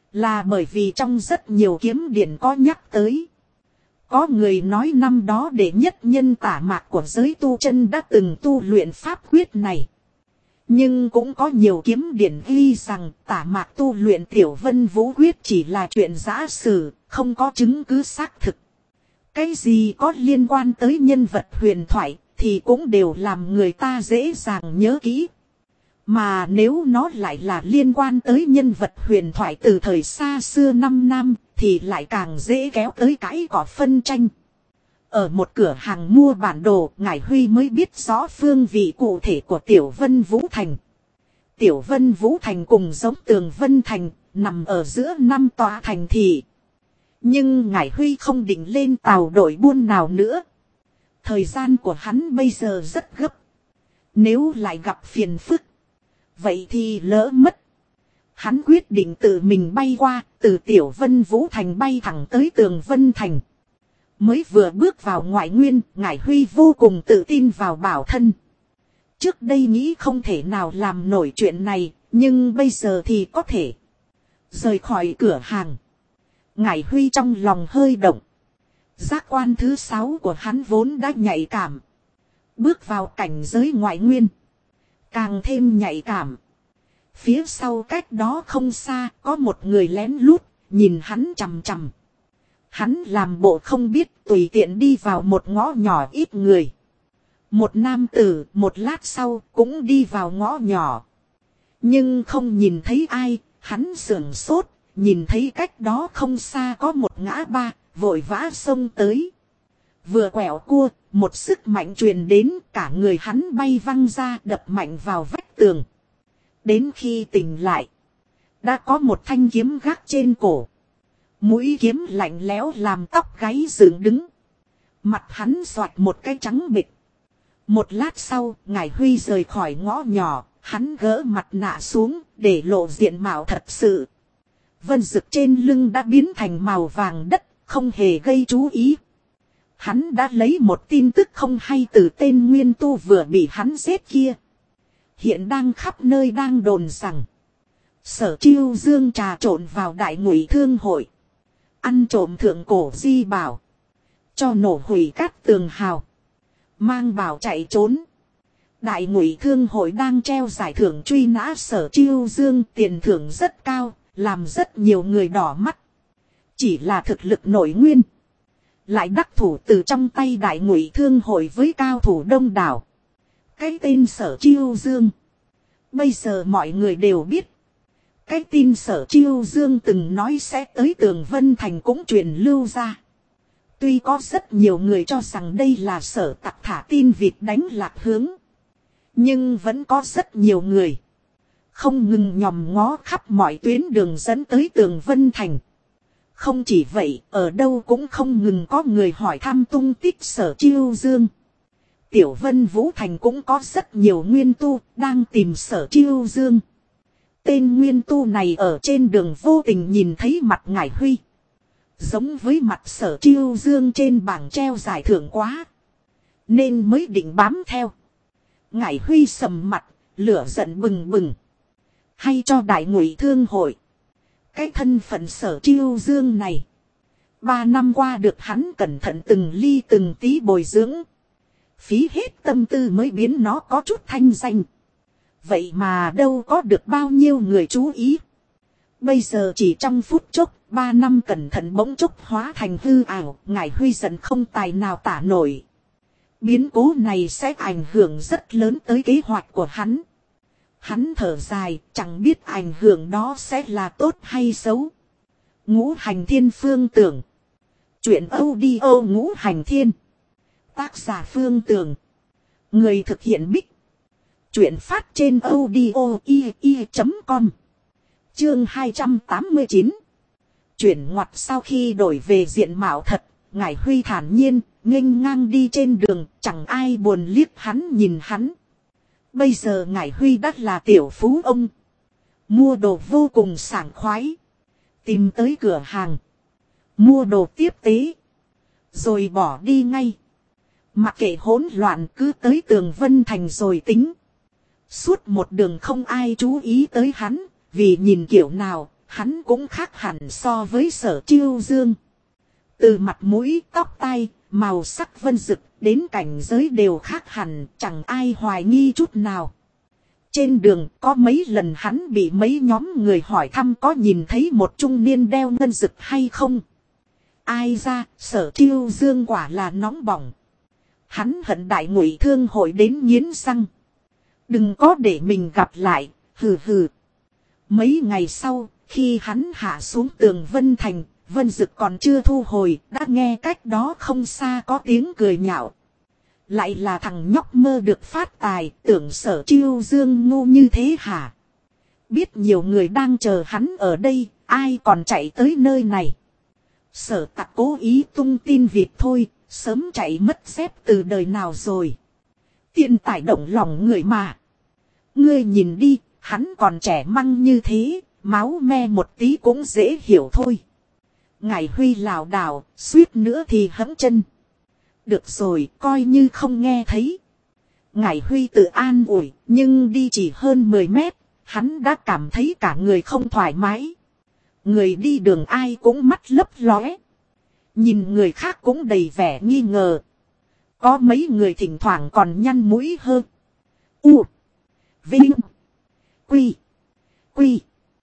Là bởi vì trong rất nhiều kiếm điển có nhắc tới. Có người nói năm đó đệ nhất nhân tả mạc của giới tu chân đã từng tu luyện pháp quyết này. Nhưng cũng có nhiều kiếm điển ghi rằng tả mạc tu luyện tiểu vân vũ quyết chỉ là chuyện giả sử, không có chứng cứ xác thực. Cái gì có liên quan tới nhân vật huyền thoại thì cũng đều làm người ta dễ dàng nhớ kỹ. Mà nếu nó lại là liên quan tới nhân vật huyền thoại từ thời xa xưa 5 năm thì lại càng dễ kéo tới cãi cọ phân tranh. Ở một cửa hàng mua bản đồ, Ngải Huy mới biết rõ phương vị cụ thể của Tiểu Vân Vũ Thành. Tiểu Vân Vũ Thành cùng giống Tường Vân Thành, nằm ở giữa 5 tòa thành thị. Nhưng Ngải Huy không định lên tàu đội buôn nào nữa. Thời gian của hắn bây giờ rất gấp. Nếu lại gặp phiền phức, vậy thì lỡ mất. Hắn quyết định tự mình bay qua, từ Tiểu Vân Vũ Thành bay thẳng tới Tường Vân Thành. Mới vừa bước vào ngoại nguyên, Ngải Huy vô cùng tự tin vào bảo thân. Trước đây nghĩ không thể nào làm nổi chuyện này, nhưng bây giờ thì có thể. Rời khỏi cửa hàng, Ngải Huy trong lòng hơi động. Giác quan thứ 6 của hắn vốn đã nhạy cảm. Bước vào cảnh giới ngoại nguyên, càng thêm nhạy cảm. Phía sau cách đó không xa có một người lén lút, nhìn hắn chằm chằm. Hắn làm bộ không biết, tùy tiện đi vào một ngõ nhỏ ít người. Một nam tử một lát sau cũng đi vào ngõ nhỏ. Nhưng không nhìn thấy ai, hắn sửng sốt, nhìn thấy cách đó không xa có một ngã ba, vội vã xông tới. Vừa quẹo cua, một sức mạnh truyền đến, cả người hắn bay văng ra, đập mạnh vào vách tường. Đến khi tỉnh lại, đã có một thanh kiếm gác trên cổ. Mũi kiếm lạnh lẽo làm tóc gáy dựng đứng. Mặt hắn xoạt một cái trắng bịch. Một lát sau, Ngải Huy rời khỏi ngõ nhỏ, hắn gỡ mặt nạ xuống, để lộ diện mạo thật sự. Vân rực trên lưng đã biến thành màu vàng đất, không hề gây chú ý. Hắn đã lấy một tin tức không hay từ tên nguyên tu vừa bị hắn giết kia. Hiện đang khắp nơi đang đồn rằng Sở Chiêu Dương trà trộn vào Đại Ngụy Thương hội, ăn trộm thượng cổ di bảo, cho nổ hủy Cát Tường Hào, mang bảo chạy trốn. Đại Ngụy Thương hội đang treo giải thưởng truy nã Sở Chiêu Dương, tiền thưởng rất cao, làm rất nhiều người đỏ mắt. Chỉ là thực lực nội nguyên, lại đắc thủ từ trong tay Đại Ngụy Thương hội với cao thủ đông đảo. Cái tên Sở Chiêu Dương, bây giờ mọi người đều biết. Cái tin Sở Chiêu Dương từng nói sẽ tới Tường Vân Thành cũng truyền lưu ra. Tuy có rất nhiều người cho rằng đây là Sở Tặc thả tin vịt đánh lạc hướng, nhưng vẫn có rất nhiều người không ngừng nhòm ngó khắp mọi tuyến đường dẫn tới Tường Vân Thành. Không chỉ vậy, ở đâu cũng không ngừng có người hỏi thăm tung tích Sở Chiêu Dương. Tiểu Vân Vũ Thành cũng có rất nhiều nguyên tu đang tìm Sở Chiêu Dương. Tên nguyên tu này ở trên đường vô tình nhìn thấy mặt Ngải Huy, giống với mặt Sở Chiêu Dương trên bảng treo giải thưởng quá, nên mới định bám theo. Ngải Huy sầm mặt, lửa giận bừng bừng. Hay cho Đại Ngụy Thương hội, cái thân phận Sở Chiêu Dương này, 3 năm qua được hắn cẩn thận từng ly từng tí bồi dưỡng, phí hết tâm tư mới biến nó có chút thanh danh. Vậy mà đâu có được bao nhiêu người chú ý. Bây giờ chỉ trong phút chốc, 3 năm cẩn thận bỗng chốc hóa thành hư ảo. Ngải Huy giận không tài nào tả nổi. Biến cố này sẽ ảnh hưởng rất lớn tới kế hoạch của hắn. Hắn thở dài, chẳng biết ảnh hưởng đó sẽ là tốt hay xấu. Ngũ Hành Thiên Phương Tưởng. Chuyện audio Ngũ Hành Thiên. Tác giả Phương Tưởng. Người thực hiện Bích. Chuyện phát trên audio.com. Chương 289. Chuyển ngoặt sau khi đổi về diện mạo thật, Ngải Huy thản nhiên, nghênh ngang đi trên đường, chẳng ai buồn liếc hắn nhìn hắn. Bây giờ Ngải Huy đã là tiểu phú ông. Mua đồ vô cùng sảng khoái. Tìm tới cửa hàng, mua đồ tiếp tế, rồi bỏ đi ngay. Mặc kệ hỗn loạn, cứ tới Tường Vân Thành rồi tính. Suốt một đường không ai chú ý tới hắn, vì nhìn kiểu nào, hắn cũng khác hẳn so với Sở Chiêu Dương. Từ mặt mũi, tóc tai, màu sắc vân dực đến cảnh giới đều khác hẳn, chẳng ai hoài nghi chút nào. Trên đường có mấy lần hắn bị mấy nhóm người hỏi thăm có nhìn thấy một trung niên đeo ngân dực hay không. Ai ra, Sở Chiêu Dương quả là nóng bỏng. Hắn hận Đại Ngụy Thương hội đến nghiến răng. Đừng có để mình gặp lại, hừ hừ. Mấy ngày sau, khi hắn hạ xuống tường Vân Thành, Vân Dực còn chưa thu hồi, đã nghe cách đó không xa có tiếng cười nhạo. Lại là thằng nhóc mơ được phát tài, tưởng Sở Chiêu Dương ngu như thế hả? Biết nhiều người đang chờ hắn ở đây, ai còn chạy tới nơi này? Sở Tặc cố ý tung tin vịt thôi, sớm chạy mất dép từ đời nào rồi. Tiền tài động lòng người mà. Ngươi nhìn đi, hắn còn trẻ măng như thế, máu me một tí cũng dễ hiểu thôi. Ngải Huy lảo đảo, suýt nữa thì hẫng chân. Được rồi, coi như không nghe thấy. Ngải Huy tự an ủi, nhưng đi chỉ hơn 10 mét, hắn đã cảm thấy cả người không thoải mái. Người đi đường ai cũng mắt lấp lóe. Nhìn người khác cũng đầy vẻ nghi ngờ. Có mấy người thỉnh thoảng còn nhăn mũi hơn. U. Vinh. Quy. Quy.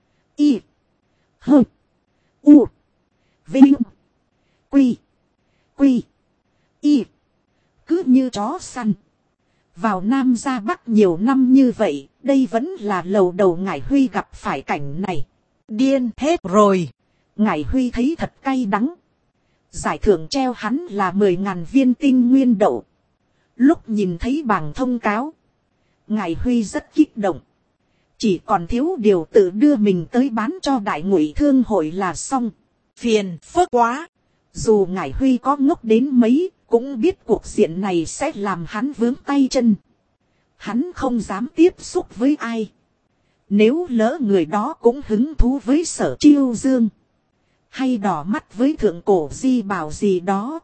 Y. Hơ. U. Vinh. Quy. Quy. Y. Cứ như chó săn. Vào Nam ra Bắc nhiều năm như vậy, đây vẫn là lần đầu Ngải Huy gặp phải cảnh này. Điên hết rồi. Ngải Huy thấy thật cay đắng. Giải thưởng treo hắn là 10.000 viên tinh nguyên đậu. Lúc nhìn thấy bảng thông cáo, Ngải Huy rất kích động. Chỉ còn thiếu điều tự đưa mình tới bán cho Đại Ngụy Thương hội là xong. Phiền phức quá. Dù Ngải Huy có ngốc đến mấy, cũng biết cuộc diện này sẽ làm hắn vướng tay chân. Hắn không dám tiếp xúc với ai. Nếu lỡ người đó cũng hứng thú với Sở Chiêu Dương, hay đỏ mắt với thượng cổ di bảo gì đó,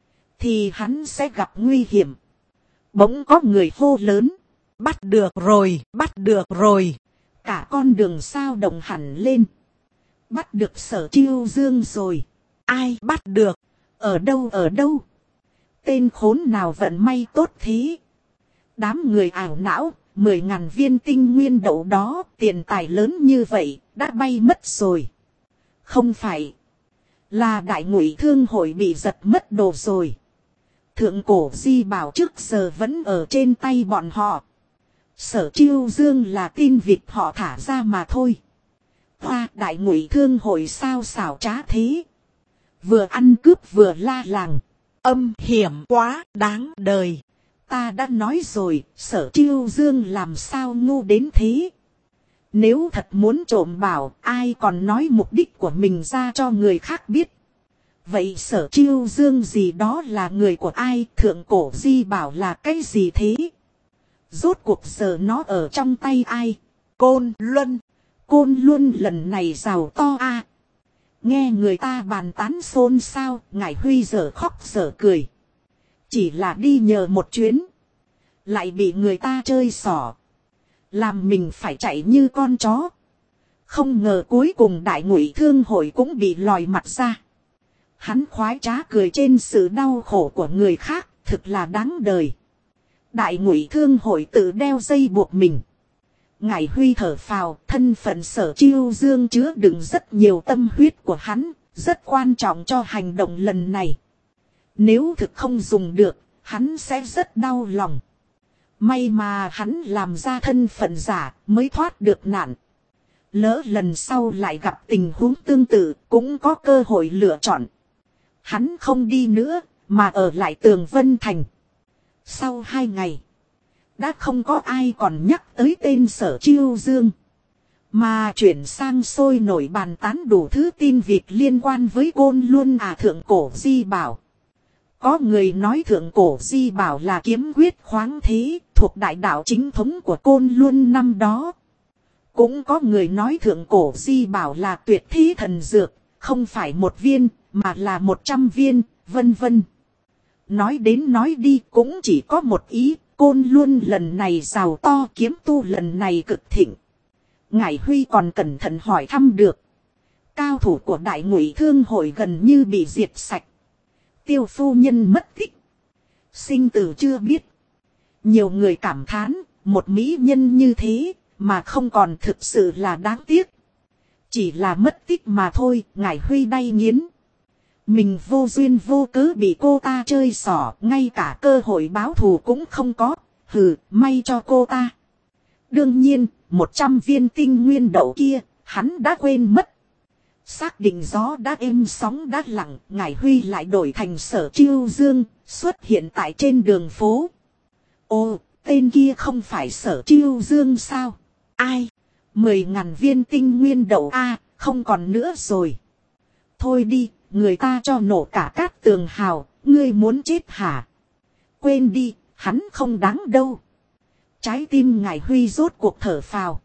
thì hắn sẽ gặp nguy hiểm. Bỗng có người hô lớn. Bắt được rồi, bắt được rồi. Cả con đường sao động hẳn lên. Bắt được Sở Chiêu Dương rồi. Ai bắt được? Ở đâu ở đâu? Tên khốn nào vận may tốt thế? Đám người ảo não, 10.000 viên tinh nguyên đậu đó, tiền tài lớn như vậy, đã bay mất rồi. Không phải. Là Đại Ngụy Thương hội bị giật mất đồ rồi. Thượng cổ di bảo trước giờ vẫn ở trên tay bọn họ. Sở Chiêu Dương là tin vịt họ thả ra mà thôi. Hoa, Đại Ngụy Thương hội sao xảo trá thế? Vừa ăn cướp vừa la làng. Âm hiểm quá, đáng đời. Ta đã nói rồi, Sở Chiêu Dương làm sao ngu đến thế? Nếu thật muốn trộm bảo, ai còn nói mục đích của mình ra cho người khác biết. Vậy Sở Chiêu Dương gì đó là người của ai, thượng cổ di bảo là cái gì thế? Rốt cuộc giờ nó ở trong tay ai? Côn Luân. Côn Luân lần này giàu to a. Nghe người ta bàn tán xôn xao, Ngải Huy giờ khóc giờ cười. Chỉ là đi nhờ một chuyến, lại bị người ta chơi xỏ, làm mình phải chạy như con chó. Không ngờ cuối cùng Đại Ngụy Thương hội cũng bị lòi mặt ra. Hắn khoái trá cười trên sự đau khổ của người khác, thực là đáng đời. Đại Ngụy Thương hội tự đeo dây buộc mình. Ngải Huy thở phào, thân phận Sở Chiêu Dương chứa đựng rất nhiều tâm huyết của hắn, rất quan trọng cho hành động lần này. Nếu thực không dùng được, hắn sẽ rất đau lòng. May mà hắn làm ra thân phận giả mới thoát được nạn. Lỡ lần sau lại gặp tình huống tương tự, cũng có cơ hội lựa chọn. Hắn không đi nữa, mà ở lại Tường Vân Thành. Sau 2 ngày, đã không có ai còn nhắc tới tên Sở Chiêu Dương, mà chuyển sang sôi nổi bàn tán đủ thứ tin vịt liên quan với Côn Luân thượng cổ di bảo. Có người nói thượng cổ di bảo là kiếm quyết khoáng thế, thuộc đại đạo chính thống của Côn Luân năm đó. Cũng có người nói thượng cổ di bảo là tuyệt thí thần dược, không phải 1 viên, mà là 100 viên, vân vân. Nói đến nói đi cũng chỉ có một ý, Côn Luân lần này giàu to, kiếm tu lần này cực thịnh. Ngải Huy còn cẩn thận hỏi thăm được. Cao thủ của Đại Ngụy Thương hội gần như bị diệt sạch. Tiêu phu nhân mất tích. Sinh tử chưa biết. Nhiều người cảm thán, một mỹ nhân như thế mà không còn thực sự là đáng tiếc. Chỉ là mất tích mà thôi. Ngải Huy đay nghiến. Mình vô duyên vô cớ bị cô ta chơi xỏ, ngay cả cơ hội báo thù cũng không có. Hừ, may cho cô ta. Đương nhiên, 100 viên tinh nguyên đậu kia, hắn đã quên mất. Xác định gió đã êm sóng đã lặng, Ngải Huy lại đổi thành Sở Chiêu Dương, xuất hiện tại trên đường phố. Ồ, tên kia không phải Sở Chiêu Dương sao? Ai? 10.000 viên tinh nguyên đậu a, không còn nữa rồi. Thôi đi, người ta cho nổ cả Cát Tường Hào, ngươi muốn chết hả? Quên đi, hắn không đáng đâu. Trái tim Ngải Huy rốt cuộc thở phào.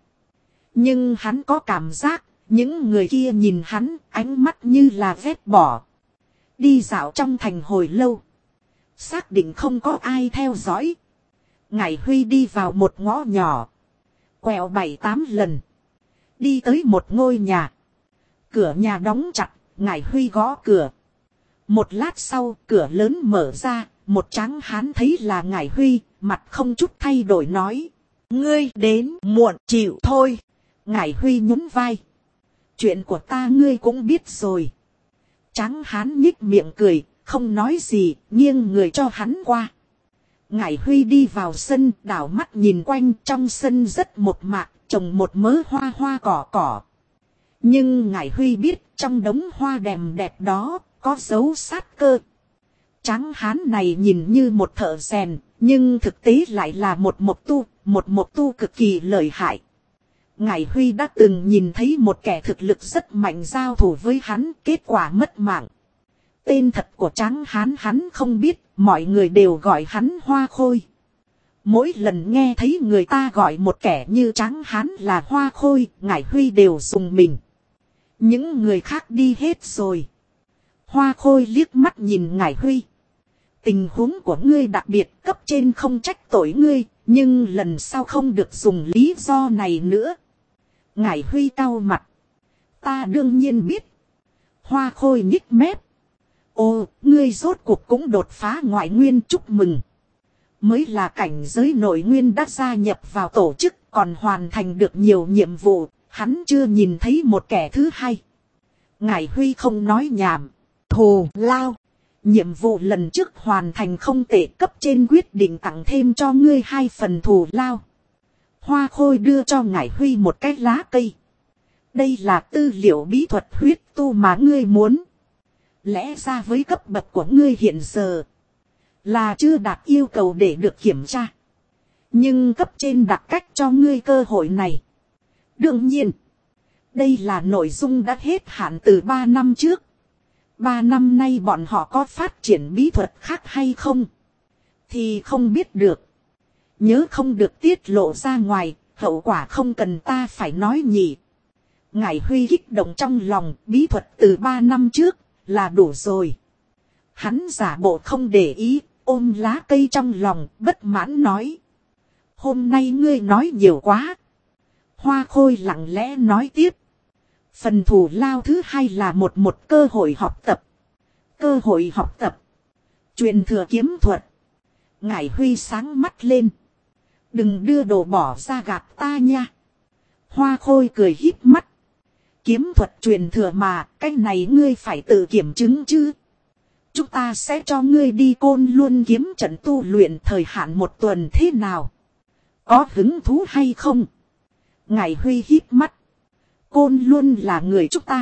Nhưng hắn có cảm giác, những người kia nhìn hắn, ánh mắt như là ghét bỏ. Đi dạo trong thành hồi lâu. Xác định không có ai theo dõi. Ngải Huy đi vào một ngõ nhỏ. Quẹo 7-8 lần. Đi tới một ngôi nhà. Cửa nhà đóng chặt, Ngải Huy gõ cửa. Một lát sau, cửa lớn mở ra, một tráng hán thấy là Ngải Huy, mặt không chút thay đổi nói. Ngươi đến muộn chịu thôi. Ngải Huy nhún vai. Chuyện của ta ngươi cũng biết rồi. Tráng hán nhích miệng cười, không nói gì, nghiêng người cho hắn qua. Ngải Huy đi vào sân, đảo mắt nhìn quanh, trong sân rất một mạc, trồng một mớ hoa cỏ. Nhưng Ngải Huy biết, trong đống hoa đẹp đó, có dấu sát cơ. Tráng hán này nhìn như một thợ rèn, nhưng thực tế lại là một mộc tu cực kỳ lợi hại. Ngải Huy đã từng nhìn thấy một kẻ thực lực rất mạnh giao thủ với hắn, kết quả mất mạng. Tên thật của tráng hán hắn không biết, mọi người đều gọi hắn Hoa Khôi. Mỗi lần nghe thấy người ta gọi một kẻ như tráng hán là Hoa Khôi, Ngải Huy đều dùng mình. Những người khác đi hết rồi. Hoa Khôi liếc mắt nhìn Ngải Huy. Tình huống của ngươi đặc biệt, cấp trên không trách tội ngươi, nhưng lần sau không được dùng lý do này nữa. Ngải Huy cau mặt. Ta đương nhiên biết. Hoa Khôi nhích mép. Ồ, ngươi rốt cuộc cũng đột phá ngoại nguyên, chúc mừng. Mới là cảnh giới nội nguyên đã gia nhập vào tổ chức, còn hoàn thành được nhiều nhiệm vụ, hắn chưa nhìn thấy một kẻ thứ hai. Ngải Huy không nói nhảm. Thù lao. Nhiệm vụ lần trước hoàn thành không tệ, cấp trên quyết định tặng thêm cho ngươi 2 phần thù lao. Hoa Khôi đưa cho Ngải Huy một cái lá cây. Đây là tư liệu bí thuật huyết tu mà ngươi muốn. Lẽ ra với cấp bậc của ngươi hiện giờ là chưa đạt yêu cầu để được kiểm tra. Nhưng cấp trên đặt cách cho ngươi cơ hội này. Đương nhiên, đây là nội dung đã hết hạn từ 3 năm trước. 3 năm nay bọn họ có phát triển bí thuật khác hay không? Thì không biết được. Nhớ không được tiết lộ ra ngoài, hậu quả không cần ta phải nói nhỉ. Ngải Huy kích động trong lòng, bí thuật từ 3 năm trước là đủ rồi. Hắn giả bộ không để ý, ôm lá cây trong lòng, bất mãn nói. Hôm nay ngươi nói nhiều quá. Hoa Khôi lặng lẽ nói tiếp. Phần thù lao thứ 2 là một cơ hội học tập. Cơ hội học tập. Truyền thừa kiếm thuật. Ngải Huy sáng mắt lên. Đừng đưa đồ bỏ ra gạt ta nha. Hoa Khôi cười híp mắt. Kiếm thuật truyền thừa mà, cái này ngươi phải tự kiểm chứng chứ. Chúng ta sẽ cho ngươi đi Côn Luân kiếm trận tu luyện thời hạn 1 tuần thế nào? Có hứng thú hay không? Ngải Huy híp mắt. Côn Luân là người chúng ta.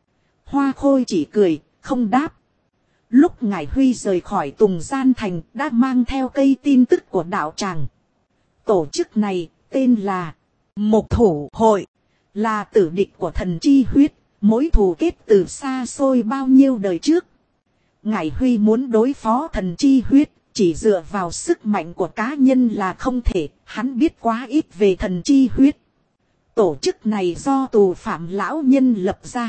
Hoa Khôi chỉ cười, không đáp. Lúc Ngải Huy rời khỏi Tùng Gian Thành đã mang theo cây tin tức của đạo tràng. Tổ chức này tên là Mộc Thủ Hội, là tử địch của thần chi huyết, mối thù kết từ xa xôi bao nhiêu đời trước. Ngải Huy muốn đối phó thần chi huyết, chỉ dựa vào sức mạnh của cá nhân là không thể, hắn biết quá ít về thần chi huyết. Tổ chức này do tù phạm lão nhân lập ra.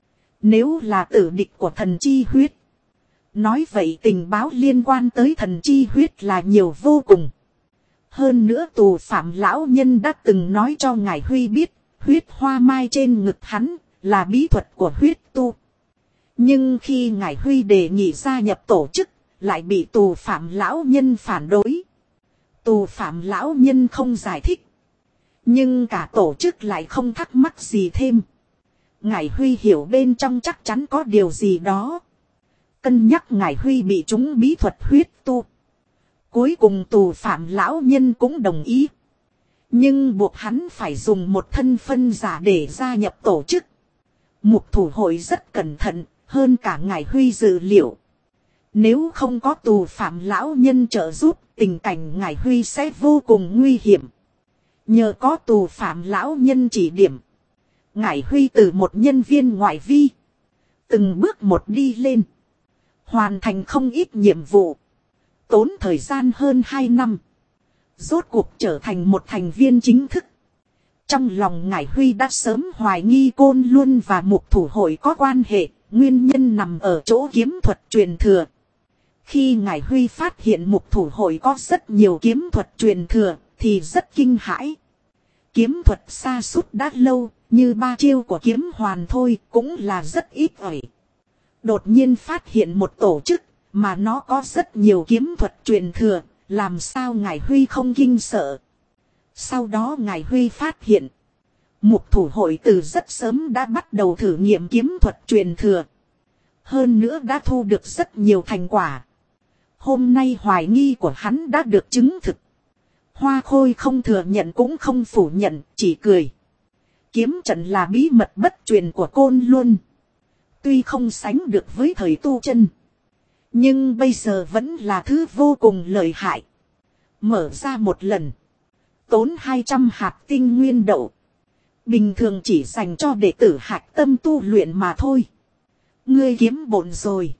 Nếu là tử địch của thần chi huyết, nói vậy tình báo liên quan tới thần chi huyết là nhiều vô cùng. Hơn nữa tù phạm lão nhân đã từng nói cho Ngải Huy biết, huyết hoa mai trên ngực hắn là bí thuật của huyết tu. Nhưng khi Ngải Huy đề nghị gia nhập tổ chức, lại bị tù phạm lão nhân phản đối. Tù phạm lão nhân không giải thích. Nhưng cả tổ chức lại không thắc mắc gì thêm. Ngải Huy hiểu bên trong chắc chắn có điều gì đó. Cân nhắc Ngải Huy bị trúng bí thuật huyết tu. Cuối cùng tù phạm lão nhân cũng đồng ý. Nhưng buộc hắn phải dùng một thân phân giả để gia nhập tổ chức. Mục thủ hội rất cẩn thận, hơn cả Ngải Huy dự liệu. Nếu không có tù phạm lão nhân trợ giúp, tình cảnh Ngải Huy sẽ vô cùng nguy hiểm. Nhờ có tù phạm lão nhân chỉ điểm, Ngải Huy từ một nhân viên ngoại vi, từng bước một đi lên. Hoàn thành không ít nhiệm vụ. Tốn thời gian hơn 2 năm. Rốt cuộc trở thành một thành viên chính thức. Trong lòng Ngải Huy đã sớm hoài nghi Côn Luân và Mục thủ hội có quan hệ. Nguyên nhân nằm ở chỗ kiếm thuật truyền thừa. Khi Ngải Huy phát hiện Mục thủ hội có rất nhiều kiếm thuật truyền thừa thì rất kinh hãi. Kiếm thuật sa sút đã lâu, như 3 chiêu của kiếm hoàn thôi cũng là rất ít ỏi. Đột nhiên phát hiện một tổ chức mà nó có rất nhiều kiếm thuật truyền thừa, làm sao Ngải Huy không kinh sợ. Sau đó Ngải Huy phát hiện, Mục thủ hội từ rất sớm đã bắt đầu thử nghiệm kiếm thuật truyền thừa. Hơn nữa đã thu được rất nhiều thành quả. Hôm nay hoài nghi của hắn đã được chứng thực. Hoa Khôi không thừa nhận cũng không phủ nhận, chỉ cười. Kiếm trận là bí mật bất truyền của Côn Luân. Tuy không sánh được với thời tu chân, nhưng bây giờ vẫn là thứ vô cùng lợi hại. Mở ra một lần, tốn 200 hạt tinh nguyên đậu. Bình thường chỉ dành cho đệ tử hạch tâm tu luyện mà thôi. Ngươi kiếm bộn rồi.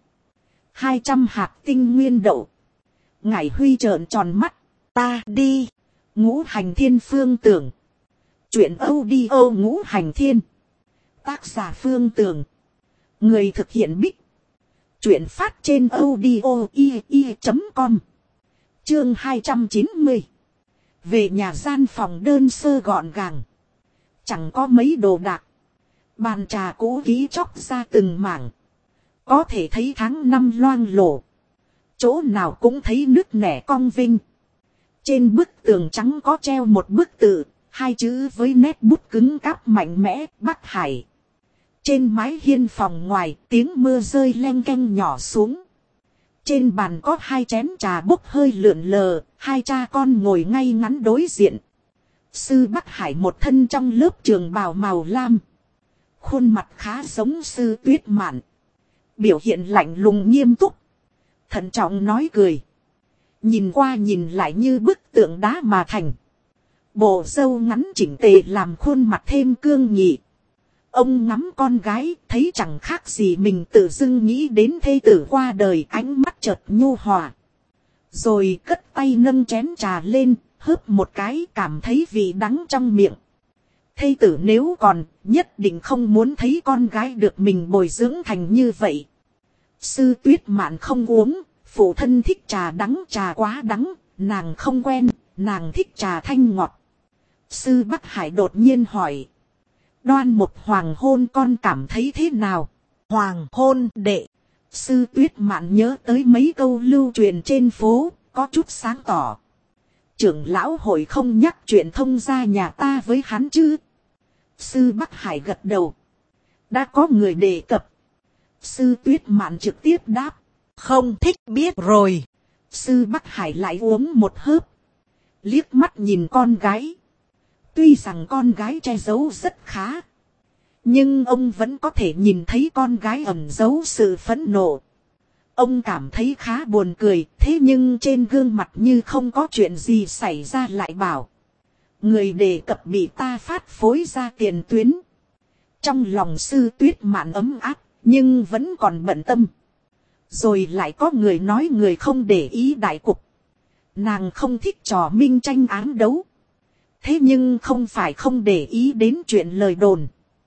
200 hạt tinh nguyên đậu. Ngải Huy trợn tròn mắt. Ta đi. Ngũ Hành Thiên Phương Tưởng. Chuyện audio Ngũ Hành Thiên. Tác giả Phương Tưởng. Người thực hiện Bích. Chuyện phát trên audio.com. Chương 290. Về nhà gian phòng đơn sơ gọn gàng. Chẳng có mấy đồ đạc. Bàn trà cũ kỹ chóc ra từng mảng. Có thể thấy tháng năm loang lổ. Chỗ nào cũng thấy nứt nẻ cong vinh. Trên bức tường trắng có treo một bức tự, 2 chữ với nét bút cứng cáp mạnh mẽ, Bắc Hải. Trên mái hiên phòng ngoài, tiếng mưa rơi leng keng nhỏ xuống. Trên bàn có 2 chén trà bốc hơi lượn lờ, 2 cha con ngồi ngay ngắn đối diện. Sư Bắc Hải một thân trong lớp trường bào màu lam. Khuôn mặt khá giống Sư Tuyết Mạn. Biểu hiện lạnh lùng nghiêm túc. Thận trọng nói cười. Nhìn qua nhìn lại như bức tượng đá mà thành. Bộ râu ngắn chỉnh tề làm khuôn mặt thêm cương nghị. Ông ngắm con gái thấy chẳng khác gì mình tự dưng nghĩ đến thê tử qua đời, ánh mắt chợt nhu hòa. Rồi cất tay nâng chén trà lên, hớp một cái cảm thấy vị đắng trong miệng. Thê tử nếu còn, nhất định không muốn thấy con gái được mình bồi dưỡng thành như vậy. Sư Tuyết Mạn không uống, phụ thân thích trà đắng, trà quá đắng, nàng không quen, nàng thích trà thanh ngọt. Sư Bắc Hải đột nhiên hỏi. Đoan một hoàng hôn con cảm thấy thế nào? Hoàng hôn đệ. Sư Tuyết Mạn nhớ tới mấy câu lưu truyền trên phố, có chút sáng tỏ. Trưởng lão hội không nhắc chuyện thông gia nhà ta với hắn chứ? Sư Bắc Hải gật đầu. Đã có người đề cập. Sư Tuyết Mạn trực tiếp đáp. Không thích biết rồi. Sư Bắc Hải lại uống một hớp. Liếc mắt nhìn con gái. Tuy rằng con gái che giấu rất khá. Nhưng ông vẫn có thể nhìn thấy con gái ẩn giấu sự phẫn nộ. Ông cảm thấy khá buồn cười. Thế nhưng trên gương mặt như không có chuyện gì xảy ra lại bảo. Người đề cập bị ta phát phối ra tiền tuyến. Trong lòng Sư Tuyết Mạn ấm áp. Nhưng vẫn còn bận tâm. Rồi lại có người nói người không để ý đại cục. Nàng không thích trò minh tranh ám đấu. Thế nhưng không phải không để ý đến chuyện lời đồn.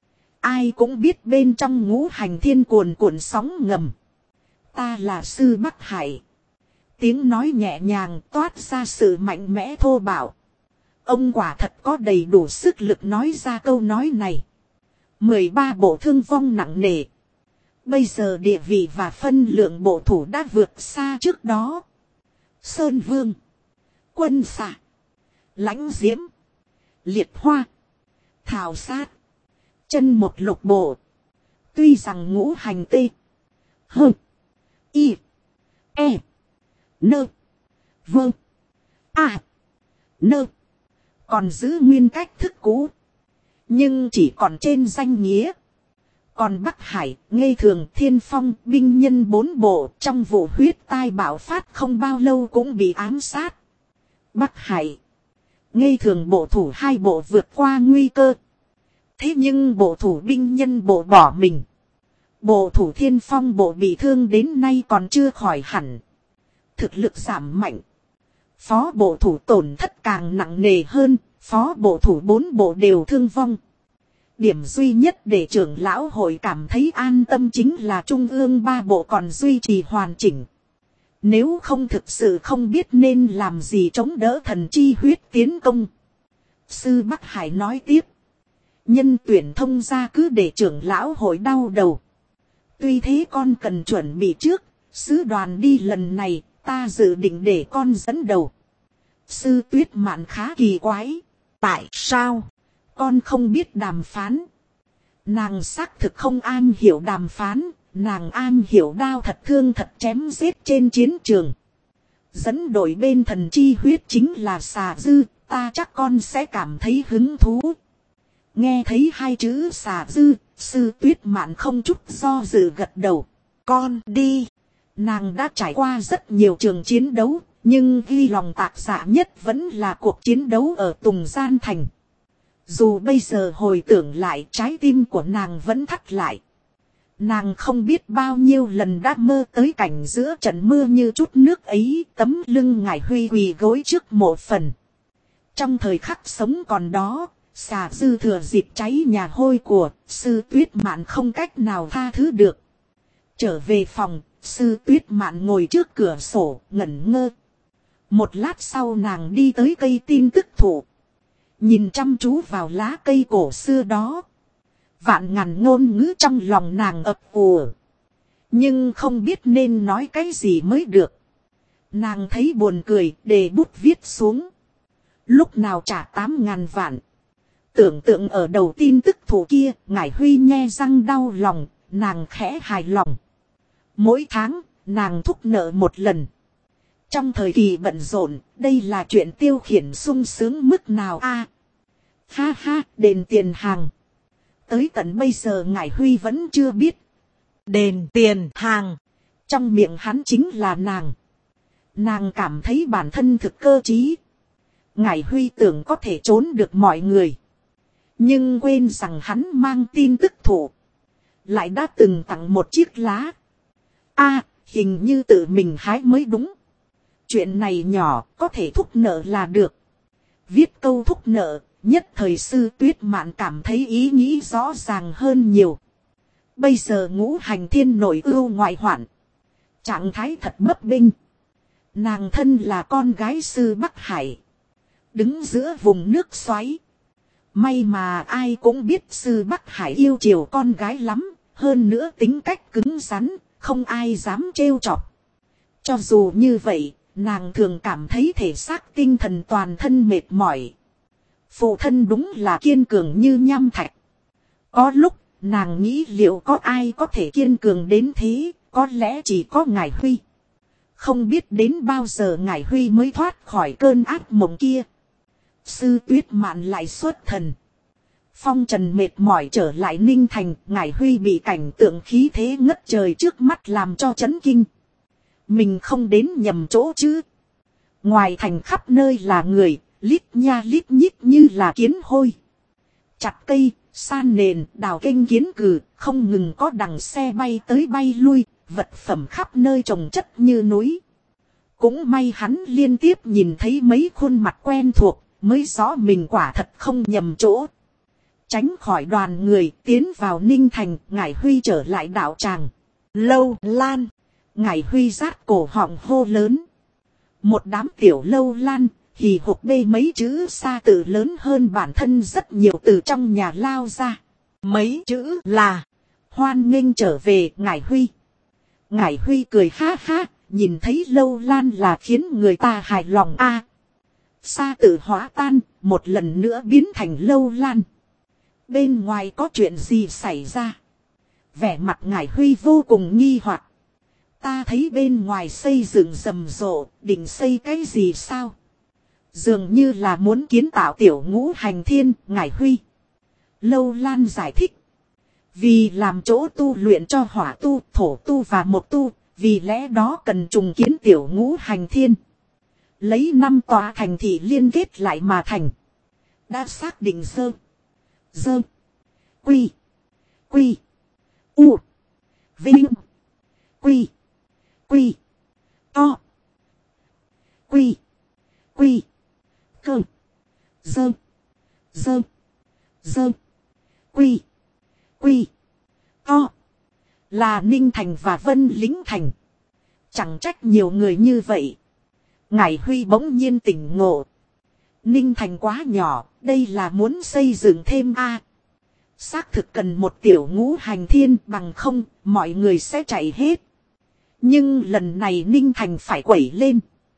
Ai cũng biết bên trong Ngũ Hành Thiên cuồn cuộn sóng ngầm. Ta là Sư Bắc Hải. Tiếng nói nhẹ nhàng toát ra sự mạnh mẽ thô bạo. Ông quả thật có đầy đủ sức lực nói ra câu nói này. 13 bộ thương vong nặng nề. Bây giờ địa vị và phân lượng bộ thủ đã vượt xa trước đó. Sơn Vương, Quân Xạ, Lãnh Diễm, Liệt Hoa, Thảo Sát, Chân Một Lục bộ. Tuy rằng ngũ hành tê, hơ, y, e, nơ, vơ, a, nơ, còn giữ nguyên cách thức cũ, nhưng chỉ còn trên danh nghĩa. Còn Bắc Hải, Ngây Thường, Thiên Phong, binh nhân 4 bộ trong vụ huyết tai bạo phát không bao lâu cũng bị ám sát. Bắc Hải, Ngây Thường bộ thủ 2 bộ vượt qua nguy cơ. Thế nhưng bộ thủ binh nhân bộ bỏ mình. Bộ thủ Thiên Phong bộ bị thương đến nay còn chưa khỏi hẳn. Thực lực giảm mạnh. Phó bộ thủ tổn thất càng nặng nề hơn, phó bộ thủ 4 bộ đều thương vong. Điểm duy nhất để trưởng lão hội cảm thấy an tâm chính là trung ương 3 bộ còn duy trì hoàn chỉnh. Nếu không thực sự không biết nên làm gì chống đỡ thần chi huyết tiến công. Sư Bắc Hải nói tiếp. Nhân tuyển thông ra cứ để trưởng lão hội đau đầu. Tuy thế con cần chuẩn bị trước, sứ đoàn đi lần này, ta dự định để con dẫn đầu. Sư Tuyết Mạn khá kỳ quái. Tại sao? Con không biết đàm phán. Nàng xác thực không an hiểu đàm phán, nàng an hiểu đao thật thương thật chém giết trên chiến trường. Dẫn đội bên thần chi huyết chính là Xà Dư, ta chắc con sẽ cảm thấy hứng thú. Nghe thấy 2 chữ Xà Dư, Sư Tuyết Mạn không chút do dự gật đầu. Con đi. Nàng đã trải qua rất nhiều trường chiến đấu, nhưng ghi lòng tạc dạ nhất vẫn là cuộc chiến đấu ở Tùng Gian Thành. Dù bây giờ hồi tưởng lại, trái tim của nàng vẫn thắt lại. Nàng không biết bao nhiêu lần đã mơ tới cảnh giữa trận mưa như chút nước ấy, tấm lưng Ngải Huy quỳ gối trước mộ phần. Trong thời khắc sống còn đó, Xà Dư thừa dịp cháy nhà hôi của Sư Tuyết Mạn không cách nào tha thứ được. Trở về phòng, Sư Tuyết Mạn ngồi trước cửa sổ, ngẩn ngơ. Một lát sau nàng đi tới cây tin tức thụ. Nhìn chăm chú vào lá cây cổ xưa đó. Vạn ngàn ngôn ngữ trong lòng nàng ập ùa. Nhưng không biết nên nói cái gì mới được. Nàng thấy buồn cười, để bút viết xuống. Lúc nào trả 8.000 vạn. Tưởng tượng ở đầu tin tức thủ kia, Ngải Huy nhe răng đau lòng, nàng khẽ hài lòng. Mỗi tháng, nàng thúc nợ một lần. Trong thời kỳ bận rộn, đây là chuyện tiêu khiển sung sướng mức nào a? Ha ha, đền tiền hàng. Tới tận bây giờ Ngải Huy vẫn chưa biết. Đền tiền hàng. Trong miệng hắn chính là nàng. Nàng cảm thấy bản thân thực cơ trí. Ngải Huy tưởng có thể trốn được mọi người. Nhưng quên rằng hắn mang tin tức thủ. Lại đã từng tặng một chiếc lá. Hình như tự mình hái mới đúng. Chuyện này nhỏ, có thể thúc nợ là được. Viết câu thúc nợ, nhất thời Sư Tuyết Mạn cảm thấy ý nghĩ rõ ràng hơn nhiều. Bây giờ ngũ hành thiên nội ưu ngoại hoạn. Trạng thái thật bấp bênh. Nàng thân là con gái Sư Bắc Hải. Đứng giữa vùng nước xoáy. May mà ai cũng biết Sư Bắc Hải yêu chiều con gái lắm. Hơn nữa tính cách cứng rắn, không ai dám trêu chọc. Cho dù như vậy, nàng thường cảm thấy thể xác tinh thần toàn thân mệt mỏi. Phụ thân đúng là kiên cường như nham thạch. Có lúc, nàng nghĩ liệu có ai có thể kiên cường đến thế, có lẽ chỉ có Ngải Huy. Không biết đến bao giờ Ngải Huy mới thoát khỏi cơn ác mộng kia. Sư Tuyết Mạn lại xuất thần. Phong trần mệt mỏi trở lại Ninh Thành, Ngải Huy bị cảnh tượng khí thế ngất trời trước mắt làm cho chấn kinh. Mình không đến nhầm chỗ chứ. Ngoài thành khắp nơi là người, lít nha lít nhít như là kiến hôi. Chặt cây, san nền, đào kênh kiến cừ, không ngừng có đằng xe bay tới bay lui, vật phẩm khắp nơi trồng chất như núi. Cũng may hắn liên tiếp nhìn thấy mấy khuôn mặt quen thuộc, mới rõ mình quả thật không nhầm chỗ. Tránh khỏi đoàn người tiến vào Ninh Thành, Ngải Huy trở lại đạo tràng. Lâu Lan. Ngải Huy rát cổ họng hô lớn. Một đám tiểu Lâu Lan, hì hục bê mấy chữ xa tự lớn hơn bản thân rất nhiều từ trong nhà lao ra. mấy chữ là hoan nghênh trở về Ngải Huy. Ngải Huy cười ha ha, nhìn thấy Lâu Lan là khiến người ta hài lòng a. Sa Tử hóa tan, một lần nữa biến thành Lâu Lan. Bên ngoài có chuyện gì xảy ra? Vẻ mặt Ngải Huy vô cùng nghi hoặc. Ta thấy bên ngoài xây dựng rầm rộ, định xây cái gì sao? Dường như là muốn kiến tạo tiểu ngũ hành thiên, Ngải Huy. Lâu Lan giải thích. Vì làm chỗ tu luyện cho hỏa tu, thổ tu và mộc tu, vì lẽ đó cần trùng kiến tiểu ngũ hành thiên. Lấy 5 tòa thành thị liên kết lại mà thành. Đã xác định dơ, quy, u, vinh, quy, to, quy, cơ, dơ, quy, to, là Ninh Thành và Vân Lĩnh Thành. Chẳng trách nhiều người như vậy. Ngải Huy bỗng nhiên tỉnh ngộ. Ninh Thành quá nhỏ, đây là muốn xây dựng thêm a. Xác thực cần một tiểu ngũ hành thiên, bằng không, mọi người sẽ chạy hết. Nhưng lần này Ninh Thành phải quẩy lên.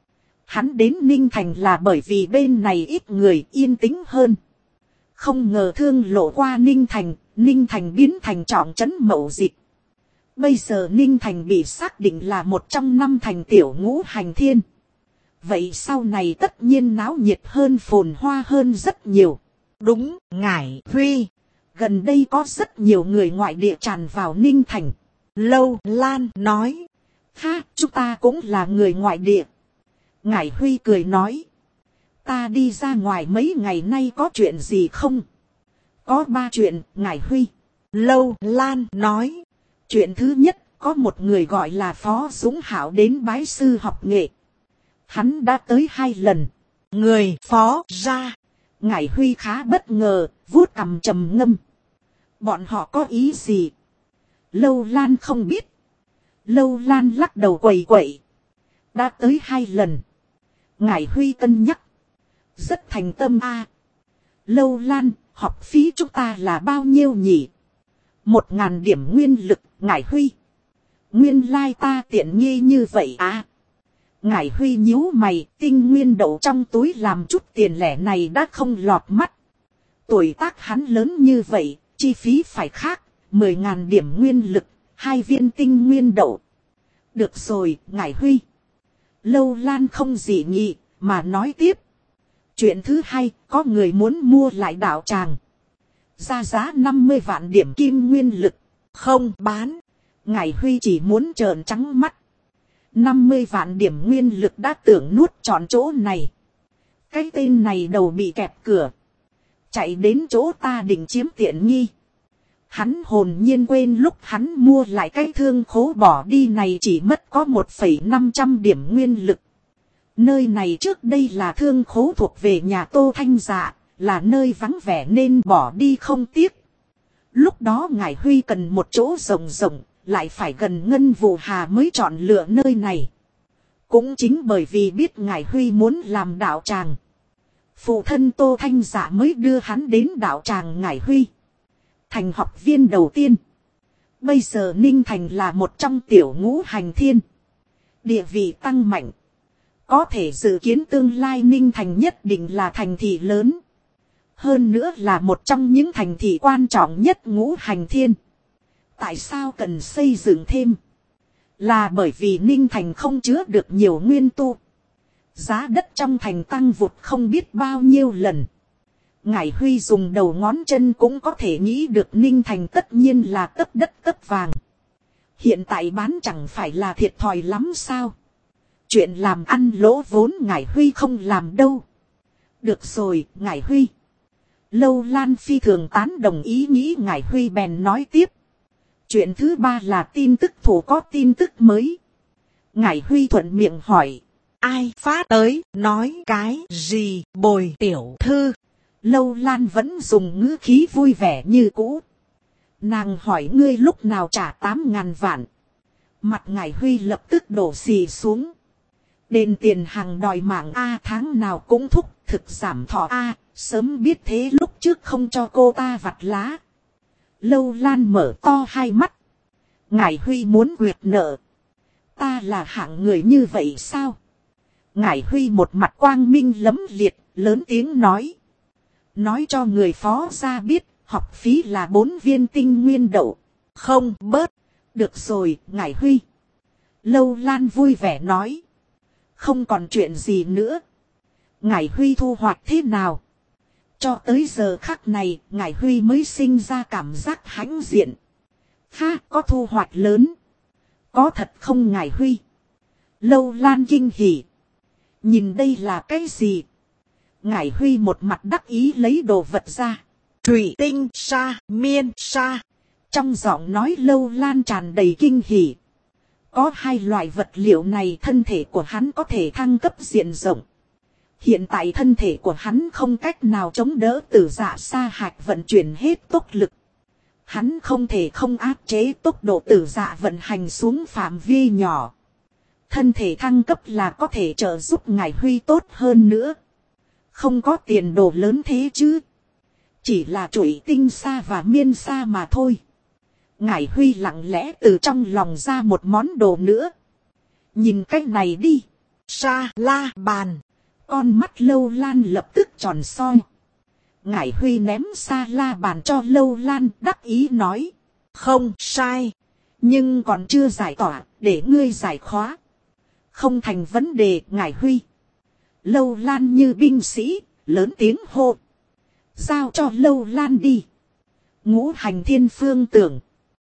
Hắn đến Ninh Thành là bởi vì bên này ít người, yên tĩnh hơn. Không ngờ thương lộ qua Ninh Thành biến thành trọng trấn Mậu Dịch. Bây giờ Ninh Thành bị xác định là một trong 5 thành tiểu ngũ hành thiên. Vậy sau này tất nhiên náo nhiệt hơn, phồn hoa hơn rất nhiều. đúng. Ngải Huy, Gần đây có rất nhiều người ngoại địa tràn vào Ninh Thành. Lâu Lan nói. Ha, chúng ta cũng là người ngoại địa. Ngải Huy cười nói. Ta đi ra ngoài mấy ngày nay có chuyện gì không? Có 3 chuyện, Ngải Huy. Lâu Lan nói. Chuyện thứ nhất, có một người gọi là Phó Dũng Hảo đến bái sư học nghệ. Hắn đã tới 2 lần. Người phó ra. Ngải Huy khá bất ngờ, vuốt cằm trầm ngâm. Bọn họ có ý gì? Lâu Lan không biết. Lâu Lan lắc đầu quẩy quẩy. Đã tới 2 lần. Ngải Huy cân nhắc. Rất thành tâm a. Lâu Lan, học phí chúng ta là bao nhiêu nhỉ? 1000 điểm nguyên lực, Ngải Huy. Nguyên lai ta tiện nghi như vậy à? Ngải Huy nhíu mày, tinh nguyên đậu trong túi làm chút tiền lẻ này đã không lọt mắt. Tuổi tác hắn lớn như vậy, chi phí phải khác, 10.000 điểm nguyên lực, 2 viên tinh nguyên đậu. Được rồi, Ngải Huy. Lâu Lan không dị nghị, mà nói tiếp. Chuyện thứ hai, có người muốn mua lại đạo tràng. Ra giá 50 vạn điểm kim nguyên lực. Không bán. Ngải Huy chỉ muốn trợn trắng mắt. 50 vạn điểm nguyên lực đã tưởng nuốt trọn chỗ này. Cái tên này đầu bị kẹp cửa. Chạy đến chỗ ta định chiếm tiện nghi. Hắn hồn nhiên quên lúc hắn mua lại cái thương khố bỏ đi này chỉ mất có 1,500 điểm nguyên lực. Nơi này trước đây là thương khố thuộc về nhà Tô Thanh Dạ, là nơi vắng vẻ nên bỏ đi không tiếc. Lúc đó Ngải Huy cần một chỗ rộng rộng, lại phải gần Ngân Vũ Hà mới chọn lựa nơi này. Cũng chính bởi vì biết Ngải Huy muốn làm đạo tràng, phụ thân Tô Thanh Dạ mới đưa hắn đến đạo tràng Ngải Huy, thành học viên đầu tiên. Bây giờ Ninh Thành là một trong tiểu ngũ hành thiên, địa vị tăng mạnh. Có thể dự kiến tương lai Ninh Thành nhất định là thành thị lớn. Hơn nữa là một trong những thành thị quan trọng nhất ngũ hành thiên. Tại sao cần xây dựng thêm? Là bởi vì Ninh Thành không chứa được nhiều nguyên tu. Giá đất trong thành tăng vụt không biết bao nhiêu lần. Ngải Huy dùng đầu ngón chân cũng có thể nghĩ được Ninh Thành tất nhiên là tấc đất tấc vàng. Hiện tại bán chẳng phải là thiệt thòi lắm sao? Chuyện làm ăn lỗ vốn Ngải Huy không làm đâu. Được rồi, Ngải Huy. Lâu Lan phi thường tán đồng ý nghĩ Ngải Huy bèn nói tiếp. Chuyện thứ ba là tin tức thủ có tin tức mới. Ngải Huy thuận miệng hỏi. Ai phát tới, nói cái gì, Bồi tiểu thư? Lâu Lan vẫn dùng ngữ khí vui vẻ như cũ. Nàng hỏi ngươi lúc nào trả 8.000 vạn. Mặt Ngải Huy lập tức đổ xì xuống. Đền tiền hàng đòi mạng A, tháng nào cũng thúc, thực giảm thọ A, sớm biết thế lúc trước không cho cô ta vặt lá. Lâu Lan mở to hai mắt. Ngải Huy muốn quyệt nợ. Ta là hạng người như vậy sao? Ngải Huy một mặt quang minh lấm liệt, lớn tiếng nói. Nói cho người phó gia biết, học phí là 4 viên tinh nguyên đậu. Không bớt. Được rồi, Ngải Huy. Lâu Lan vui vẻ nói. Không còn chuyện gì nữa. Ngải Huy thu hoạch thế nào? Cho tới giờ khắc này, Ngải Huy mới sinh ra cảm giác hãnh diện. Ha, có thu hoạch lớn. Có thật không Ngải Huy? Lâu Lan kinh hỉ. Nhìn đây là cái gì? Ngải Huy một mặt đắc ý lấy đồ vật ra. Thủy tinh sa, miên sa. Trong giọng nói Lâu Lan tràn đầy kinh hỉ. Có hai loại vật liệu này thân thể của hắn có thể thăng cấp diện rộng. Hiện tại thân thể của hắn không cách nào chống đỡ tử dạ sa hạch vận chuyển hết tốc lực. Hắn không thể không áp chế tốc độ tử dạ vận hành xuống phạm vi nhỏ. Thân thể thăng cấp là có thể trợ giúp Ngải Huy tốt hơn nữa. Không có tiền đồ lớn thế chứ. Chỉ là chuỗi tinh sa và miên sa mà thôi. Ngải Huy lặng lẽ từ trong lòng ra một món đồ nữa. Nhìn cái này đi. Sa la bàn. Con mắt Lâu Lan lập tức tròn soi. Ngải Huy ném sa la bàn cho Lâu Lan đắc ý nói. Không sai. Nhưng còn chưa giải tỏa để ngươi giải khóa. Không thành vấn đề Ngải Huy. Lâu Lan như binh sĩ, lớn tiếng hô. Giao cho Lâu Lan đi. Ngũ hành thiên phương tưởng.